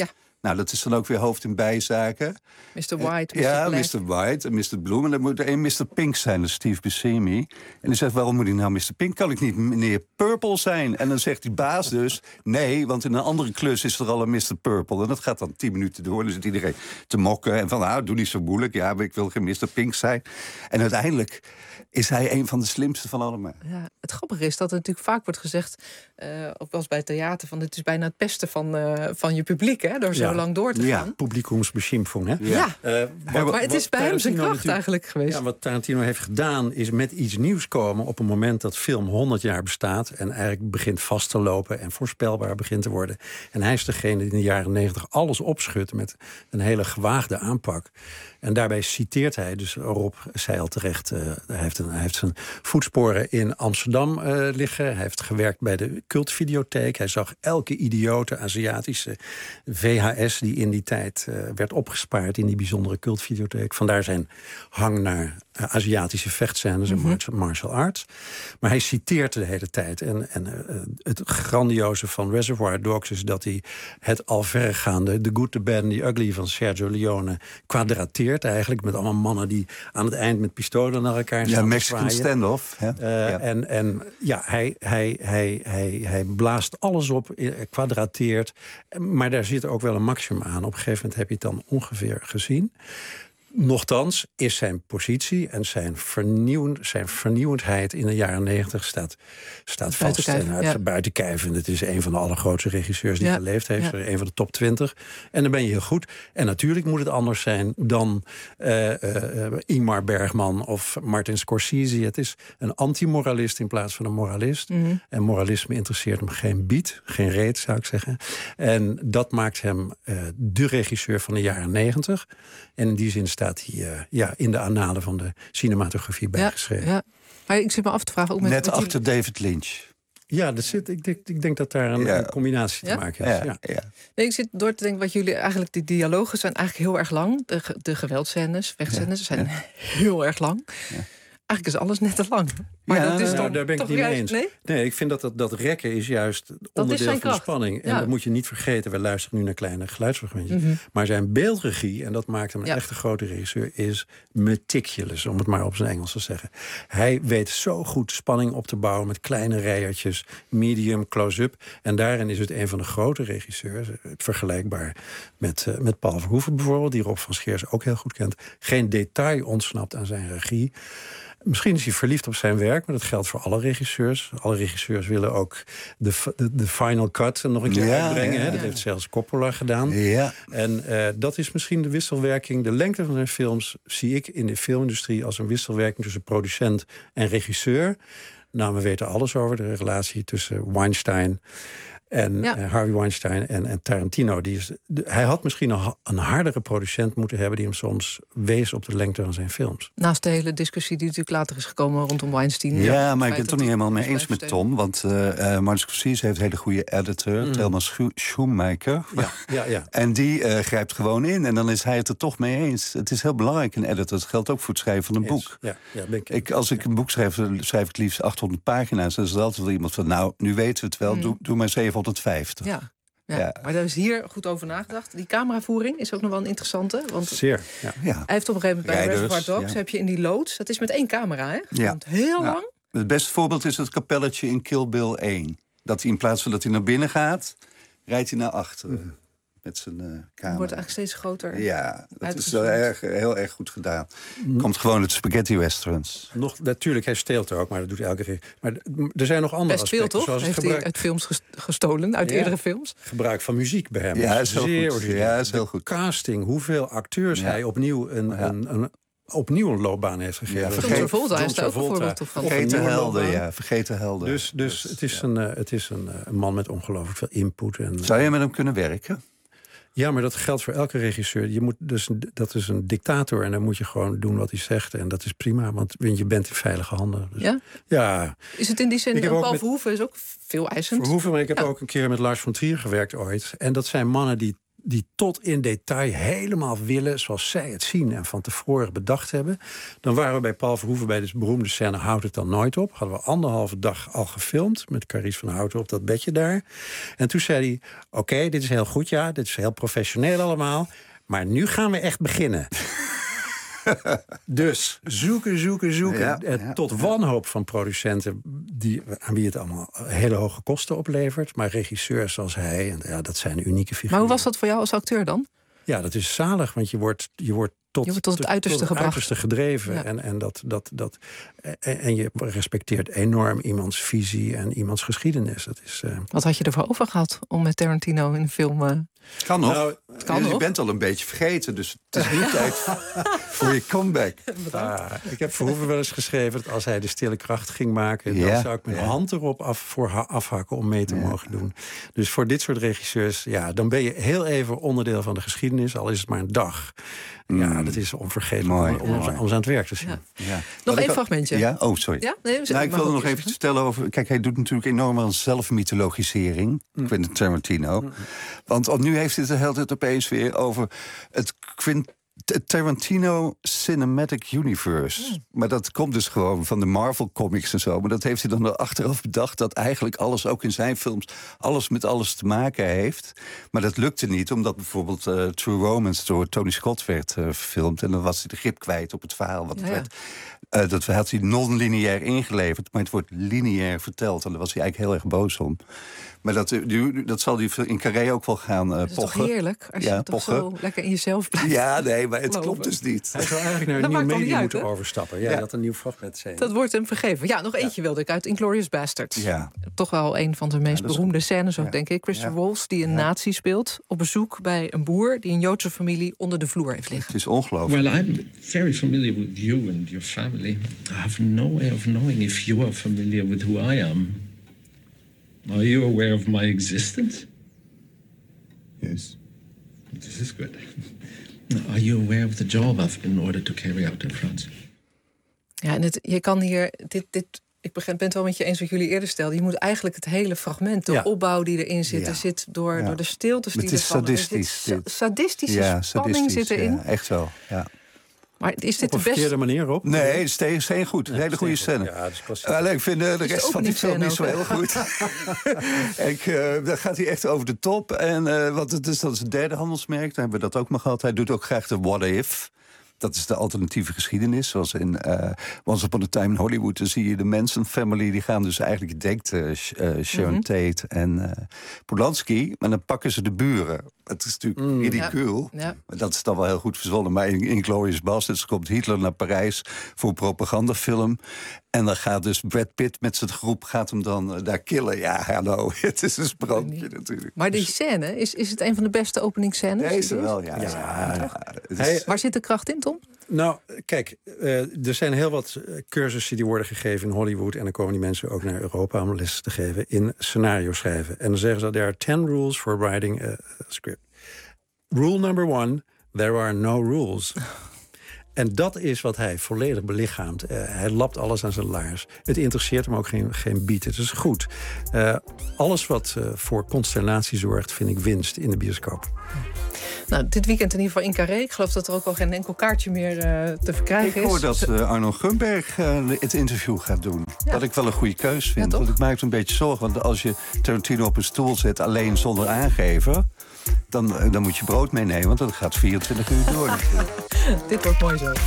[SPEAKER 6] Nou, dat is dan ook weer hoofd- en bijzaken.
[SPEAKER 4] mister White, mister
[SPEAKER 6] Ja,
[SPEAKER 4] Black.
[SPEAKER 6] mister White en mister Bloem. En dan moet er een mister Pink zijn, dat is Steve Buscemi. En die zegt, waarom moet hij nou mister Pink? Kan ik niet meneer Purple zijn? En dan zegt die baas dus, nee, want in een andere klus is er al een mister Purple. En dat gaat dan tien minuten door. Dan zit iedereen te mokken. En van, nou, doe niet zo moeilijk. Ja, maar ik wil geen mister Pink zijn. En uiteindelijk is hij een van de slimste van allemaal.
[SPEAKER 4] Ja, het grappige is dat er natuurlijk vaak wordt gezegd, uh, ook wel eens bij het theater, van dit is bijna het pesten van, uh, van je publiek, hè, door zo
[SPEAKER 16] Ja.
[SPEAKER 4] lang door te
[SPEAKER 16] Ja,
[SPEAKER 4] gaan.
[SPEAKER 16] publiekungsbeschimpfung, hè?
[SPEAKER 4] Ja,
[SPEAKER 16] Uh,
[SPEAKER 4] maar,
[SPEAKER 16] wat-
[SPEAKER 4] het is
[SPEAKER 16] wat
[SPEAKER 4] bij hem zijn
[SPEAKER 16] Tarantino
[SPEAKER 4] kracht
[SPEAKER 16] natuurlijk-
[SPEAKER 4] eigenlijk geweest.
[SPEAKER 16] Ja, wat Tarantino heeft gedaan is met iets nieuws komen op een moment dat film honderd jaar bestaat en eigenlijk begint vast te lopen en voorspelbaar begint te worden. En hij is degene die in de jaren negentig alles opschudt met een hele gewaagde aanpak. En daarbij citeert hij, dus Rob zei al terecht, uh, hij, heeft een, hij heeft zijn voetsporen in Amsterdam uh, liggen. Hij heeft gewerkt bij de cultvideotheek. Hij zag elke idiote Aziatische V H S die in die tijd uh, werd opgespaard in die bijzondere cultvideotheek. Vandaar zijn hang naar uh, Aziatische vechtscènes en
[SPEAKER 4] Mhm.
[SPEAKER 16] martial arts. Maar hij citeert de hele tijd. En, en uh, het grandioze van Reservoir Dogs is dat hij het al verregaande The Good, The Bad and The Ugly van Sergio Leone kwadrateert eigenlijk met allemaal mannen die aan het eind met pistolen naar elkaar
[SPEAKER 6] Ja,
[SPEAKER 16] staan te
[SPEAKER 6] Mexican
[SPEAKER 16] zwaaien.
[SPEAKER 6] standoff. Hè?
[SPEAKER 16] Uh,
[SPEAKER 6] Ja.
[SPEAKER 16] En, en ja, hij, hij, hij, hij, hij blaast alles op, eh, kwadrateert. Maar daar zit ook wel een maximum aan. Op een gegeven moment heb je het dan ongeveer gezien. Nochtans is zijn positie en zijn, vernieuwend, zijn vernieuwendheid in de jaren negentig staat, staat
[SPEAKER 4] Buiten
[SPEAKER 16] vast.
[SPEAKER 4] kijf,
[SPEAKER 16] En uit,
[SPEAKER 4] ja.
[SPEAKER 16] buiten kijf. En het is een van de allergrootste regisseurs die
[SPEAKER 4] Ja,
[SPEAKER 16] geleefd heeft.
[SPEAKER 4] ja.
[SPEAKER 16] Een van de top twintig. En dan ben je heel goed. En natuurlijk moet het anders zijn dan uh, uh, Ingmar Bergman of Martin Scorsese. Het is een antimoralist in plaats van een moralist.
[SPEAKER 4] Mhm.
[SPEAKER 16] En moralisme interesseert hem geen biet, geen reet zou ik zeggen. En dat maakt hem uh, de regisseur van de jaren negentig. En in die zin staat hij uh, ja, in de annalen van de cinematografie bijgeschreven.
[SPEAKER 4] Ja. Maar ik zit me af te vragen, ook met,
[SPEAKER 6] Net
[SPEAKER 4] met
[SPEAKER 6] achter
[SPEAKER 4] die-
[SPEAKER 6] David Lynch.
[SPEAKER 16] Ja, dat zit, ik, denk, ik denk dat daar een,
[SPEAKER 6] Ja.
[SPEAKER 16] een combinatie
[SPEAKER 4] Ja?
[SPEAKER 16] te maken heeft.
[SPEAKER 6] Ja,
[SPEAKER 16] Ja.
[SPEAKER 6] ja.
[SPEAKER 4] Nee, ik zit door te denken wat jullie eigenlijk, die dialogen zijn eigenlijk heel erg lang. De, ge- de geweldscènes, vechtscènes zijn heel erg lang. Eigenlijk is alles net te lang. Maar
[SPEAKER 16] Ja,
[SPEAKER 4] dat is
[SPEAKER 16] nou,
[SPEAKER 4] toch,
[SPEAKER 16] daar ben ik
[SPEAKER 4] toch
[SPEAKER 16] het niet mee
[SPEAKER 4] juist,
[SPEAKER 16] eens.
[SPEAKER 4] nee?
[SPEAKER 16] Nee, ik vind dat dat, dat rekken is juist onderdeel
[SPEAKER 4] zijn
[SPEAKER 16] van de
[SPEAKER 4] kracht.
[SPEAKER 16] spanning. En
[SPEAKER 4] Ja.
[SPEAKER 16] dat moet je niet vergeten. We luisteren nu naar kleine geluidsfragmentjes.
[SPEAKER 4] Mhm.
[SPEAKER 16] Maar zijn beeldregie, en dat maakt hem een
[SPEAKER 4] Ja.
[SPEAKER 16] echte grote regisseur, is meticulous, om het maar op zijn Engels te zeggen. Hij weet zo goed spanning op te bouwen met kleine rijertjes, medium, close-up. En daarin is het een van de grote regisseurs, vergelijkbaar met, uh, met Paul Verhoeven bijvoorbeeld, die Rob van Scheers ook heel goed kent. Geen detail ontsnapt aan zijn regie. Misschien is hij verliefd op zijn werk, maar dat geldt voor alle regisseurs. Alle regisseurs willen ook de, de, de final cut nog een keer
[SPEAKER 6] Ja,
[SPEAKER 16] uitbrengen.
[SPEAKER 6] ja,
[SPEAKER 16] hè?
[SPEAKER 6] ja.
[SPEAKER 16] Dat heeft zelfs Coppola gedaan.
[SPEAKER 6] Ja.
[SPEAKER 16] En uh, dat is misschien de wisselwerking. De lengte van zijn films zie ik in de filmindustrie als een wisselwerking tussen producent en regisseur. Nou, we weten alles over de relatie tussen Weinstein en
[SPEAKER 4] Ja.
[SPEAKER 16] uh, Harvey Weinstein en, en Tarantino. Die is, de, hij had misschien een, een hardere producent moeten hebben die hem soms wees op de lengte van zijn films.
[SPEAKER 4] Naast de hele discussie die natuurlijk later is gekomen rondom Weinstein.
[SPEAKER 6] Ja, maar ik
[SPEAKER 4] het
[SPEAKER 6] ben het toch niet helemaal mee eens met Tom. Want uh, uh, Martin Scorsese heeft een hele goede editor,
[SPEAKER 16] Mm.
[SPEAKER 6] Thelma Schu- Schoonmaker.
[SPEAKER 16] Ja, ja, ja.
[SPEAKER 6] En die uh, grijpt gewoon in. En dan is hij het er toch mee eens. Het is heel belangrijk, een editor. Dat geldt ook voor het schrijven van een
[SPEAKER 16] Eens.
[SPEAKER 6] boek.
[SPEAKER 16] Ja, ja, ben ik,
[SPEAKER 6] Ik, als ik een boek schrijf, dan schrijf ik liefst achthonderd pagina's. Dan is er altijd wel iemand van, nou, nu weten we het wel.
[SPEAKER 4] Mm.
[SPEAKER 6] Doe, doe maar zevenhonderdvijftig.
[SPEAKER 4] Ja. Ja.
[SPEAKER 6] Ja.
[SPEAKER 4] Maar daar is hier goed over nagedacht. Die cameravoering is ook nog wel een interessante. Want
[SPEAKER 16] zeer. Ja.
[SPEAKER 6] Ja.
[SPEAKER 4] hij heeft op een gegeven moment bij
[SPEAKER 6] Rijders,
[SPEAKER 4] Reservoir Dogs
[SPEAKER 6] ja.
[SPEAKER 4] heb je in die loods. Dat is met één camera, hè?
[SPEAKER 6] Ja.
[SPEAKER 4] Want heel
[SPEAKER 6] Ja.
[SPEAKER 4] lang.
[SPEAKER 6] Het beste voorbeeld is het kapelletje in Kill Bill één. Dat hij in plaats van dat hij naar binnen gaat, rijdt hij naar achteren. Met zijn uh,
[SPEAKER 4] Het
[SPEAKER 6] camera.
[SPEAKER 4] wordt eigenlijk steeds groter.
[SPEAKER 6] Ja, dat is
[SPEAKER 4] uitgezoomd.
[SPEAKER 6] wel erg, heel erg goed gedaan. Komt gewoon uit spaghetti westerns.
[SPEAKER 16] Nog, natuurlijk, hij steelt ook, maar dat doet elke regisseur. Maar d- er zijn nog andere
[SPEAKER 4] Best veel,
[SPEAKER 16] aspecten.
[SPEAKER 4] toch?
[SPEAKER 16] Zoals het
[SPEAKER 4] Heeft hij
[SPEAKER 16] gebruik,
[SPEAKER 4] uit films ges- gestolen, uit
[SPEAKER 16] Ja.
[SPEAKER 4] eerdere films?
[SPEAKER 16] gebruik van muziek bij hem.
[SPEAKER 6] Ja,
[SPEAKER 16] is
[SPEAKER 6] is heel
[SPEAKER 16] zeer
[SPEAKER 6] goed.
[SPEAKER 16] origineel.
[SPEAKER 6] Ja, is heel
[SPEAKER 16] De
[SPEAKER 6] goed.
[SPEAKER 16] casting, hoeveel acteurs
[SPEAKER 6] Ja.
[SPEAKER 16] hij opnieuw een,
[SPEAKER 6] Ja.
[SPEAKER 16] een, een, opnieuw een loopbaan heeft gegeven.
[SPEAKER 6] Ja,
[SPEAKER 4] John
[SPEAKER 6] vergeet-
[SPEAKER 4] Travolta is daar ook een
[SPEAKER 16] Travolta.
[SPEAKER 4] voorbeeld van.
[SPEAKER 16] Of een
[SPEAKER 6] Vergeten
[SPEAKER 16] nieuwe
[SPEAKER 6] helden,
[SPEAKER 16] loopbaan.
[SPEAKER 6] ja. Vergeten helden.
[SPEAKER 16] Dus, dus het is, een, uh, het is een, uh, een man met ongelooflijk veel input. En,
[SPEAKER 6] Zou je met hem kunnen werken?
[SPEAKER 16] Ja, maar dat geldt voor elke regisseur. Je moet dus, dat is een dictator en dan moet je gewoon doen wat hij zegt. En dat is prima, want je bent in veilige handen. Dus,
[SPEAKER 4] Ja?
[SPEAKER 16] ja.
[SPEAKER 4] Is het in die zin,
[SPEAKER 16] Ik heb
[SPEAKER 4] Paul
[SPEAKER 16] ook met-
[SPEAKER 4] Verhoeven is ook veel eisend.
[SPEAKER 16] Verhoeven, maar ik heb
[SPEAKER 4] Ja.
[SPEAKER 16] ook een keer met Lars von Trier gewerkt ooit. En dat zijn mannen die die tot in detail helemaal willen zoals zij het zien en van tevoren bedacht hebben. Dan waren we bij Paul Verhoeven bij de beroemde scène Houd het dan nooit op. Hadden we anderhalve dag al gefilmd met Carice van Houten op dat bedje daar. En toen zei hij, oké, okay, dit is heel goed, ja, dit is heel professioneel allemaal, maar nu gaan we echt beginnen. Dus zoeken, zoeken, zoeken. Ja, ja, tot wanhoop van producenten die, aan wie het allemaal hele hoge kosten oplevert. Maar regisseurs zoals hij, en ja, dat zijn unieke figuren.
[SPEAKER 4] Maar hoe was dat voor jou als acteur dan?
[SPEAKER 16] Ja, dat is zalig, want je wordt, je wordt tot,
[SPEAKER 4] je wordt tot het uiterste
[SPEAKER 16] tot het
[SPEAKER 4] gebracht.
[SPEAKER 16] uiterste gedreven. Ja. En, en, dat, dat, dat, en, en je respecteert enorm iemands visie en iemands geschiedenis. Dat is, uh...
[SPEAKER 4] Wat had je ervoor over gehad om met Tarantino in een film... Uh...
[SPEAKER 6] Kan nog.
[SPEAKER 16] Nou,
[SPEAKER 4] het kan
[SPEAKER 6] je
[SPEAKER 4] nog.
[SPEAKER 6] bent al een beetje vergeten, dus het is nu tijd voor je comeback.
[SPEAKER 16] Ah, ik heb Verhoeven wel eens geschreven dat als hij de Stille Kracht ging maken,
[SPEAKER 6] ja,
[SPEAKER 16] dan zou ik mijn
[SPEAKER 6] ja.
[SPEAKER 16] hand erop af, voor ha- afhakken om mee te ja. mogen doen. Dus voor dit soort regisseurs, ja, dan ben je heel even onderdeel van de geschiedenis, al is het maar een dag. Mm. Ja, dat is onvergetelijk om, om, om, om ze aan het werk te zien.
[SPEAKER 6] Ja. Ja.
[SPEAKER 4] Nog één fragmentje.
[SPEAKER 6] Ja? Oh, sorry.
[SPEAKER 4] Ja? Nee,
[SPEAKER 6] nou, ik wilde nog even iets vertellen over... Kijk, hij doet natuurlijk enorm aan zelfmythologisering. Mm. Quentin Tarantino. Mm. Want nu heeft hij het de hele tijd opeens weer over het Quint Tarantino Cinematic Universe. Mm. Maar dat komt dus gewoon van de Marvel comics en zo. Maar dat heeft hij dan achteraf bedacht, dat eigenlijk alles, ook in zijn films, alles met alles te maken heeft. Maar dat lukte niet, omdat bijvoorbeeld uh, True Romance door Tony Scott werd uh, verfilmd. En dan was hij de grip kwijt op het verhaal. Wat ja, ja. werd, uh, dat had hij non-lineair ingeleverd, maar het wordt lineair verteld. En daar was hij eigenlijk heel erg boos om. Maar dat, dat zal hij in Carré ook wel gaan uh,
[SPEAKER 4] dat is
[SPEAKER 6] pochen.
[SPEAKER 4] toch heerlijk, als
[SPEAKER 6] ja,
[SPEAKER 4] je toch zo lekker in jezelf blijft.
[SPEAKER 6] Ja, nee, maar het geloven. Klopt dus niet.
[SPEAKER 16] Hij zou eigenlijk naar een dat nieuw medium moeten overstappen. Ja, ja. Dat een nieuw fragment zijn.
[SPEAKER 4] Dat wordt hem vergeven. Ja, nog eentje ja. wilde ik uit Inglourious Basterds.
[SPEAKER 6] Ja.
[SPEAKER 4] Toch wel een van de meest ja, beroemde scènes ook, ja. denk ik. Christopher
[SPEAKER 6] ja.
[SPEAKER 4] Waltz, die een ja. nazi speelt, op bezoek bij een boer die een Joodse familie onder de vloer heeft liggen.
[SPEAKER 6] Het is ongelooflijk.
[SPEAKER 9] Well, I'm very familiar with you and your family. I have no way of knowing if you are familiar with who I am. Are you aware of my existence?
[SPEAKER 10] Yes.
[SPEAKER 9] This is good. Are you aware of the job I've in order to carry out in France?
[SPEAKER 4] Ja, en het, je kan hier... Dit, dit, ik ben het wel met je eens wat jullie eerder stelden. Je moet eigenlijk het hele fragment, de ja. opbouw die erin zit... Ja. er zit door, ja. door de stiltes die
[SPEAKER 6] er vallen.
[SPEAKER 4] Het is sadistisch. Sadistische ja, spanning sadistisch, zit erin.
[SPEAKER 6] Ja, echt wel, ja.
[SPEAKER 4] Maar is dit
[SPEAKER 16] op een
[SPEAKER 4] de beste
[SPEAKER 16] verkeerde manier op?
[SPEAKER 6] Nee, het is tegen goed. Een ja, hele goede scène.
[SPEAKER 16] Ja, dat is precies.
[SPEAKER 6] Alleen ik vind uh, de rest van die film niet zo heel goed. ik, uh, dan gaat hij echt over de top. En uh, wat het is, dat is het derde handelsmerk. Daar hebben we dat ook maar gehad. Hij doet ook graag de What If. Dat is de alternatieve geschiedenis. Zoals in uh, Once Upon a Time in Hollywood. Dan zie je de Manson family. Die gaan dus eigenlijk, je denkt, uh, Sharon mm-hmm. Tate en uh, Polanski. Maar dan pakken ze de buren. Het is natuurlijk mm. ridicuul. Ja. Ja. Maar dat is dan wel heel goed verzonnen. Maar in Inglourious Basterds komt Hitler naar Parijs voor een propagandafilm. En dan gaat dus Brad Pitt met zijn groep gaat hem dan uh, daar killen. Ja, hallo. Het is een sprookje natuurlijk.
[SPEAKER 4] Maar die scène, is, is het een van de beste openingsscènes?
[SPEAKER 6] Deze wel, ja. ja,
[SPEAKER 4] ja,
[SPEAKER 6] ja
[SPEAKER 4] is... Hij, waar zit de kracht in, Tom?
[SPEAKER 16] Nou, kijk, uh, er zijn heel wat cursussen die worden gegeven in Hollywood. En dan komen die mensen ook naar Europa om les te geven in scenario schrijven. En dan zeggen ze, there are ten rules for writing a script. Rule number one, there are no rules. En dat is wat hij volledig belichaamt. Uh, hij lapt alles aan zijn laars. Het interesseert hem ook geen, geen bied. Het is goed. Uh, alles wat uh, voor consternatie zorgt, vind ik winst in de bioscoop.
[SPEAKER 4] Nou, dit weekend in ieder geval in Carré. Ik geloof dat er ook al geen enkel kaartje meer uh, te verkrijgen is.
[SPEAKER 6] Ik hoor dat uh, Arno Grunberg uh, het interview gaat doen. Ja. Dat ik wel een goede keus vind. Ja, want ik maak het een beetje zorgen. Want als je Tarantino op een stoel zet, alleen zonder aangever... Dan, uh, dan moet je brood meenemen, want dat gaat vierentwintig uur door.
[SPEAKER 4] Dit wordt mooi zo.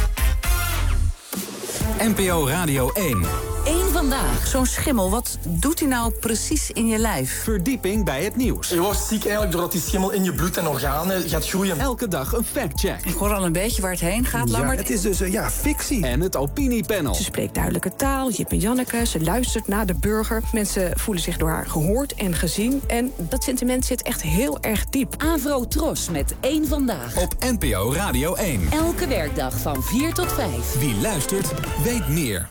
[SPEAKER 27] N P O Radio één.
[SPEAKER 7] Eén vandaag. Zo'n schimmel, wat doet hij nou precies in je lijf?
[SPEAKER 27] Verdieping bij het nieuws.
[SPEAKER 21] Je wordt ziek eigenlijk doordat die schimmel in je bloed en organen gaat groeien.
[SPEAKER 27] Elke dag een factcheck.
[SPEAKER 7] Ik hoor al een beetje waar het heen gaat,
[SPEAKER 21] ja,
[SPEAKER 7] Lammert.
[SPEAKER 21] Het is dus uh, ja, fictie.
[SPEAKER 27] En het opiniepanel.
[SPEAKER 22] Ze spreekt duidelijke taal, Jip en Janneke. Ze luistert naar de burger. Mensen voelen zich door haar gehoord en gezien. En dat sentiment zit echt heel erg diep.
[SPEAKER 7] Avro Tros met Eén Vandaag.
[SPEAKER 27] Op N P O Radio één.
[SPEAKER 7] Elke werkdag van vier tot vijf.
[SPEAKER 27] Wie luistert, weet meer.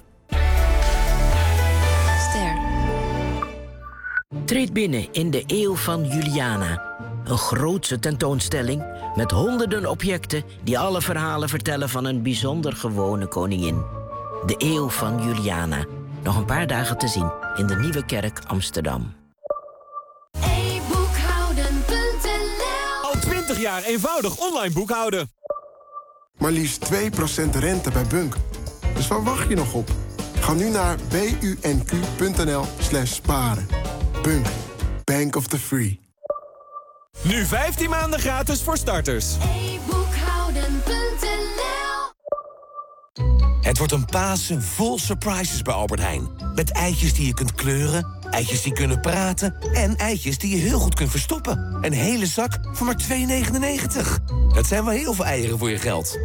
[SPEAKER 23] Treed binnen in de Eeuw van Juliana. Een grootse tentoonstelling met honderden objecten... die alle verhalen vertellen van een bijzonder gewone koningin. De Eeuw van Juliana. Nog een paar dagen te zien in de Nieuwe Kerk Amsterdam.
[SPEAKER 31] e-boekhouden punt n l
[SPEAKER 5] twintig jaar eenvoudig online boekhouden.
[SPEAKER 11] Maar liefst twee procent rente bij Bunk. Dus waar wacht je nog op? Ga nu naar bunq.nl slash sparen. Bunk, Bank of the Free.
[SPEAKER 5] Nu vijftien maanden gratis voor starters.
[SPEAKER 12] e boekhouden punt n l
[SPEAKER 13] Het wordt een Pasen vol surprises bij Albert Heijn. Met eitjes die je kunt kleuren, eitjes die kunnen praten... en eitjes die je heel goed kunt verstoppen. Een hele zak voor maar twee negenennegentig. Dat zijn wel heel veel eieren voor je geld.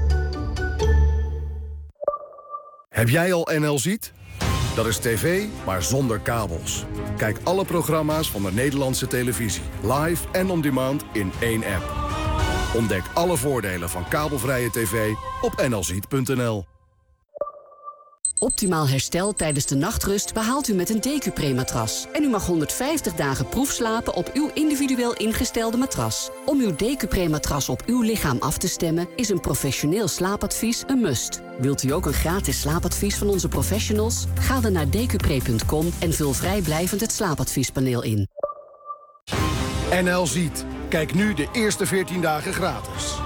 [SPEAKER 14] Heb jij al N L Ziet? Dat is tv, maar zonder kabels. Kijk alle programma's van de Nederlandse televisie. Live en on demand in één app. Ontdek alle voordelen van kabelvrije tv op n l ziet punt n l.
[SPEAKER 24] Optimaal herstel tijdens de nachtrust behaalt u met een Decupre-matras. En u mag honderdvijftig dagen proefslapen op uw individueel ingestelde matras. Om uw Decupre-matras op uw lichaam af te stemmen... is een professioneel slaapadvies een must. Wilt u ook een gratis slaapadvies van onze professionals? Ga dan naar decupre punt com en vul vrijblijvend het slaapadviespaneel in.
[SPEAKER 14] N L Ziet. Kijk nu de eerste veertien dagen gratis.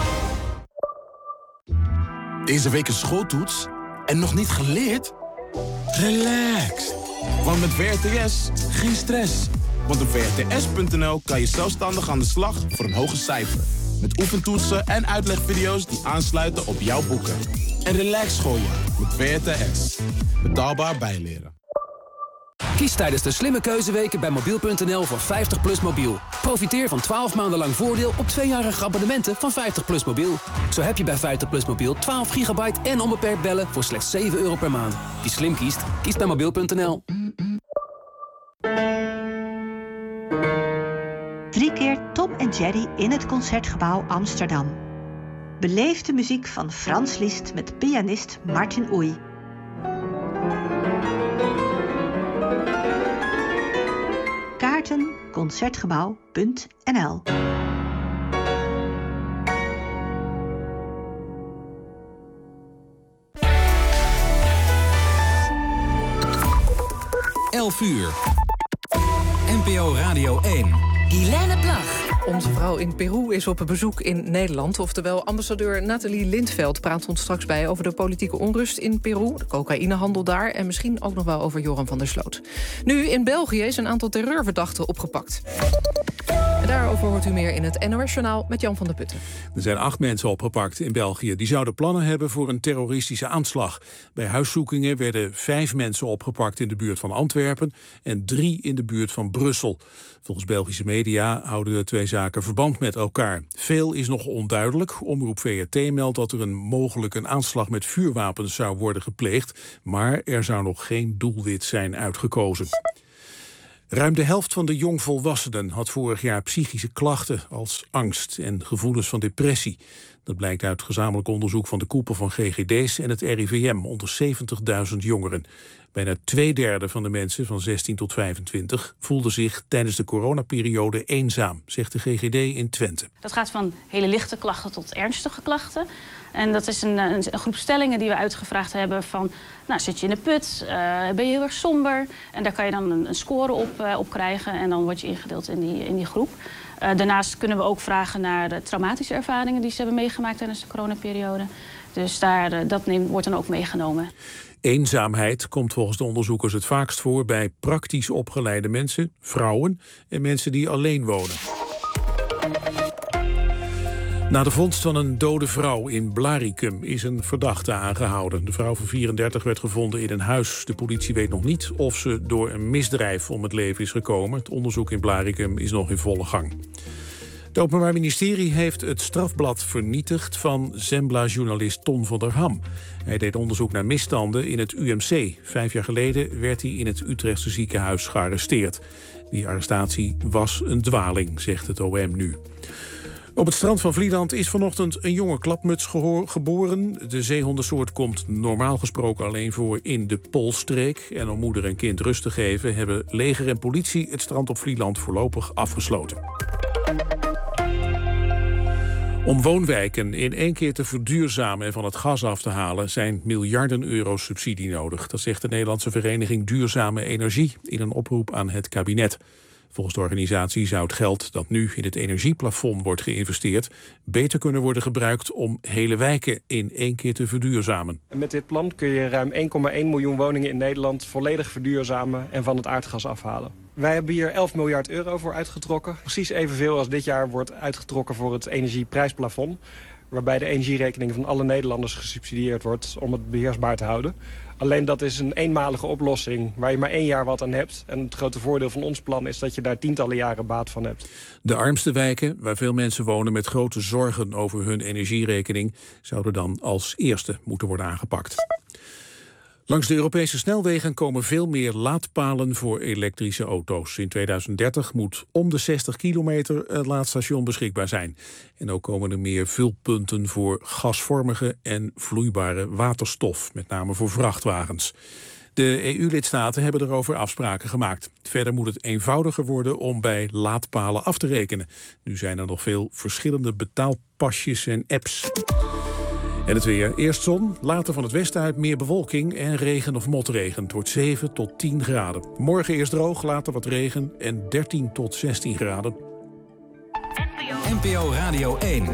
[SPEAKER 25] Deze week een schooltoets en nog niet geleerd? Relax. Want met W R T S geen stress. Want op w r t s punt n l kan je zelfstandig aan de slag voor een hoger cijfer. Met oefentoetsen en uitlegvideo's die aansluiten op jouw boeken. En relax schooljaar met W R T S. Betaalbaar bijleren.
[SPEAKER 26] Kies tijdens de slimme keuzeweken bij mobiel punt n l voor vijftig plus mobiel. Profiteer van twaalf maanden lang voordeel op tweejarige abonnementen van vijftig plus mobiel. Zo heb je bij vijftig plus mobiel twaalf gigabyte en onbeperkt bellen voor slechts zeven euro per maand. Wie slim kiest, kiest bij mobiel punt n l.
[SPEAKER 28] Drie keer Tom en Jerry in het Concertgebouw Amsterdam. Beleef de muziek van Frans Liszt met pianist Martin Oei. Kaarten concertgebouw punt n l.
[SPEAKER 27] elf uur. N P O Radio één.
[SPEAKER 4] Helene Plag. Onze vrouw in Peru is op bezoek in Nederland. Oftewel, ambassadeur Nathalie Lindveld praat ons straks bij... over de politieke onrust in Peru, de cocaïnehandel daar... en misschien ook nog wel over Joram van der Sloot. Nu, in België is een aantal terreurverdachten opgepakt. En daarover hoort u meer in het N O S-journaal met Jan van der Putten.
[SPEAKER 3] Er zijn acht mensen opgepakt in België. Die zouden plannen hebben voor een terroristische aanslag. Bij huiszoekingen werden vijf mensen opgepakt in de buurt van Antwerpen... en drie in de buurt van Brussel. Volgens Belgische media houden de twee zaken verband met elkaar. Veel is nog onduidelijk. Omroep V R T meldt dat er een mogelijk een aanslag met vuurwapens zou worden gepleegd. Maar er zou nog geen doelwit zijn uitgekozen. Ruim de helft van de jongvolwassenen had vorig jaar psychische klachten als angst en gevoelens van depressie. Dat blijkt uit gezamenlijk onderzoek van de koepel van G G D's en het R I V M onder zeventigduizend jongeren. Bijna twee derde van de mensen van zestien tot vijfentwintig voelde zich tijdens de coronaperiode eenzaam, zegt de G G D in Twente.
[SPEAKER 29] Dat gaat van hele lichte klachten tot ernstige klachten. En dat is een, een, een groep stellingen die we uitgevraagd hebben van... nou, zit je in de put, uh, ben je heel erg somber? En daar kan je dan een, een score op, uh, op krijgen en dan word je ingedeeld in die, in die groep. Uh, daarnaast kunnen we ook vragen naar de traumatische ervaringen die ze hebben meegemaakt tijdens de coronaperiode. Dus daar, uh, dat neemt, wordt dan ook meegenomen.
[SPEAKER 3] Eenzaamheid komt volgens de onderzoekers het vaakst voor bij praktisch opgeleide mensen, vrouwen en mensen die alleen wonen. Na de vondst van een dode vrouw in Blaricum is een verdachte aangehouden. De vrouw van vierendertig werd gevonden in een huis. De politie weet nog niet of ze door een misdrijf om het leven is gekomen. Het onderzoek in Blaricum is nog in volle gang. Het Openbaar Ministerie heeft het strafblad vernietigd van Zembla-journalist Ton van der Ham. Hij deed onderzoek naar misstanden in het U M C. Vijf jaar geleden werd hij in het Utrechtse ziekenhuis gearresteerd. Die arrestatie was een dwaling, zegt het O M nu. Op het strand van Vlieland is vanochtend een jonge klapmuts geboren. De zeehondensoort komt normaal gesproken alleen voor in de Poolstreek. En om moeder en kind rust te geven hebben leger en politie het strand op Vlieland voorlopig afgesloten. Om woonwijken in één keer te verduurzamen en van het gas af te halen zijn miljarden euro's subsidie nodig. Dat zegt de Nederlandse Vereniging Duurzame Energie in een oproep aan het kabinet. Volgens de organisatie zou het geld dat nu in het energieplafond wordt geïnvesteerd beter kunnen worden gebruikt om hele wijken in één keer te verduurzamen.
[SPEAKER 1] Met dit plan kun je ruim één komma één miljoen woningen in Nederland volledig verduurzamen en van het aardgas afhalen. Wij hebben hier elf miljard euro voor uitgetrokken. Precies evenveel als dit jaar wordt uitgetrokken voor het energieprijsplafond, waarbij de energierekening van alle Nederlanders gesubsidieerd wordt om het beheersbaar te houden. Alleen dat is een eenmalige oplossing waar je maar één jaar wat aan hebt. En het grote voordeel van ons plan is dat je daar tientallen jaren baat van hebt.
[SPEAKER 3] De armste wijken, waar veel mensen wonen met grote zorgen over hun energierekening, zouden dan als eerste moeten worden aangepakt. Langs de Europese snelwegen komen veel meer laadpalen voor elektrische auto's. In tweeduizend dertig moet om de zestig kilometer een laadstation beschikbaar zijn. En ook komen er meer vulpunten voor gasvormige en vloeibare waterstof, met name voor vrachtwagens. De E U-lidstaten hebben erover afspraken gemaakt. Verder moet het eenvoudiger worden om bij laadpalen af te rekenen. Nu zijn er nog veel verschillende betaalpasjes en apps. En het weer. Eerst zon, later van het westen uit meer bewolking en regen of motregen. Het wordt zeven tot tien graden. Morgen eerst droog, later wat regen en dertien tot zestien graden.
[SPEAKER 27] N P O Radio één.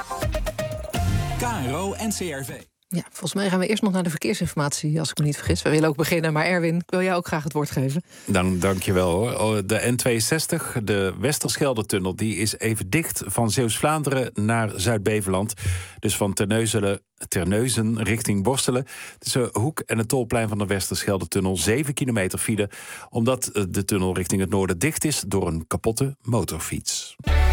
[SPEAKER 27] K R O N C R V.
[SPEAKER 4] Ja, volgens mij gaan we eerst nog naar de verkeersinformatie, als ik me niet vergis. We willen ook beginnen, maar Erwin, ik wil jou ook graag het woord geven.
[SPEAKER 2] Dan dank je wel hoor. De N tweeënzestig, de Westerschelde-tunnel, die is even dicht van Zeeuws-Vlaanderen naar Zuid-Beveland. Dus van Terneuzen, Terneuzen richting Borstelen. Tussen Hoek en het tolplein van de Westerschelde-tunnel zeven kilometer file, omdat de tunnel richting het noorden dicht is door een kapotte motorfiets.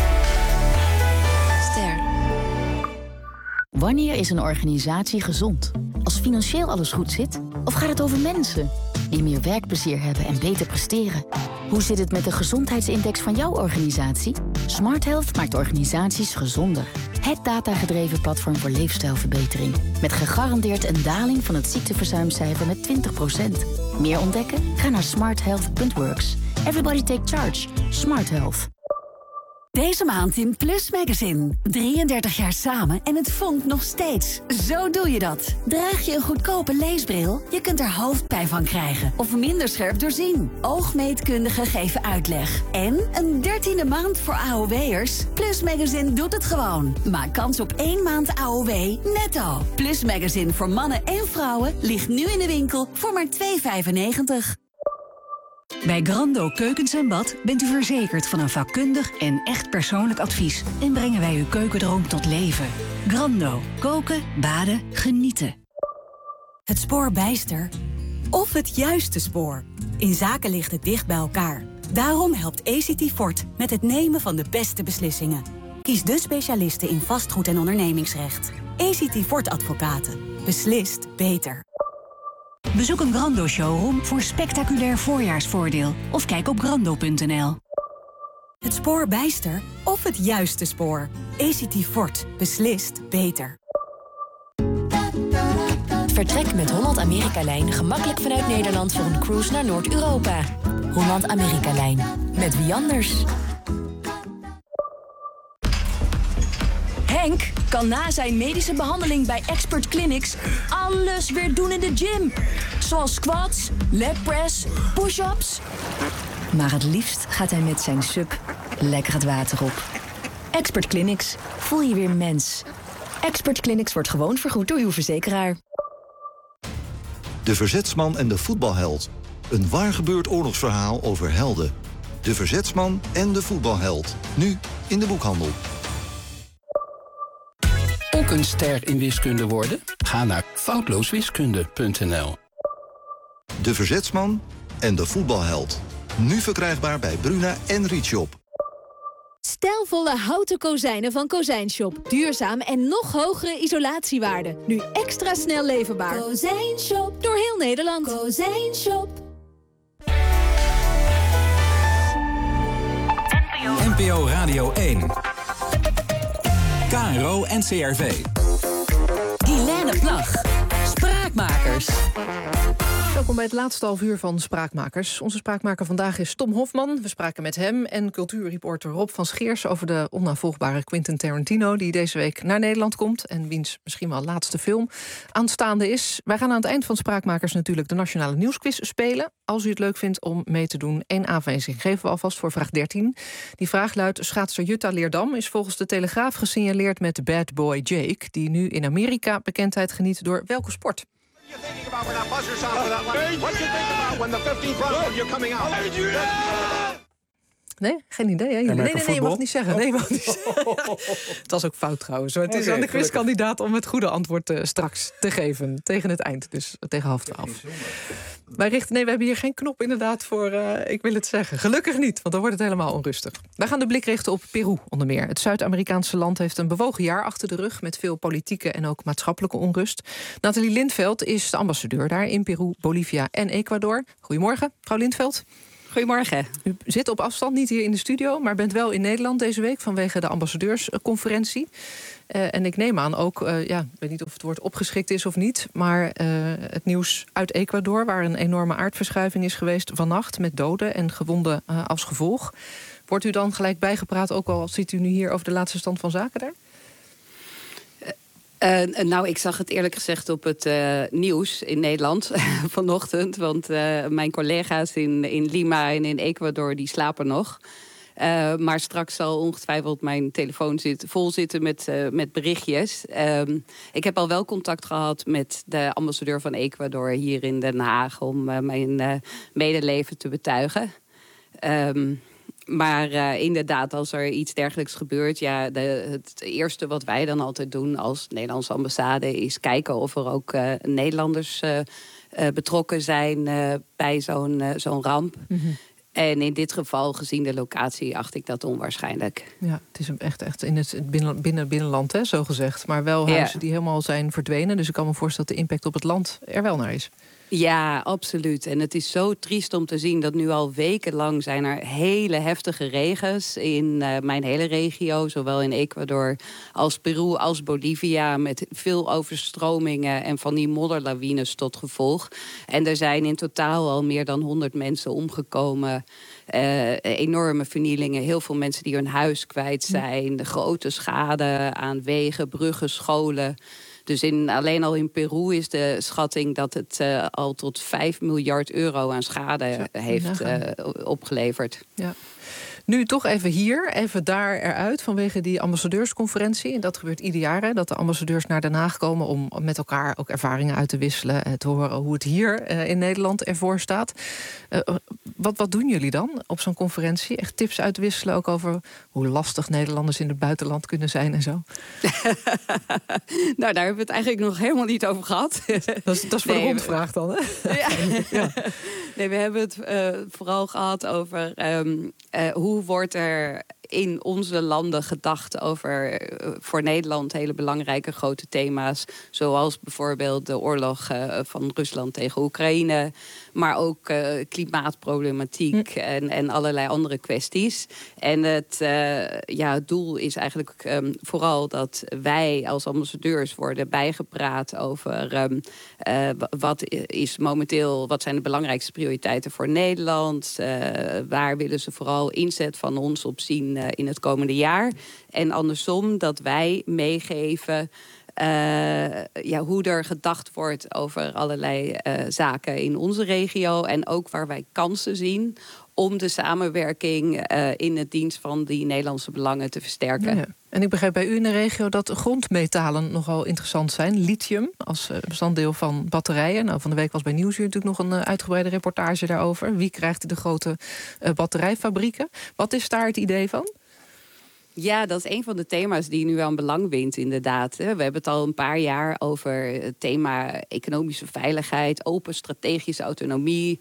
[SPEAKER 8] Ster. Wanneer is een organisatie gezond? Als financieel alles goed zit? Of gaat het over mensen die meer werkplezier hebben en beter presteren? Hoe zit het met de gezondheidsindex van jouw organisatie? Smart Health maakt organisaties gezonder. Het datagedreven platform voor leefstijlverbetering. Met gegarandeerd een daling van het ziekteverzuimcijfer met twintig procent. Meer ontdekken? Ga naar smart health punt works. Everybody take charge. Smart Health.
[SPEAKER 9] Deze maand in Plus Magazine. drieëndertig jaar samen en het vonkt nog steeds. Zo doe je dat. Draag je een goedkope leesbril? Je kunt er hoofdpijn van krijgen. Of minder scherp doorzien. Oogmeetkundigen geven uitleg. En een dertiende maand voor A O W'ers? Plus Magazine doet het gewoon. Maak kans op één maand A O W netto. Plus Magazine voor mannen en vrouwen ligt nu in de winkel voor maar twee euro vijfennegentig.
[SPEAKER 10] Bij Grando Keukens en Bad bent u verzekerd van een vakkundig en echt persoonlijk advies. En brengen wij uw keukendroom tot leven. Grando. Koken, baden, genieten.
[SPEAKER 9] Het spoor bijster. Of het juiste spoor. In zaken ligt het dicht bij elkaar. Daarom helpt A C T Fort met het nemen van de beste beslissingen. Kies de specialisten in vastgoed en ondernemingsrecht. A C T Fort Advocaten. Beslist beter.
[SPEAKER 10] Bezoek een Grando-showroom voor spectaculair voorjaarsvoordeel. Of kijk op grando punt n l.
[SPEAKER 9] Het spoor bijster of het juiste spoor. A C T Fort. Beslist beter.
[SPEAKER 31] Vertrek met Holland-Amerika-lijn gemakkelijk vanuit Nederland voor een cruise naar Noord-Europa. Holland-Amerika-lijn. Met wie anders? Henk kan na zijn medische behandeling bij Expert Clinics alles weer doen in de gym. Zoals squats, leg press, push-ups. Maar het liefst gaat hij met zijn sub lekker het water op. Expert Clinics. Voel je weer mens. Expert Clinics wordt gewoon vergoed door uw verzekeraar.
[SPEAKER 15] De Verzetsman en de voetbalheld. Een waar gebeurd oorlogsverhaal over helden. De Verzetsman en de voetbalheld. Nu in de boekhandel.
[SPEAKER 17] Ook een ster in wiskunde worden? Ga naar foutlooswiskunde punt n l.
[SPEAKER 15] De Verzetsman en de voetbalheld. Nu verkrijgbaar bij Bruna en Rietshop.
[SPEAKER 18] Stijlvolle houten kozijnen van Kozijnshop. Duurzaam en nog hogere isolatiewaarde. Nu extra snel leverbaar. Kozijnshop. Door heel Nederland. Kozijnshop.
[SPEAKER 27] N P O Radio één. K R O N C R V.
[SPEAKER 31] Guilaine Plag. Spraakmakers.
[SPEAKER 4] Zo Welkom bij het laatste half uur van Spraakmakers. Onze spraakmaker vandaag is Tom Hofman. We spraken met hem en cultuurreporter Rob van Scheers over de onnavolgbare Quentin Tarantino, die deze week naar Nederland komt en wiens misschien wel laatste film aanstaande is. Wij gaan aan het eind van Spraakmakers natuurlijk de Nationale Nieuwsquiz spelen. Als u het leuk vindt om mee te doen, één aanwijzing geven we alvast voor vraag dertien. Die vraag luidt: schaatser Jutta Leerdam is volgens de Telegraaf gesignaleerd met Bad Boy Jake, die nu in Amerika bekendheid geniet door welke sport? Nee, geen idee. Hè? Nee, nee, nee, nee, je mag het niet zeggen. Nee, je mag het niet zeggen. Het was ook fout trouwens. Het is okay, aan de quizkandidaat om het goede antwoord uh, straks te geven. Tegen het eind, dus tegen half twaalf. Wij richten, nee, we hebben hier geen knop inderdaad voor, uh, ik wil het zeggen. Gelukkig niet, want dan wordt het helemaal onrustig. Wij gaan de blik richten op Peru onder meer. Het Zuid-Amerikaanse land heeft een bewogen jaar achter de rug met veel politieke en ook maatschappelijke onrust. Nathalie Lindveld is de ambassadeur daar in Peru, Bolivia en Ecuador. Goedemorgen, mevrouw Lindveld.
[SPEAKER 5] Goedemorgen.
[SPEAKER 4] U zit op afstand, niet hier in de studio, maar bent wel in Nederland deze week vanwege de ambassadeursconferentie. Uh, en ik neem aan ook, uh, ja, ik weet niet of het woord opgeschikt is of niet, maar uh, het nieuws uit Ecuador, waar een enorme aardverschuiving is geweest vannacht met doden en gewonden uh, als gevolg. Wordt u dan gelijk bijgepraat, ook al zit u nu hier over de laatste stand van zaken daar?
[SPEAKER 5] Uh, nou, ik zag het eerlijk gezegd op het uh, nieuws in Nederland vanochtend. Want uh, mijn collega's in, in Lima en in Ecuador, die slapen nog. Uh, maar straks zal ongetwijfeld mijn telefoon zit, vol zitten met, uh, met berichtjes. Um, ik heb al wel contact gehad met de ambassadeur van Ecuador hier in Den Haag om uh, mijn uh, medeleven te betuigen. Um, Maar uh, inderdaad, als er iets dergelijks gebeurt, ja, de, het eerste wat wij dan altijd doen als Nederlandse ambassade is kijken of er ook uh, Nederlanders uh, uh, betrokken zijn uh, bij zo'n uh, zo'n ramp. Mm-hmm. En in dit geval, gezien de locatie, acht ik dat onwaarschijnlijk.
[SPEAKER 4] Ja, het is echt, echt in het binnen, binnen, binnenland, hè, zo gezegd. Maar wel huizen ja. die helemaal zijn verdwenen. Dus ik kan me voorstellen dat de impact op het land er wel naar is.
[SPEAKER 5] Ja, absoluut. En het is zo triest om te zien dat nu al wekenlang zijn er hele heftige regens in uh, mijn hele regio, zowel in Ecuador als Peru als Bolivia, met veel overstromingen en van die modderlawines tot gevolg. En er zijn in totaal al meer dan honderd mensen omgekomen. Uh, enorme vernielingen, heel veel mensen die hun huis kwijt zijn, de grote schade aan wegen, bruggen, scholen. Dus in, alleen al in Peru is de schatting dat het uh, al tot vijf miljard euro aan schade ja, heeft uh, opgeleverd. Ja.
[SPEAKER 4] Nu toch even hier, even daar eruit vanwege die ambassadeursconferentie. En dat gebeurt ieder jaar, hè, dat de ambassadeurs naar Den Haag komen om met elkaar ook ervaringen uit te wisselen. Te horen hoe het hier uh, in Nederland ervoor staat. Uh, wat, wat doen jullie dan op zo'n conferentie? Echt tips uitwisselen ook over hoe lastig Nederlanders in het buitenland kunnen zijn en zo?
[SPEAKER 5] Nou, daar hebben we het eigenlijk nog helemaal niet over gehad.
[SPEAKER 4] Dat is, dat is voor nee, de rondvraag dan, hè?
[SPEAKER 5] Ja. Ja. Nee, we hebben het uh, vooral gehad over um, uh, hoe wordt er in onze landen gedacht over uh, voor Nederland hele belangrijke grote thema's. Zoals bijvoorbeeld de oorlog uh, van Rusland tegen Oekraïne. Maar ook uh, klimaatproblematiek hm. en, en allerlei andere kwesties. En het, uh, ja, het doel is eigenlijk um, vooral dat wij als ambassadeurs worden bijgepraat over um, uh, wat is momenteel, wat zijn de belangrijkste prioriteiten voor Nederland. Uh, waar willen ze vooral inzet van ons op zien uh, in het komende jaar. En andersom dat wij meegeven Uh, ja, hoe er gedacht wordt over allerlei uh, zaken in onze regio. En ook waar wij kansen zien om de samenwerking uh, in het dienst van die Nederlandse belangen te versterken.
[SPEAKER 4] Ja, en ik begrijp bij u in de regio dat grondmetalen nogal interessant zijn. Lithium als bestanddeel van batterijen. Nou, van de week was bij Nieuwsuur natuurlijk nog een uh, uitgebreide reportage daarover. Wie krijgt de grote uh, batterijfabrieken? Wat is daar het idee van?
[SPEAKER 5] Ja, dat is een van de thema's die nu aan belang wint, inderdaad. We hebben het al een paar jaar over het thema economische veiligheid, open strategische autonomie.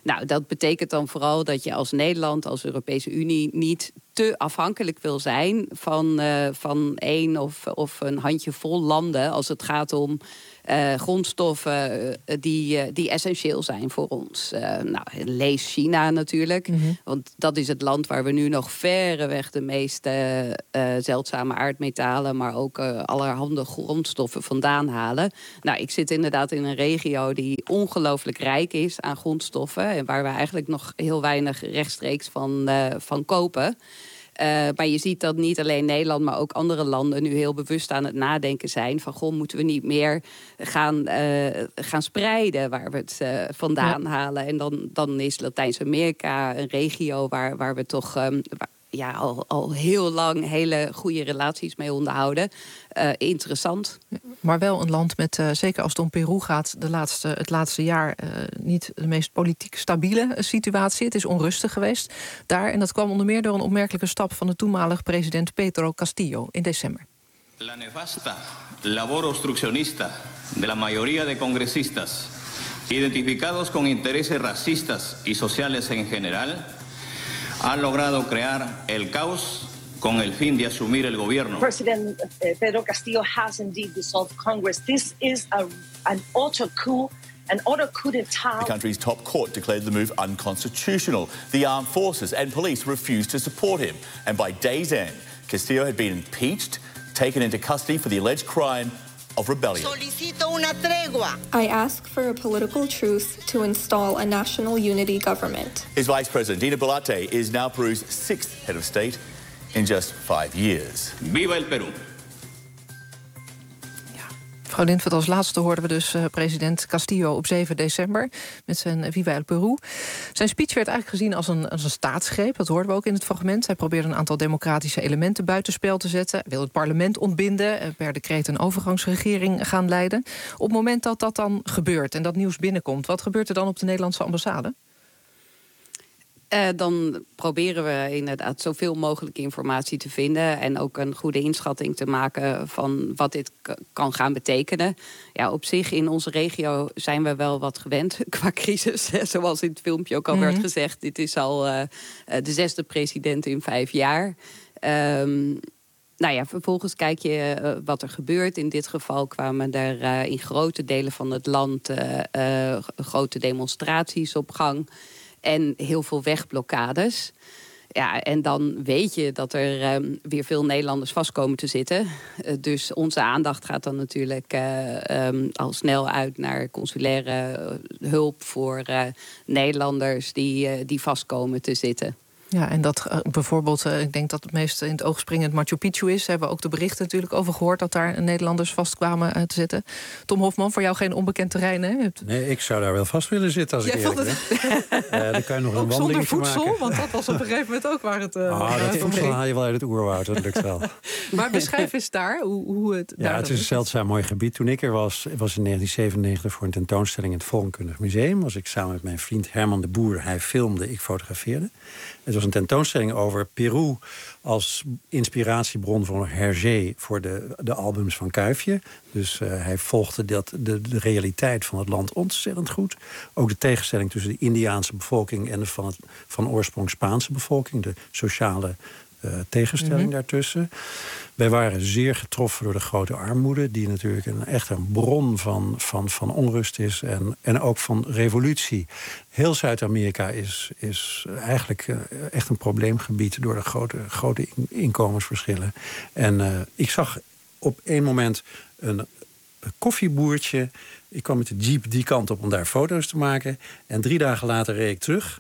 [SPEAKER 5] Nou, dat betekent dan vooral dat je als Nederland, als Europese Unie, niet te afhankelijk wil zijn van, uh, van één of, of een handjevol landen als het gaat om uh, grondstoffen uh, die, uh, die essentieel zijn voor ons. Uh, nou, lees China natuurlijk, mm-hmm. want dat is het land waar we nu nog verreweg de meeste uh, zeldzame aardmetalen, maar ook uh, allerhande grondstoffen vandaan halen. Nou, ik zit inderdaad in een regio die ongelooflijk rijk is aan grondstoffen en waar we eigenlijk nog heel weinig rechtstreeks van, uh, van kopen. Uh, maar je ziet dat niet alleen Nederland, maar ook andere landen nu heel bewust aan het nadenken zijn van, goh, moeten we niet meer gaan, uh, gaan spreiden waar we het uh, vandaan ja. halen. En dan, dan is Latijns-Amerika een regio waar, waar we toch um, waar, ja, al, al heel lang hele goede relaties mee onderhouden. Uh, interessant.
[SPEAKER 4] Maar wel een land met, uh, zeker als het om Peru gaat, de laatste, het laatste jaar uh, niet de meest politiek stabiele situatie. Het is onrustig geweest daar. En dat kwam onder meer door een opmerkelijke stap van de toenmalige president Pedro Castillo in december.
[SPEAKER 6] La nefasta labor obstruccionista de la mayoría de congresistas, identificados con intereses racistas y sociales en general, ha logrado crear el caos con el fin de asumir el gobierno.
[SPEAKER 31] President Pedro Castillo has indeed dissolved Congress. This is a, an auto coup, an auto coup d'etat.
[SPEAKER 7] The country's top court declared the move unconstitutional. The armed forces and police refused to support him. And by day's end, Castillo had been impeached, taken into custody for the alleged crime of rebellion.
[SPEAKER 11] Solicito una tregua.
[SPEAKER 12] I ask for a political truce to install a national unity government.
[SPEAKER 7] His vice president, Dina Boluarte, is now Peru's sixth head of state in just five years.
[SPEAKER 6] Viva el Perú.
[SPEAKER 4] Mevrouw Lintveld, als laatste hoorden we dus uh, president Castillo op zeven december met zijn uh, Viva el Perú. Zijn speech werd eigenlijk gezien als een, als een staatsgreep. Dat hoorden we ook in het fragment. Hij probeerde een aantal democratische elementen buitenspel te zetten. Hij wilde het parlement ontbinden. Uh, per decreet een overgangsregering gaan leiden. Op het moment dat dat dan gebeurt en dat nieuws binnenkomt, wat gebeurt er dan op de Nederlandse ambassade?
[SPEAKER 5] Uh, dan proberen we inderdaad zoveel mogelijk informatie te vinden en ook een goede inschatting te maken van wat dit k- kan gaan betekenen. Ja, op zich in onze regio zijn we wel wat gewend qua crisis. Zoals in het filmpje ook al mm-hmm. werd gezegd. Dit is al uh, de zesde president in vijf jaar. Um, Nou ja, vervolgens kijk je uh, wat er gebeurt. In dit geval kwamen er uh, in grote delen van het land uh, uh, grote demonstraties op gang. En heel veel wegblokkades. Ja, en dan weet je dat er um, weer veel Nederlanders vast komen te zitten. Uh, dus onze aandacht gaat dan natuurlijk uh, um, al snel uit naar consulaire uh, hulp voor uh, Nederlanders die, uh, die vast komen te zitten.
[SPEAKER 4] Ja, en dat uh, bijvoorbeeld, uh, ik denk dat het meest in het oog springend Machu Picchu is. Daar hebben we ook de berichten natuurlijk over gehoord dat daar Nederlanders vastkwamen uh, te zitten. Tom Hofman, voor jou geen onbekend terrein, hè? Hebt...
[SPEAKER 16] Nee, ik zou daar wel vast willen zitten als Jij ik eerlijk het... ben. uh, dan kan je nog
[SPEAKER 4] ook
[SPEAKER 16] een wandeling
[SPEAKER 4] zonder voedsel,
[SPEAKER 16] maken.
[SPEAKER 4] Want dat was op een gegeven moment ook waar het... Uh,
[SPEAKER 16] ah, dat voedsel haal je wel uit het oerwoud, dat lukt wel.
[SPEAKER 4] Maar beschrijf eens daar hoe, hoe het...
[SPEAKER 16] Ja, het is een zeldzaam mooi gebied. Toen ik er was, was in negentien zevenennegentig voor een tentoonstelling in het Volkenkundig Museum. Was ik samen met mijn vriend Herman de Boer. Hij filmde, ik fotografeerde. Het was een tentoonstelling over Peru als inspiratiebron voor Hergé voor de, de albums van Kuifje. Dus uh, hij volgde dat, de, de realiteit van het land ontzettend goed. Ook de tegenstelling tussen de Indiaanse bevolking en de van, het, van oorsprong Spaanse bevolking. De sociale uh, tegenstelling mm-hmm. daartussen. Wij waren zeer getroffen door de grote armoede, die natuurlijk een, echt een bron van, van, van onrust is en, en ook van revolutie. Heel Zuid-Amerika is, is eigenlijk uh, echt een probleemgebied door de grote, grote inkomensverschillen. En uh, ik zag op één moment een, een koffieboertje. Ik kwam met de jeep die kant op om daar foto's te maken. En drie dagen later reed ik terug.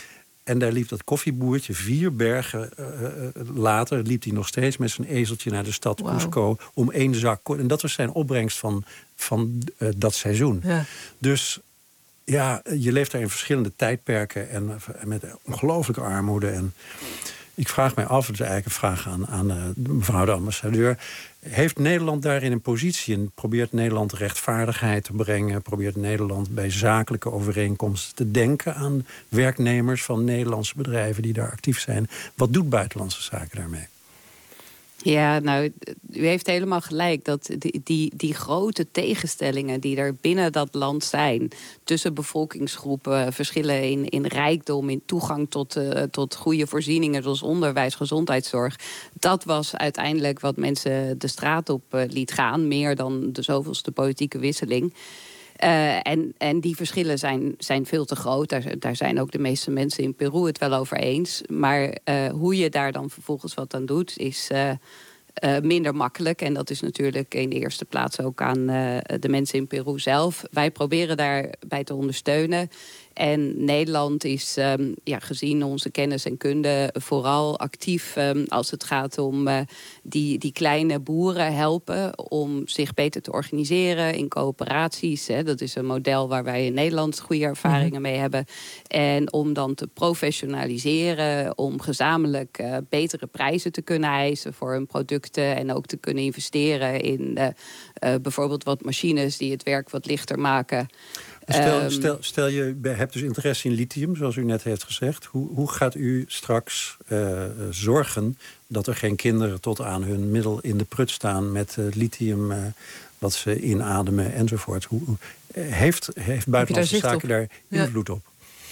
[SPEAKER 16] En daar liep dat koffieboertje, vier bergen uh, later, liep hij nog steeds met zijn ezeltje naar de stad wow. Cusco om één zak. En dat was zijn opbrengst van, van uh, dat seizoen. Ja. Dus ja, je leeft daar in verschillende tijdperken en, en met ongelooflijke armoede. En ik vraag mij af, het is eigenlijk een vraag aan, aan uh, mevrouw de ambassadeur. Heeft Nederland daarin een positie en probeert Nederland rechtvaardigheid te brengen? Probeert Nederland bij zakelijke overeenkomsten te denken aan werknemers van Nederlandse bedrijven die daar actief zijn? Wat doet Buitenlandse Zaken daarmee?
[SPEAKER 5] Ja, nou, u heeft helemaal gelijk dat die, die, die grote tegenstellingen die er binnen dat land zijn, tussen bevolkingsgroepen, verschillen in, in rijkdom, in toegang tot, uh, tot goede voorzieningen zoals onderwijs, gezondheidszorg, dat was uiteindelijk wat mensen de straat op uh, liet gaan, meer dan de zoveelste politieke wisseling. Uh, en, en die verschillen zijn, zijn veel te groot. Daar, daar zijn ook de meeste mensen in Peru het wel over eens. Maar uh, hoe je daar dan vervolgens wat aan doet, is uh, uh, minder makkelijk. En dat is natuurlijk in de eerste plaats ook aan uh, de mensen in Peru zelf. Wij proberen daarbij te ondersteunen. En Nederland is, um, ja, gezien onze kennis en kunde, vooral actief um, als het gaat om uh, die, die kleine boeren helpen om zich beter te organiseren in coöperaties. Hè. Dat is een model waar wij in Nederland goede ervaringen mm-hmm. mee hebben. En om dan te professionaliseren, om gezamenlijk uh, betere prijzen te kunnen eisen voor hun producten en ook te kunnen investeren in uh, uh, bijvoorbeeld wat machines die het werk wat lichter maken.
[SPEAKER 16] Stel, stel, stel je hebt dus interesse in lithium, zoals u net heeft gezegd. Hoe, hoe gaat u straks uh, zorgen dat er geen kinderen tot aan hun middel in de prut staan met uh, lithium uh, wat ze inademen enzovoort? Hoe, hoe, heeft, heeft Buitenlandse Zaken daar invloed op?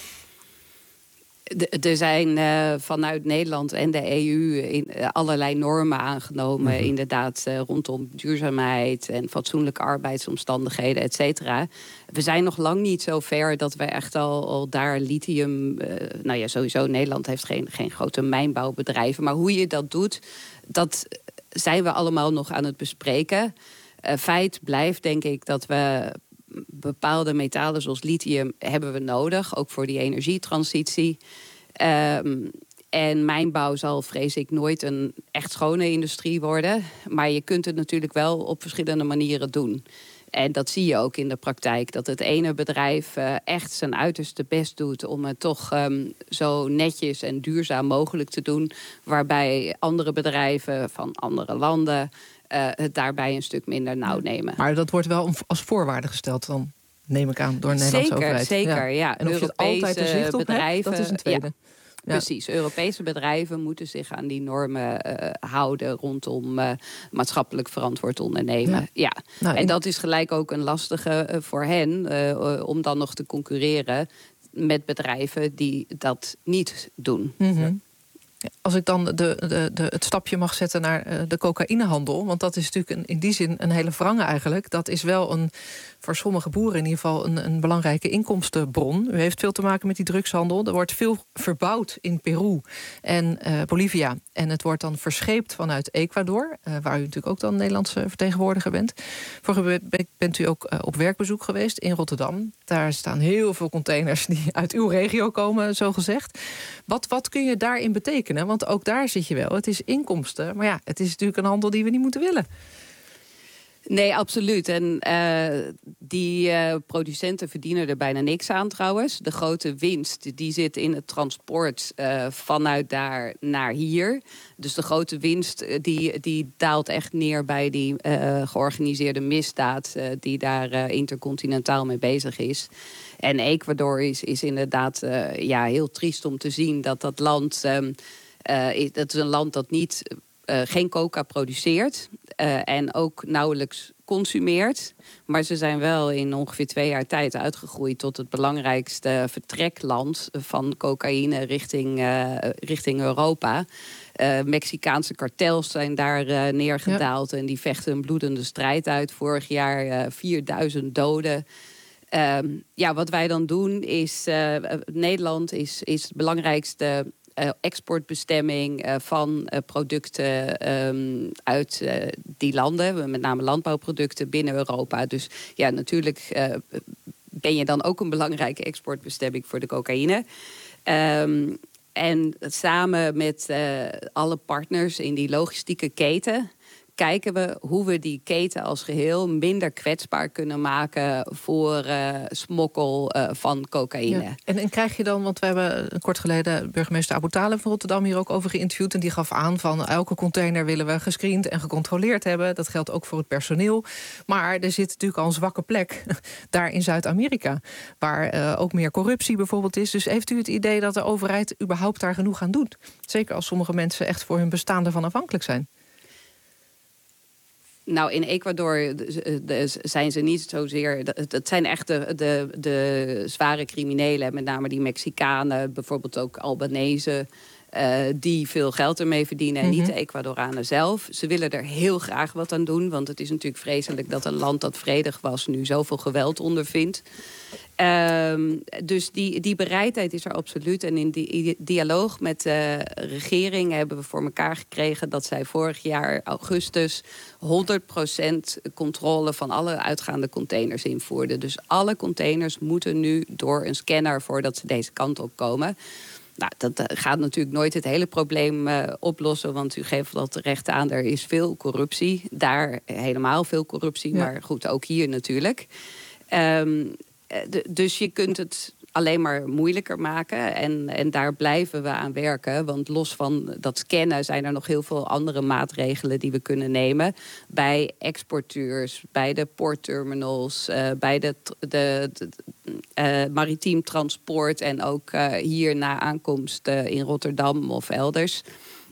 [SPEAKER 5] Er zijn uh, vanuit Nederland en de E U in, uh, allerlei normen aangenomen. Mm-hmm. Inderdaad, uh, rondom duurzaamheid en fatsoenlijke arbeidsomstandigheden, et cetera. We zijn nog lang niet zo ver dat we echt al, al daar lithium... Uh, nou ja, sowieso, Nederland heeft geen, geen grote mijnbouwbedrijven. Maar hoe je dat doet, dat zijn we allemaal nog aan het bespreken. Uh, feit blijft, denk ik, dat we bepaalde metalen zoals lithium hebben we nodig, ook voor die energietransitie. Um, en mijnbouw zal, vrees ik, nooit een echt schone industrie worden. Maar je kunt het natuurlijk wel op verschillende manieren doen. En dat zie je ook in de praktijk. Dat het ene bedrijf uh, echt zijn uiterste best doet om het toch um, zo netjes en duurzaam mogelijk te doen. Waarbij andere bedrijven van andere landen Uh, het daarbij een stuk minder nauw nemen.
[SPEAKER 4] Maar dat wordt wel als voorwaarde gesteld dan, neem ik aan, door de Nederlandse
[SPEAKER 5] zeker,
[SPEAKER 4] overheid.
[SPEAKER 5] Zeker, ja. ja.
[SPEAKER 4] En of je het altijd er zicht op
[SPEAKER 5] bedrijven,
[SPEAKER 4] hebt, dat is een tweede.
[SPEAKER 5] Ja,
[SPEAKER 4] ja.
[SPEAKER 5] Precies, Europese bedrijven moeten zich aan die normen uh, houden rondom uh, maatschappelijk verantwoord ondernemen. Ja. ja. Nou, en dat is gelijk ook een lastige uh, voor hen, uh, om dan nog te concurreren met bedrijven die dat niet doen.
[SPEAKER 4] Mm-hmm. Als ik dan de, de, de, het stapje mag zetten naar uh, de cocaïnehandel, want dat is natuurlijk een, in die zin een hele wrange eigenlijk. Dat is wel een, voor sommige boeren in ieder geval een, een belangrijke inkomstenbron. U heeft veel te maken met die drugshandel. Er wordt veel verbouwd in Peru en uh, Bolivia. En het wordt dan verscheept vanuit Ecuador, uh, waar u natuurlijk ook dan Nederlandse vertegenwoordiger bent. Vorige week bent u ook uh, op werkbezoek geweest in Rotterdam. Daar staan heel veel containers die uit uw regio komen, zo gezegd. Wat, wat kun je daarin betekenen? Want ook daar zit je wel. Het is inkomsten, maar ja, het is natuurlijk een handel die we niet moeten willen.
[SPEAKER 5] Nee, absoluut. En uh, die uh, producenten verdienen er bijna niks aan trouwens. De grote winst die zit in het transport uh, vanuit daar naar hier. Dus de grote winst uh, die, die daalt echt neer bij die uh, georganiseerde misdaad uh, die daar uh, intercontinentaal mee bezig is. En Ecuador is, is inderdaad uh, ja, heel triest om te zien dat dat land... Um, uh, is, dat is een land dat niet... Uh, geen coca produceert uh, en ook nauwelijks consumeert. Maar ze zijn wel in ongeveer twee jaar tijd uitgegroeid tot het belangrijkste vertrekland van cocaïne richting, uh, richting Europa. Uh, Mexicaanse kartels zijn daar uh, neergedaald ja. en die vechten een bloedende strijd uit. Vorig jaar uh, vierduizend doden. Uh, ja, wat wij dan doen is, uh, Nederland is, is het belangrijkste Uh, exportbestemming uh, van uh, producten um, uit uh, die landen, met name landbouwproducten binnen Europa. Dus ja, natuurlijk uh, ben je dan ook een belangrijke exportbestemming voor de cocaïne. Um, en samen met uh, alle partners in die logistieke keten kijken we hoe we die keten als geheel minder kwetsbaar kunnen maken voor uh, smokkel uh, van cocaïne.
[SPEAKER 4] Ja. En, en krijg je dan, want we hebben kort geleden burgemeester Abu Taleb van Rotterdam hier ook over geïnterviewd en die gaf aan van elke container willen we gescreend en gecontroleerd hebben. Dat geldt ook voor het personeel. Maar er zit natuurlijk al een zwakke plek daar in Zuid-Amerika, waar uh, ook meer corruptie bijvoorbeeld is. Dus heeft u het idee dat de overheid überhaupt daar genoeg aan doet? Zeker als sommige mensen echt voor hun bestaan ervan afhankelijk zijn.
[SPEAKER 5] Nou, in Ecuador zijn ze niet zozeer... Het zijn echt de, de, de zware criminelen, met name die Mexicanen, bijvoorbeeld ook Albanese, uh, die veel geld ermee verdienen en mm-hmm. niet de Ecuadoranen zelf. Ze willen er heel graag wat aan doen, want het is natuurlijk vreselijk dat een land dat vredig was nu zoveel geweld ondervindt. Um, dus die, die bereidheid is er absoluut. En in die dialoog met de regering hebben we voor elkaar gekregen dat zij vorig jaar augustus honderd procent controle van alle uitgaande containers invoerden. Dus alle containers moeten nu door een scanner voordat ze deze kant op komen. Nou, dat gaat natuurlijk nooit het hele probleem uh, oplossen, want u geeft dat terecht aan, er is veel corruptie. Daar helemaal veel corruptie, ja. Maar goed, ook hier natuurlijk. Um, de, dus je kunt het alleen maar moeilijker maken. En, en daar blijven we aan werken. Want los van dat scannen zijn er nog heel veel andere maatregelen die we kunnen nemen. Bij exporteurs, bij de poortterminals, uh, bij de, de, de uh, maritiem transport en ook uh, hier na aankomst uh, in Rotterdam of elders.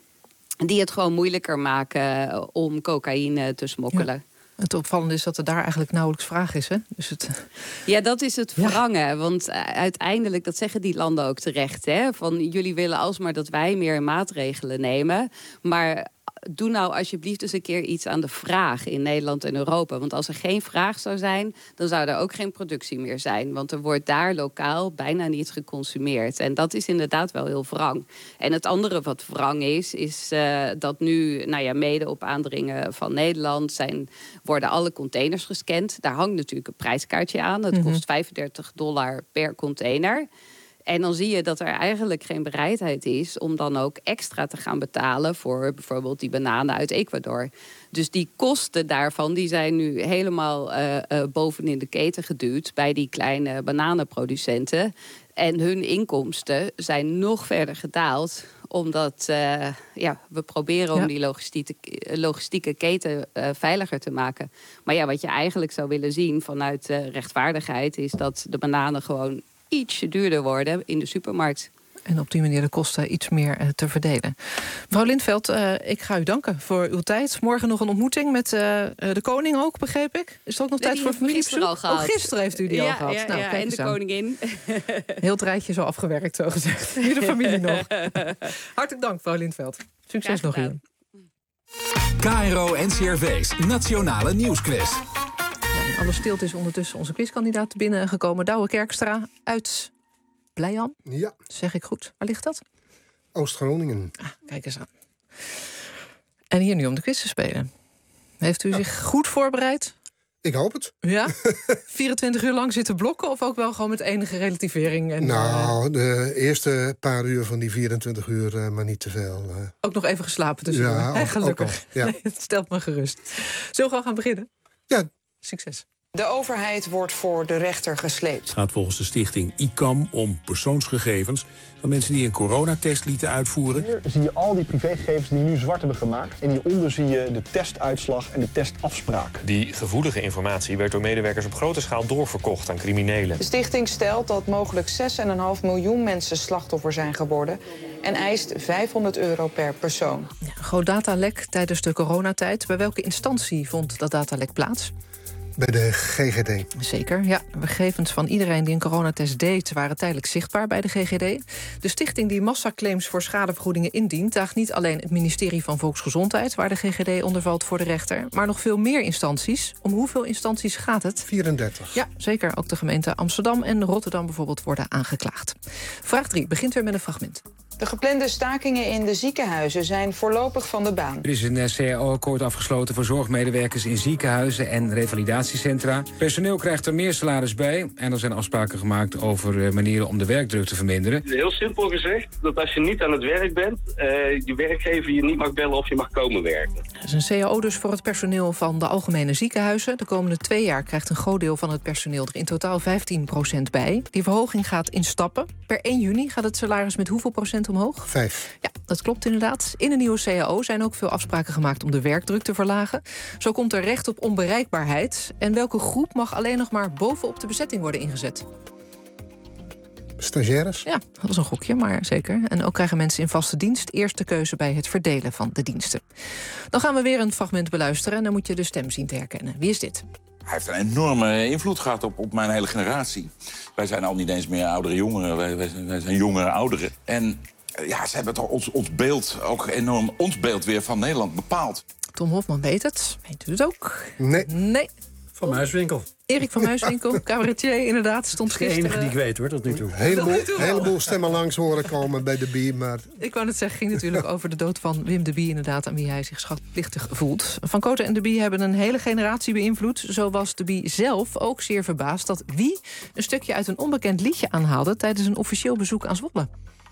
[SPEAKER 5] Die het gewoon moeilijker maken om cocaïne te smokkelen. Ja.
[SPEAKER 4] Het opvallende is dat er daar eigenlijk nauwelijks vraag is, hè? Dus het...
[SPEAKER 5] Ja, dat is het wrange. Ja. Want uiteindelijk, dat zeggen die landen ook terecht, hè? Van jullie willen alsmaar dat wij meer maatregelen nemen. Maar doe nou alsjeblieft eens een keer iets aan de vraag in Nederland en Europa. Want als er geen vraag zou zijn, dan zou er ook geen productie meer zijn. Want er wordt daar lokaal bijna niet geconsumeerd. En dat is inderdaad wel heel wrang. En het andere wat wrang is, is uh, dat nu, nou ja, mede op aandringen van Nederland zijn, worden alle containers gescand. Daar hangt natuurlijk een prijskaartje aan. Dat mm-hmm. kost vijfendertig dollar per container. En dan zie je dat er eigenlijk geen bereidheid is om dan ook extra te gaan betalen voor bijvoorbeeld die bananen uit Ecuador. Dus die kosten daarvan die zijn nu helemaal uh, uh, bovenin de keten geduwd bij die kleine bananenproducenten. En hun inkomsten zijn nog verder gedaald, omdat uh, ja, we proberen om ja. die logistieke, logistieke keten uh, veiliger te maken. Maar ja, wat je eigenlijk zou willen zien vanuit uh, rechtvaardigheid is dat de bananen gewoon ietsje duurder worden in de supermarkt.
[SPEAKER 4] En op die manier de kosten iets meer uh, te verdelen. Mevrouw Lindveld, uh, ik ga u danken voor uw tijd. Morgen nog een ontmoeting met uh, de koning ook, begreep ik. Is er ook nog
[SPEAKER 5] de,
[SPEAKER 4] tijd voor familiebezoek?
[SPEAKER 5] Al gehad.
[SPEAKER 4] Oh, gisteren heeft u die
[SPEAKER 5] ja,
[SPEAKER 4] al gehad.
[SPEAKER 5] Ja,
[SPEAKER 4] nou,
[SPEAKER 5] ja, en de aan. koningin.
[SPEAKER 4] Heel het rijtje zo afgewerkt, zo gezegd. Hier de familie nog. Hartelijk dank, mevrouw Lindveld. Succes nog hier.
[SPEAKER 27] K R O N C R V's Nationale Nieuwsquiz.
[SPEAKER 4] Ja, in alle stilte is ondertussen onze quizkandidaat binnengekomen. Douwe Kerkstra uit Blijham.
[SPEAKER 13] Ja.
[SPEAKER 4] Zeg ik goed. Waar ligt dat?
[SPEAKER 13] Oost-Groningen.
[SPEAKER 4] Ah, kijk eens aan. En hier nu om de quiz te spelen. Heeft u ja. zich goed voorbereid?
[SPEAKER 13] Ik hoop het.
[SPEAKER 4] Ja? vierentwintig uur lang zitten blokken of ook wel gewoon met enige relativering? En,
[SPEAKER 13] nou, uh... de eerste paar uur van die vierentwintig uur, uh, maar niet te veel. Uh...
[SPEAKER 4] Ook nog even geslapen tussendoor.
[SPEAKER 13] Ja,
[SPEAKER 4] Hey, gelukkig.
[SPEAKER 13] Ook al, ja.
[SPEAKER 4] Het stelt me gerust. Zullen we gewoon gaan beginnen?
[SPEAKER 13] Ja.
[SPEAKER 4] Succes.
[SPEAKER 14] De overheid wordt voor de rechter gesleept.
[SPEAKER 3] Het gaat volgens de stichting I C A M om persoonsgegevens van mensen die een coronatest lieten uitvoeren.
[SPEAKER 19] Hier zie je al die privégegevens die nu zwart hebben gemaakt. En hieronder zie je de testuitslag en de testafspraak.
[SPEAKER 20] Die gevoelige informatie werd door medewerkers op grote schaal doorverkocht aan criminelen.
[SPEAKER 14] De stichting stelt dat mogelijk zes komma vijf miljoen mensen slachtoffer zijn geworden en eist vijfhonderd euro per persoon.
[SPEAKER 4] Ja, groot datalek tijdens de coronatijd. Bij welke instantie vond dat datalek plaats?
[SPEAKER 13] Bij de G G D.
[SPEAKER 4] Zeker, ja. De gegevens van iedereen die een coronatest deed waren tijdelijk zichtbaar bij de G G D. De stichting die massaclaims voor schadevergoedingen indient daagt niet alleen het ministerie van Volksgezondheid, waar de G G D onder valt, voor de rechter, maar nog veel meer instanties. Om hoeveel instanties gaat het?
[SPEAKER 13] vierendertig.
[SPEAKER 4] Ja, zeker. Ook de gemeenten Amsterdam en Rotterdam bijvoorbeeld worden aangeklaagd. Vraag drie begint weer met een fragment.
[SPEAKER 14] De geplande stakingen in de ziekenhuizen zijn voorlopig van de baan.
[SPEAKER 21] Er is een C A O-akkoord afgesloten voor zorgmedewerkers in ziekenhuizen en revalidatiecentra. Personeel krijgt er meer salaris bij en er zijn afspraken gemaakt over manieren om de werkdruk te verminderen.
[SPEAKER 22] Heel simpel gezegd, dat als je niet aan het werk bent, uh, je werkgever je niet mag bellen of je mag komen werken.
[SPEAKER 4] Dat is een C A O dus voor het personeel van de algemene ziekenhuizen. De komende twee jaar krijgt een groot deel van het personeel er in totaal vijftien procent bij. Die verhoging gaat in stappen. Per één juni gaat het salaris met hoeveel procent omhoog?
[SPEAKER 13] Vijf.
[SPEAKER 4] Ja, dat klopt inderdaad. In een nieuwe C A O zijn ook veel afspraken gemaakt om de werkdruk te verlagen. Zo komt er recht op onbereikbaarheid. En welke groep mag alleen nog maar bovenop de bezetting worden ingezet?
[SPEAKER 13] Stagiaires?
[SPEAKER 4] Ja, dat is een gokje, maar zeker. En ook krijgen mensen in vaste dienst eerste keuze bij het verdelen van de diensten. Dan gaan we weer een fragment beluisteren en dan moet je de stem zien te herkennen. Wie is dit?
[SPEAKER 1] Hij heeft een enorme invloed gehad op, op mijn hele generatie. Wij zijn al niet eens meer oudere jongeren, wij, wij, wij zijn jongere ouderen. En ja, ze hebben toch ons, ons beeld, ook enorm ons beeld weer van Nederland bepaald.
[SPEAKER 4] Tom Hofman weet het. Weet u het ook?
[SPEAKER 13] Nee.
[SPEAKER 4] Nee.
[SPEAKER 16] Van Muiswinkel.
[SPEAKER 4] Erik van Muiswinkel, cabaretier, inderdaad, stond
[SPEAKER 16] Dat is de
[SPEAKER 4] gisteren...
[SPEAKER 16] enige die ik weet, hoor, tot nu toe.
[SPEAKER 13] Een heleboel, heleboel stemmen langs horen komen bij de Bie, maar...
[SPEAKER 4] Ik wou net zeggen, ging natuurlijk over de dood van Wim de Bie, inderdaad, aan wie hij zich schatplichtig voelt. Van Kooten en de Bie hebben een hele generatie beïnvloed. Zo was de Bie zelf ook zeer verbaasd dat Wie een stukje uit een onbekend liedje aanhaalde tijdens een officieel bezoek aan Zwolle.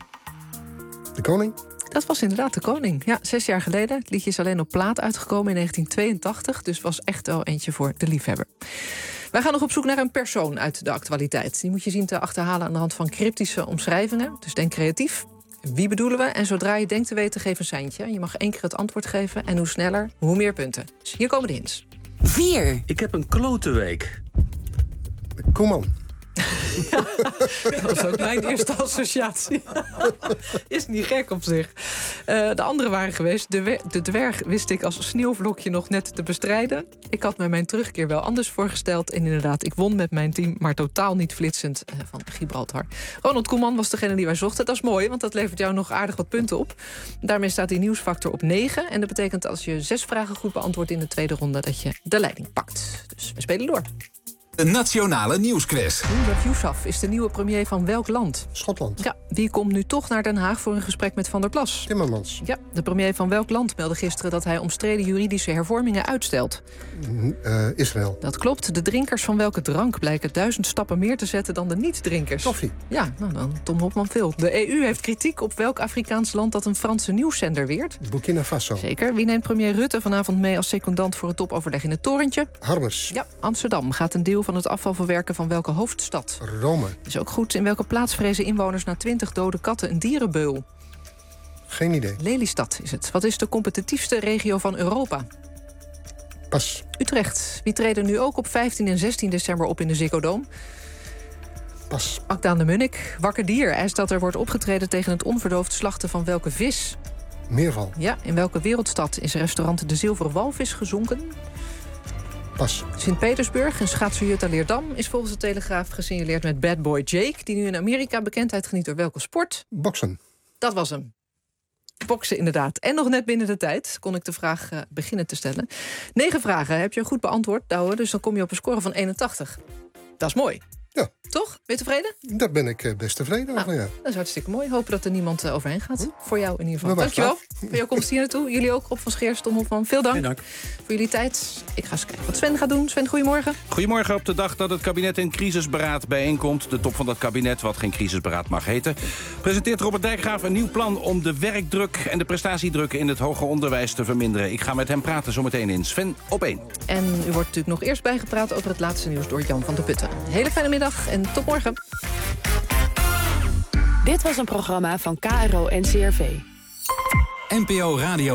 [SPEAKER 13] De koning?
[SPEAKER 4] Dat was inderdaad de koning. Ja, zes jaar geleden. Het liedje is alleen op plaat uitgekomen in negentien tweeëntachtig... dus was echt wel eentje voor de liefhebber. Wij gaan nog op zoek naar een persoon uit de actualiteit. Die moet je zien te achterhalen aan de hand van cryptische omschrijvingen. Dus denk creatief. Wie bedoelen we? En zodra je denkt te weten, geef een seintje. Je mag één keer het antwoord geven. En hoe sneller, hoe meer punten. Dus hier komen de hints.
[SPEAKER 2] Vier. Ik heb een klote week.
[SPEAKER 13] Koeman.
[SPEAKER 4] Ja, dat was ook mijn eerste associatie. Is niet gek op zich. Uh, de andere waren geweest. De, we- de dwerg wist ik als sneeuwvlokje nog net te bestrijden. Ik had me mijn terugkeer wel anders voorgesteld. En inderdaad, ik won met mijn team, maar totaal niet flitsend uh, van Gibraltar. Ronald Koeman was degene die wij zochten. Dat is mooi, want dat levert jou nog aardig wat punten op. Daarmee staat die nieuwsfactor op negen. En dat betekent als je zes vragen goed beantwoordt in de tweede ronde, dat je de leiding pakt. Dus we spelen door.
[SPEAKER 27] De Nationale Nieuwsquiz.
[SPEAKER 4] Mulad Yousaf is de nieuwe premier van welk land?
[SPEAKER 13] Schotland.
[SPEAKER 4] Ja, die komt nu toch naar Den Haag voor een gesprek met Van der Plas.
[SPEAKER 13] Timmermans.
[SPEAKER 4] Ja, de premier van welk land meldde gisteren dat hij omstreden juridische hervormingen uitstelt?
[SPEAKER 13] Uh, Israël.
[SPEAKER 4] Dat klopt. De drinkers van welke drank blijken duizend stappen meer te zetten dan de niet-drinkers?
[SPEAKER 13] Koffie.
[SPEAKER 4] Ja, nou dan Tom Hopman veel. De E U heeft kritiek op welk Afrikaans land dat een Franse nieuwszender weert?
[SPEAKER 13] Burkina Faso.
[SPEAKER 4] Zeker. Wie neemt premier Rutte vanavond mee als secondant voor het topoverleg in het torentje?
[SPEAKER 13] Harbers.
[SPEAKER 4] Ja, Amsterdam gaat een deel van het afval verwerken van welke hoofdstad?
[SPEAKER 13] Rome.
[SPEAKER 4] Is ook goed. In welke plaats vrezen inwoners na twintig dode katten een dierenbeul?
[SPEAKER 13] Geen idee.
[SPEAKER 4] Lelystad is het. Wat is de competitiefste regio van Europa?
[SPEAKER 13] Pas.
[SPEAKER 4] Utrecht. Wie treden nu ook op vijftien en zestien december op in de Ziggo Dome?
[SPEAKER 13] Pas.
[SPEAKER 4] Akdaan de Munnik. Wakker Dier eist dat er wordt opgetreden tegen het onverdoofd slachten van welke vis?
[SPEAKER 13] Meerval.
[SPEAKER 4] Ja, in welke wereldstad is restaurant De Zilveren Walvis gezonken?
[SPEAKER 13] Pas.
[SPEAKER 4] Sint-Petersburg. En schaatser Jutta Leerdam is volgens de Telegraaf gesignaleerd met Bad Boy Jake, die nu in Amerika bekendheid geniet door welke sport?
[SPEAKER 13] Boksen.
[SPEAKER 4] Dat was hem. Boksen inderdaad. En nog net binnen de tijd kon ik de vraag uh, beginnen te stellen. Negen vragen heb je goed beantwoord, Douwe, dus dan kom je op een score van eenentachtig. Dat is mooi.
[SPEAKER 13] Ja.
[SPEAKER 4] Toch? Ben je tevreden?
[SPEAKER 13] Daar ben ik best tevreden over,
[SPEAKER 4] nou,
[SPEAKER 13] ja.
[SPEAKER 4] Dat is hartstikke mooi. Hopen dat er niemand uh, overheen gaat. Hm? Voor jou in ieder geval.
[SPEAKER 13] We
[SPEAKER 4] Dankjewel voor jouw komst hier naartoe. Jullie ook, Rob van Scheers, Tom Hofman. Veel dank.
[SPEAKER 16] dank
[SPEAKER 4] voor jullie tijd. Ik ga eens kijken wat Sven gaat doen. Sven, goedemorgen.
[SPEAKER 8] Goedemorgen. Op de dag dat het kabinet in crisisberaad bijeenkomt, de top van dat kabinet, wat geen crisisberaad mag heten, presenteert Robert Dijkgraaf een nieuw plan om de werkdruk en de prestatiedruk in het hoger onderwijs te verminderen. Ik ga met hem praten zometeen in Sven op één.
[SPEAKER 4] En u wordt natuurlijk nog eerst bijgepraat over het laatste nieuws door Jan van der Putten. Hele fijne middag en tot morgen.
[SPEAKER 31] Dit was een programma van K R O N C R V.
[SPEAKER 27] N P O Radio